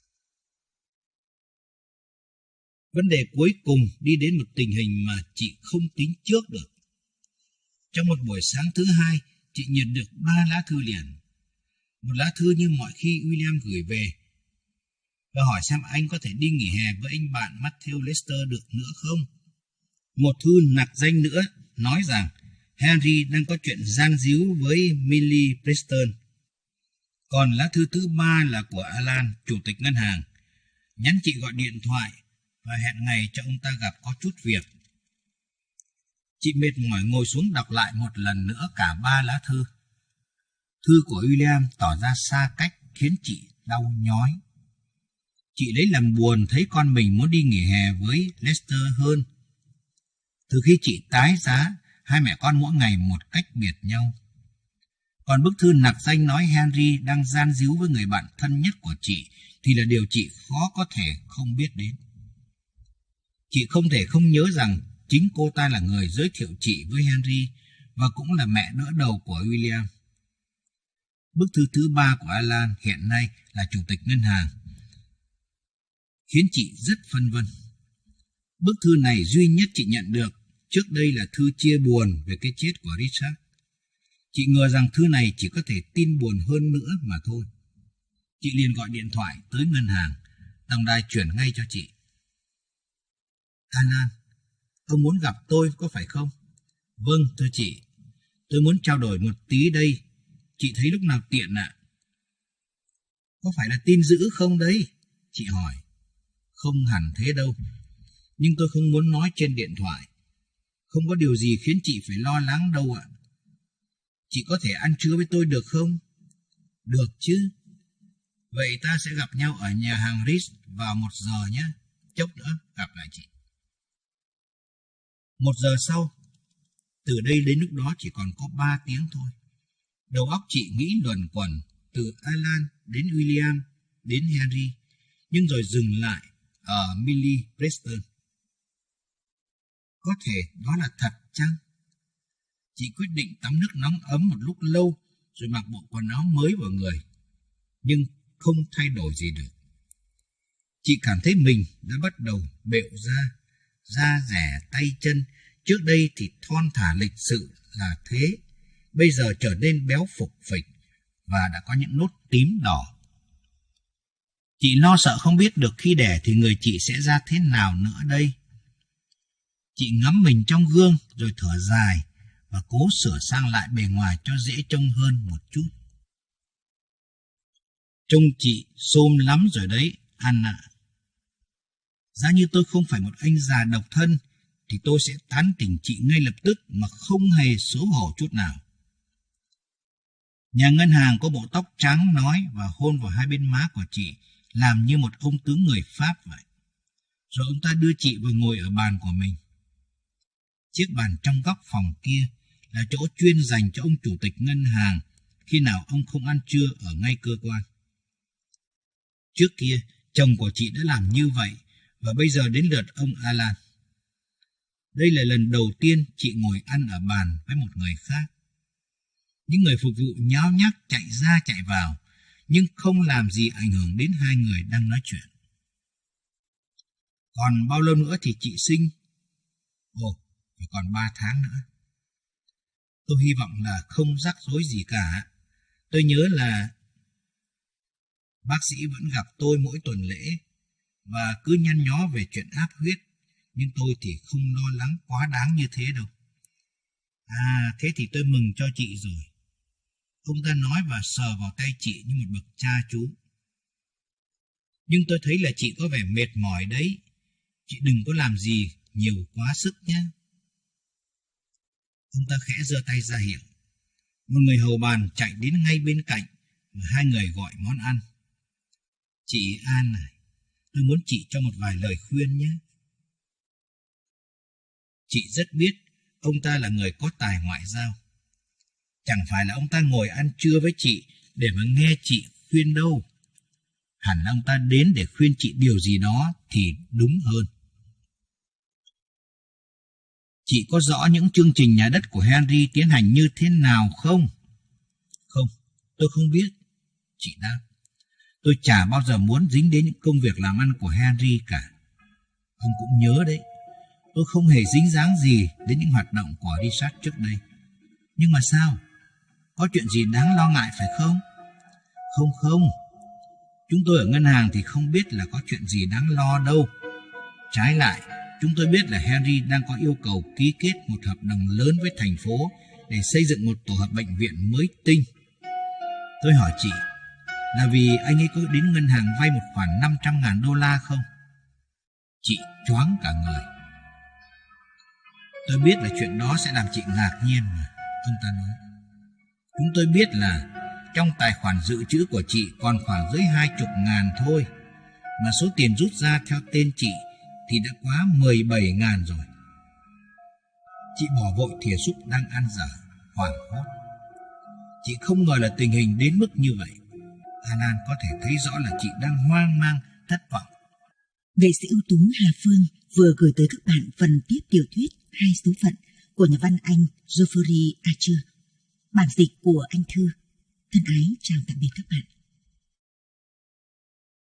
Vấn đề cuối cùng đi đến một tình hình mà chị không tính trước được. Trong một buổi sáng thứ hai, chị nhận được ba lá thư liền. Một lá thư như mọi khi William gửi về và hỏi xem anh có thể đi nghỉ hè với anh bạn Matthew Lester được nữa không. Một thư nặc danh nữa nói rằng Henry đang có chuyện giang díu với Millie Preston. Còn lá thư thứ ba là của Alan, chủ tịch ngân hàng, nhắn chị gọi điện thoại và hẹn ngày cho ông ta gặp có chút việc. Chị mệt mỏi ngồi xuống đọc lại một lần nữa cả ba lá thư. Thư của William tỏ ra xa cách khiến chị đau nhói. Chị lấy làm buồn thấy con mình muốn đi nghỉ hè với Lester hơn. Từ khi chị tái giá, hai mẹ con mỗi ngày một cách biệt nhau. Còn bức thư nặc danh nói Henry đang gian díu với người bạn thân nhất của chị thì là điều chị khó có thể không biết đến. Chị không thể không nhớ rằng chính cô ta là người giới thiệu chị với Henry và cũng là mẹ đỡ đầu của William. Bức thư thứ ba của Alan hiện nay là chủ tịch ngân hàng, khiến chị rất phân vân. Bức thư này duy nhất chị nhận được, trước đây là thư chia buồn về cái chết của Richard. Chị ngờ rằng thư này chỉ có thể tin buồn hơn nữa mà thôi. Chị liền gọi điện thoại tới ngân hàng, tổng đài chuyển ngay cho chị. Alan, ông muốn gặp tôi có phải không? Vâng, thưa chị. Tôi muốn trao đổi một tí đây. Chị thấy lúc nào tiện ạ? Có phải là tin dữ không đấy? Chị hỏi. Không hẳn thế đâu. Nhưng tôi không muốn nói trên điện thoại. Không có điều gì khiến chị phải lo lắng đâu ạ. Chị có thể ăn trưa với tôi được không? Được chứ. Vậy ta sẽ gặp nhau ở nhà hàng Ritz vào một giờ nhé. Chốc nữa gặp lại chị. Một giờ sau, từ đây đến lúc đó chỉ còn có ba tiếng thôi. Đầu óc chị nghĩ luẩn quẩn từ Alan đến William đến Henry, nhưng rồi dừng lại ở Millie Preston. Có thể đó là thật chăng? Chị quyết định tắm nước nóng ấm một lúc lâu rồi mặc bộ quần áo mới vào người, nhưng không thay đổi gì được. Chị cảm thấy mình đã bắt đầu bệu ra, da rẻ tay chân. Trước đây thì thon thả lịch sự là thế, bây giờ trở nên béo phục phịch và đã có những nốt tím đỏ. Chị lo sợ không biết được khi đẻ thì người chị sẽ ra thế nào nữa đây. Chị ngắm mình trong gương rồi thở dài và cố sửa sang lại bề ngoài cho dễ trông hơn một chút. Trông chị xôm lắm rồi đấy, Anh ạ. Giá như tôi không phải một anh già độc thân thì tôi sẽ tán tỉnh chị ngay lập tức mà không hề xấu hổ chút nào. Nhà ngân hàng có bộ tóc trắng nói và hôn vào hai bên má của chị, làm như một ông tướng người Pháp vậy. Rồi ông ta đưa chị vào ngồi ở bàn của mình. Chiếc bàn trong góc phòng kia là chỗ chuyên dành cho ông chủ tịch ngân hàng khi nào ông không ăn trưa ở ngay cơ quan. Trước kia, chồng của chị đã làm như vậy và bây giờ đến lượt ông Alan. Đây là lần đầu tiên chị ngồi ăn ở bàn với một người khác. Những người phục vụ nháo nhác chạy ra chạy vào, nhưng không làm gì ảnh hưởng đến hai người đang nói chuyện. Còn bao lâu nữa thì chị sinh? Ồ, phải còn ba tháng nữa. Tôi hy vọng là không rắc rối gì cả. Tôi nhớ là bác sĩ vẫn gặp tôi mỗi tuần lễ và cứ nhăn nhó về chuyện áp huyết, nhưng tôi thì không lo lắng quá đáng như thế đâu. À, thế thì tôi mừng cho chị rồi. Ông ta nói và sờ vào tay chị như một bậc cha chú. Nhưng tôi thấy là chị có vẻ mệt mỏi đấy. Chị đừng có làm gì nhiều quá sức nhé. Ông ta khẽ giơ tay ra hiệu. Một người hầu bàn chạy đến ngay bên cạnh và hai người gọi món ăn. Chị An này, tôi muốn chị cho một vài lời khuyên nhé. Chị rất biết ông ta là người có tài ngoại giao. Chẳng phải là ông ta ngồi ăn trưa với chị để mà nghe chị khuyên đâu. Hẳn ông ta đến để khuyên chị điều gì đó thì đúng hơn. Chị có rõ những chương trình nhà đất của Henry tiến hành như thế nào không? Không, tôi không biết. Chị đáp. Tôi chả bao giờ muốn dính đến những công việc làm ăn của Henry cả. Ông cũng nhớ đấy, tôi không hề dính dáng gì đến những hoạt động của Richard trước đây. Nhưng mà sao? Có chuyện gì đáng lo ngại phải không? Không không, chúng tôi ở ngân hàng thì không biết là có chuyện gì đáng lo đâu. Trái lại, chúng tôi biết là Henry đang có yêu cầu ký kết một hợp đồng lớn với thành phố để xây dựng một tổ hợp bệnh viện mới tinh. Tôi hỏi chị, là vì anh ấy có đến ngân hàng vay một khoản năm trăm ngàn đô la không? Chị choáng cả người. Tôi biết là chuyện đó sẽ làm chị ngạc nhiên mà, ông ta nói. Chúng tôi biết là trong tài khoản dự trữ của chị còn khoảng dưới hai chục ngàn thôi, mà số tiền rút ra theo tên chị thì đã quá mười bảy ngàn rồi. Chị bỏ vội thìa súp đang ăn dở, hoảng hốt. Chị không ngờ là tình hình đến mức như vậy. Anan có thể thấy rõ là chị đang hoang mang, thất vọng. Nghệ sĩ ưu tú Hà Phương vừa gửi tới các bạn phần tiếp tiểu thuyết Hai số phận của nhà văn Anh Geoffrey Archer. Bản dịch của Anh Thư. Thân ái chào tạm biệt các bạn.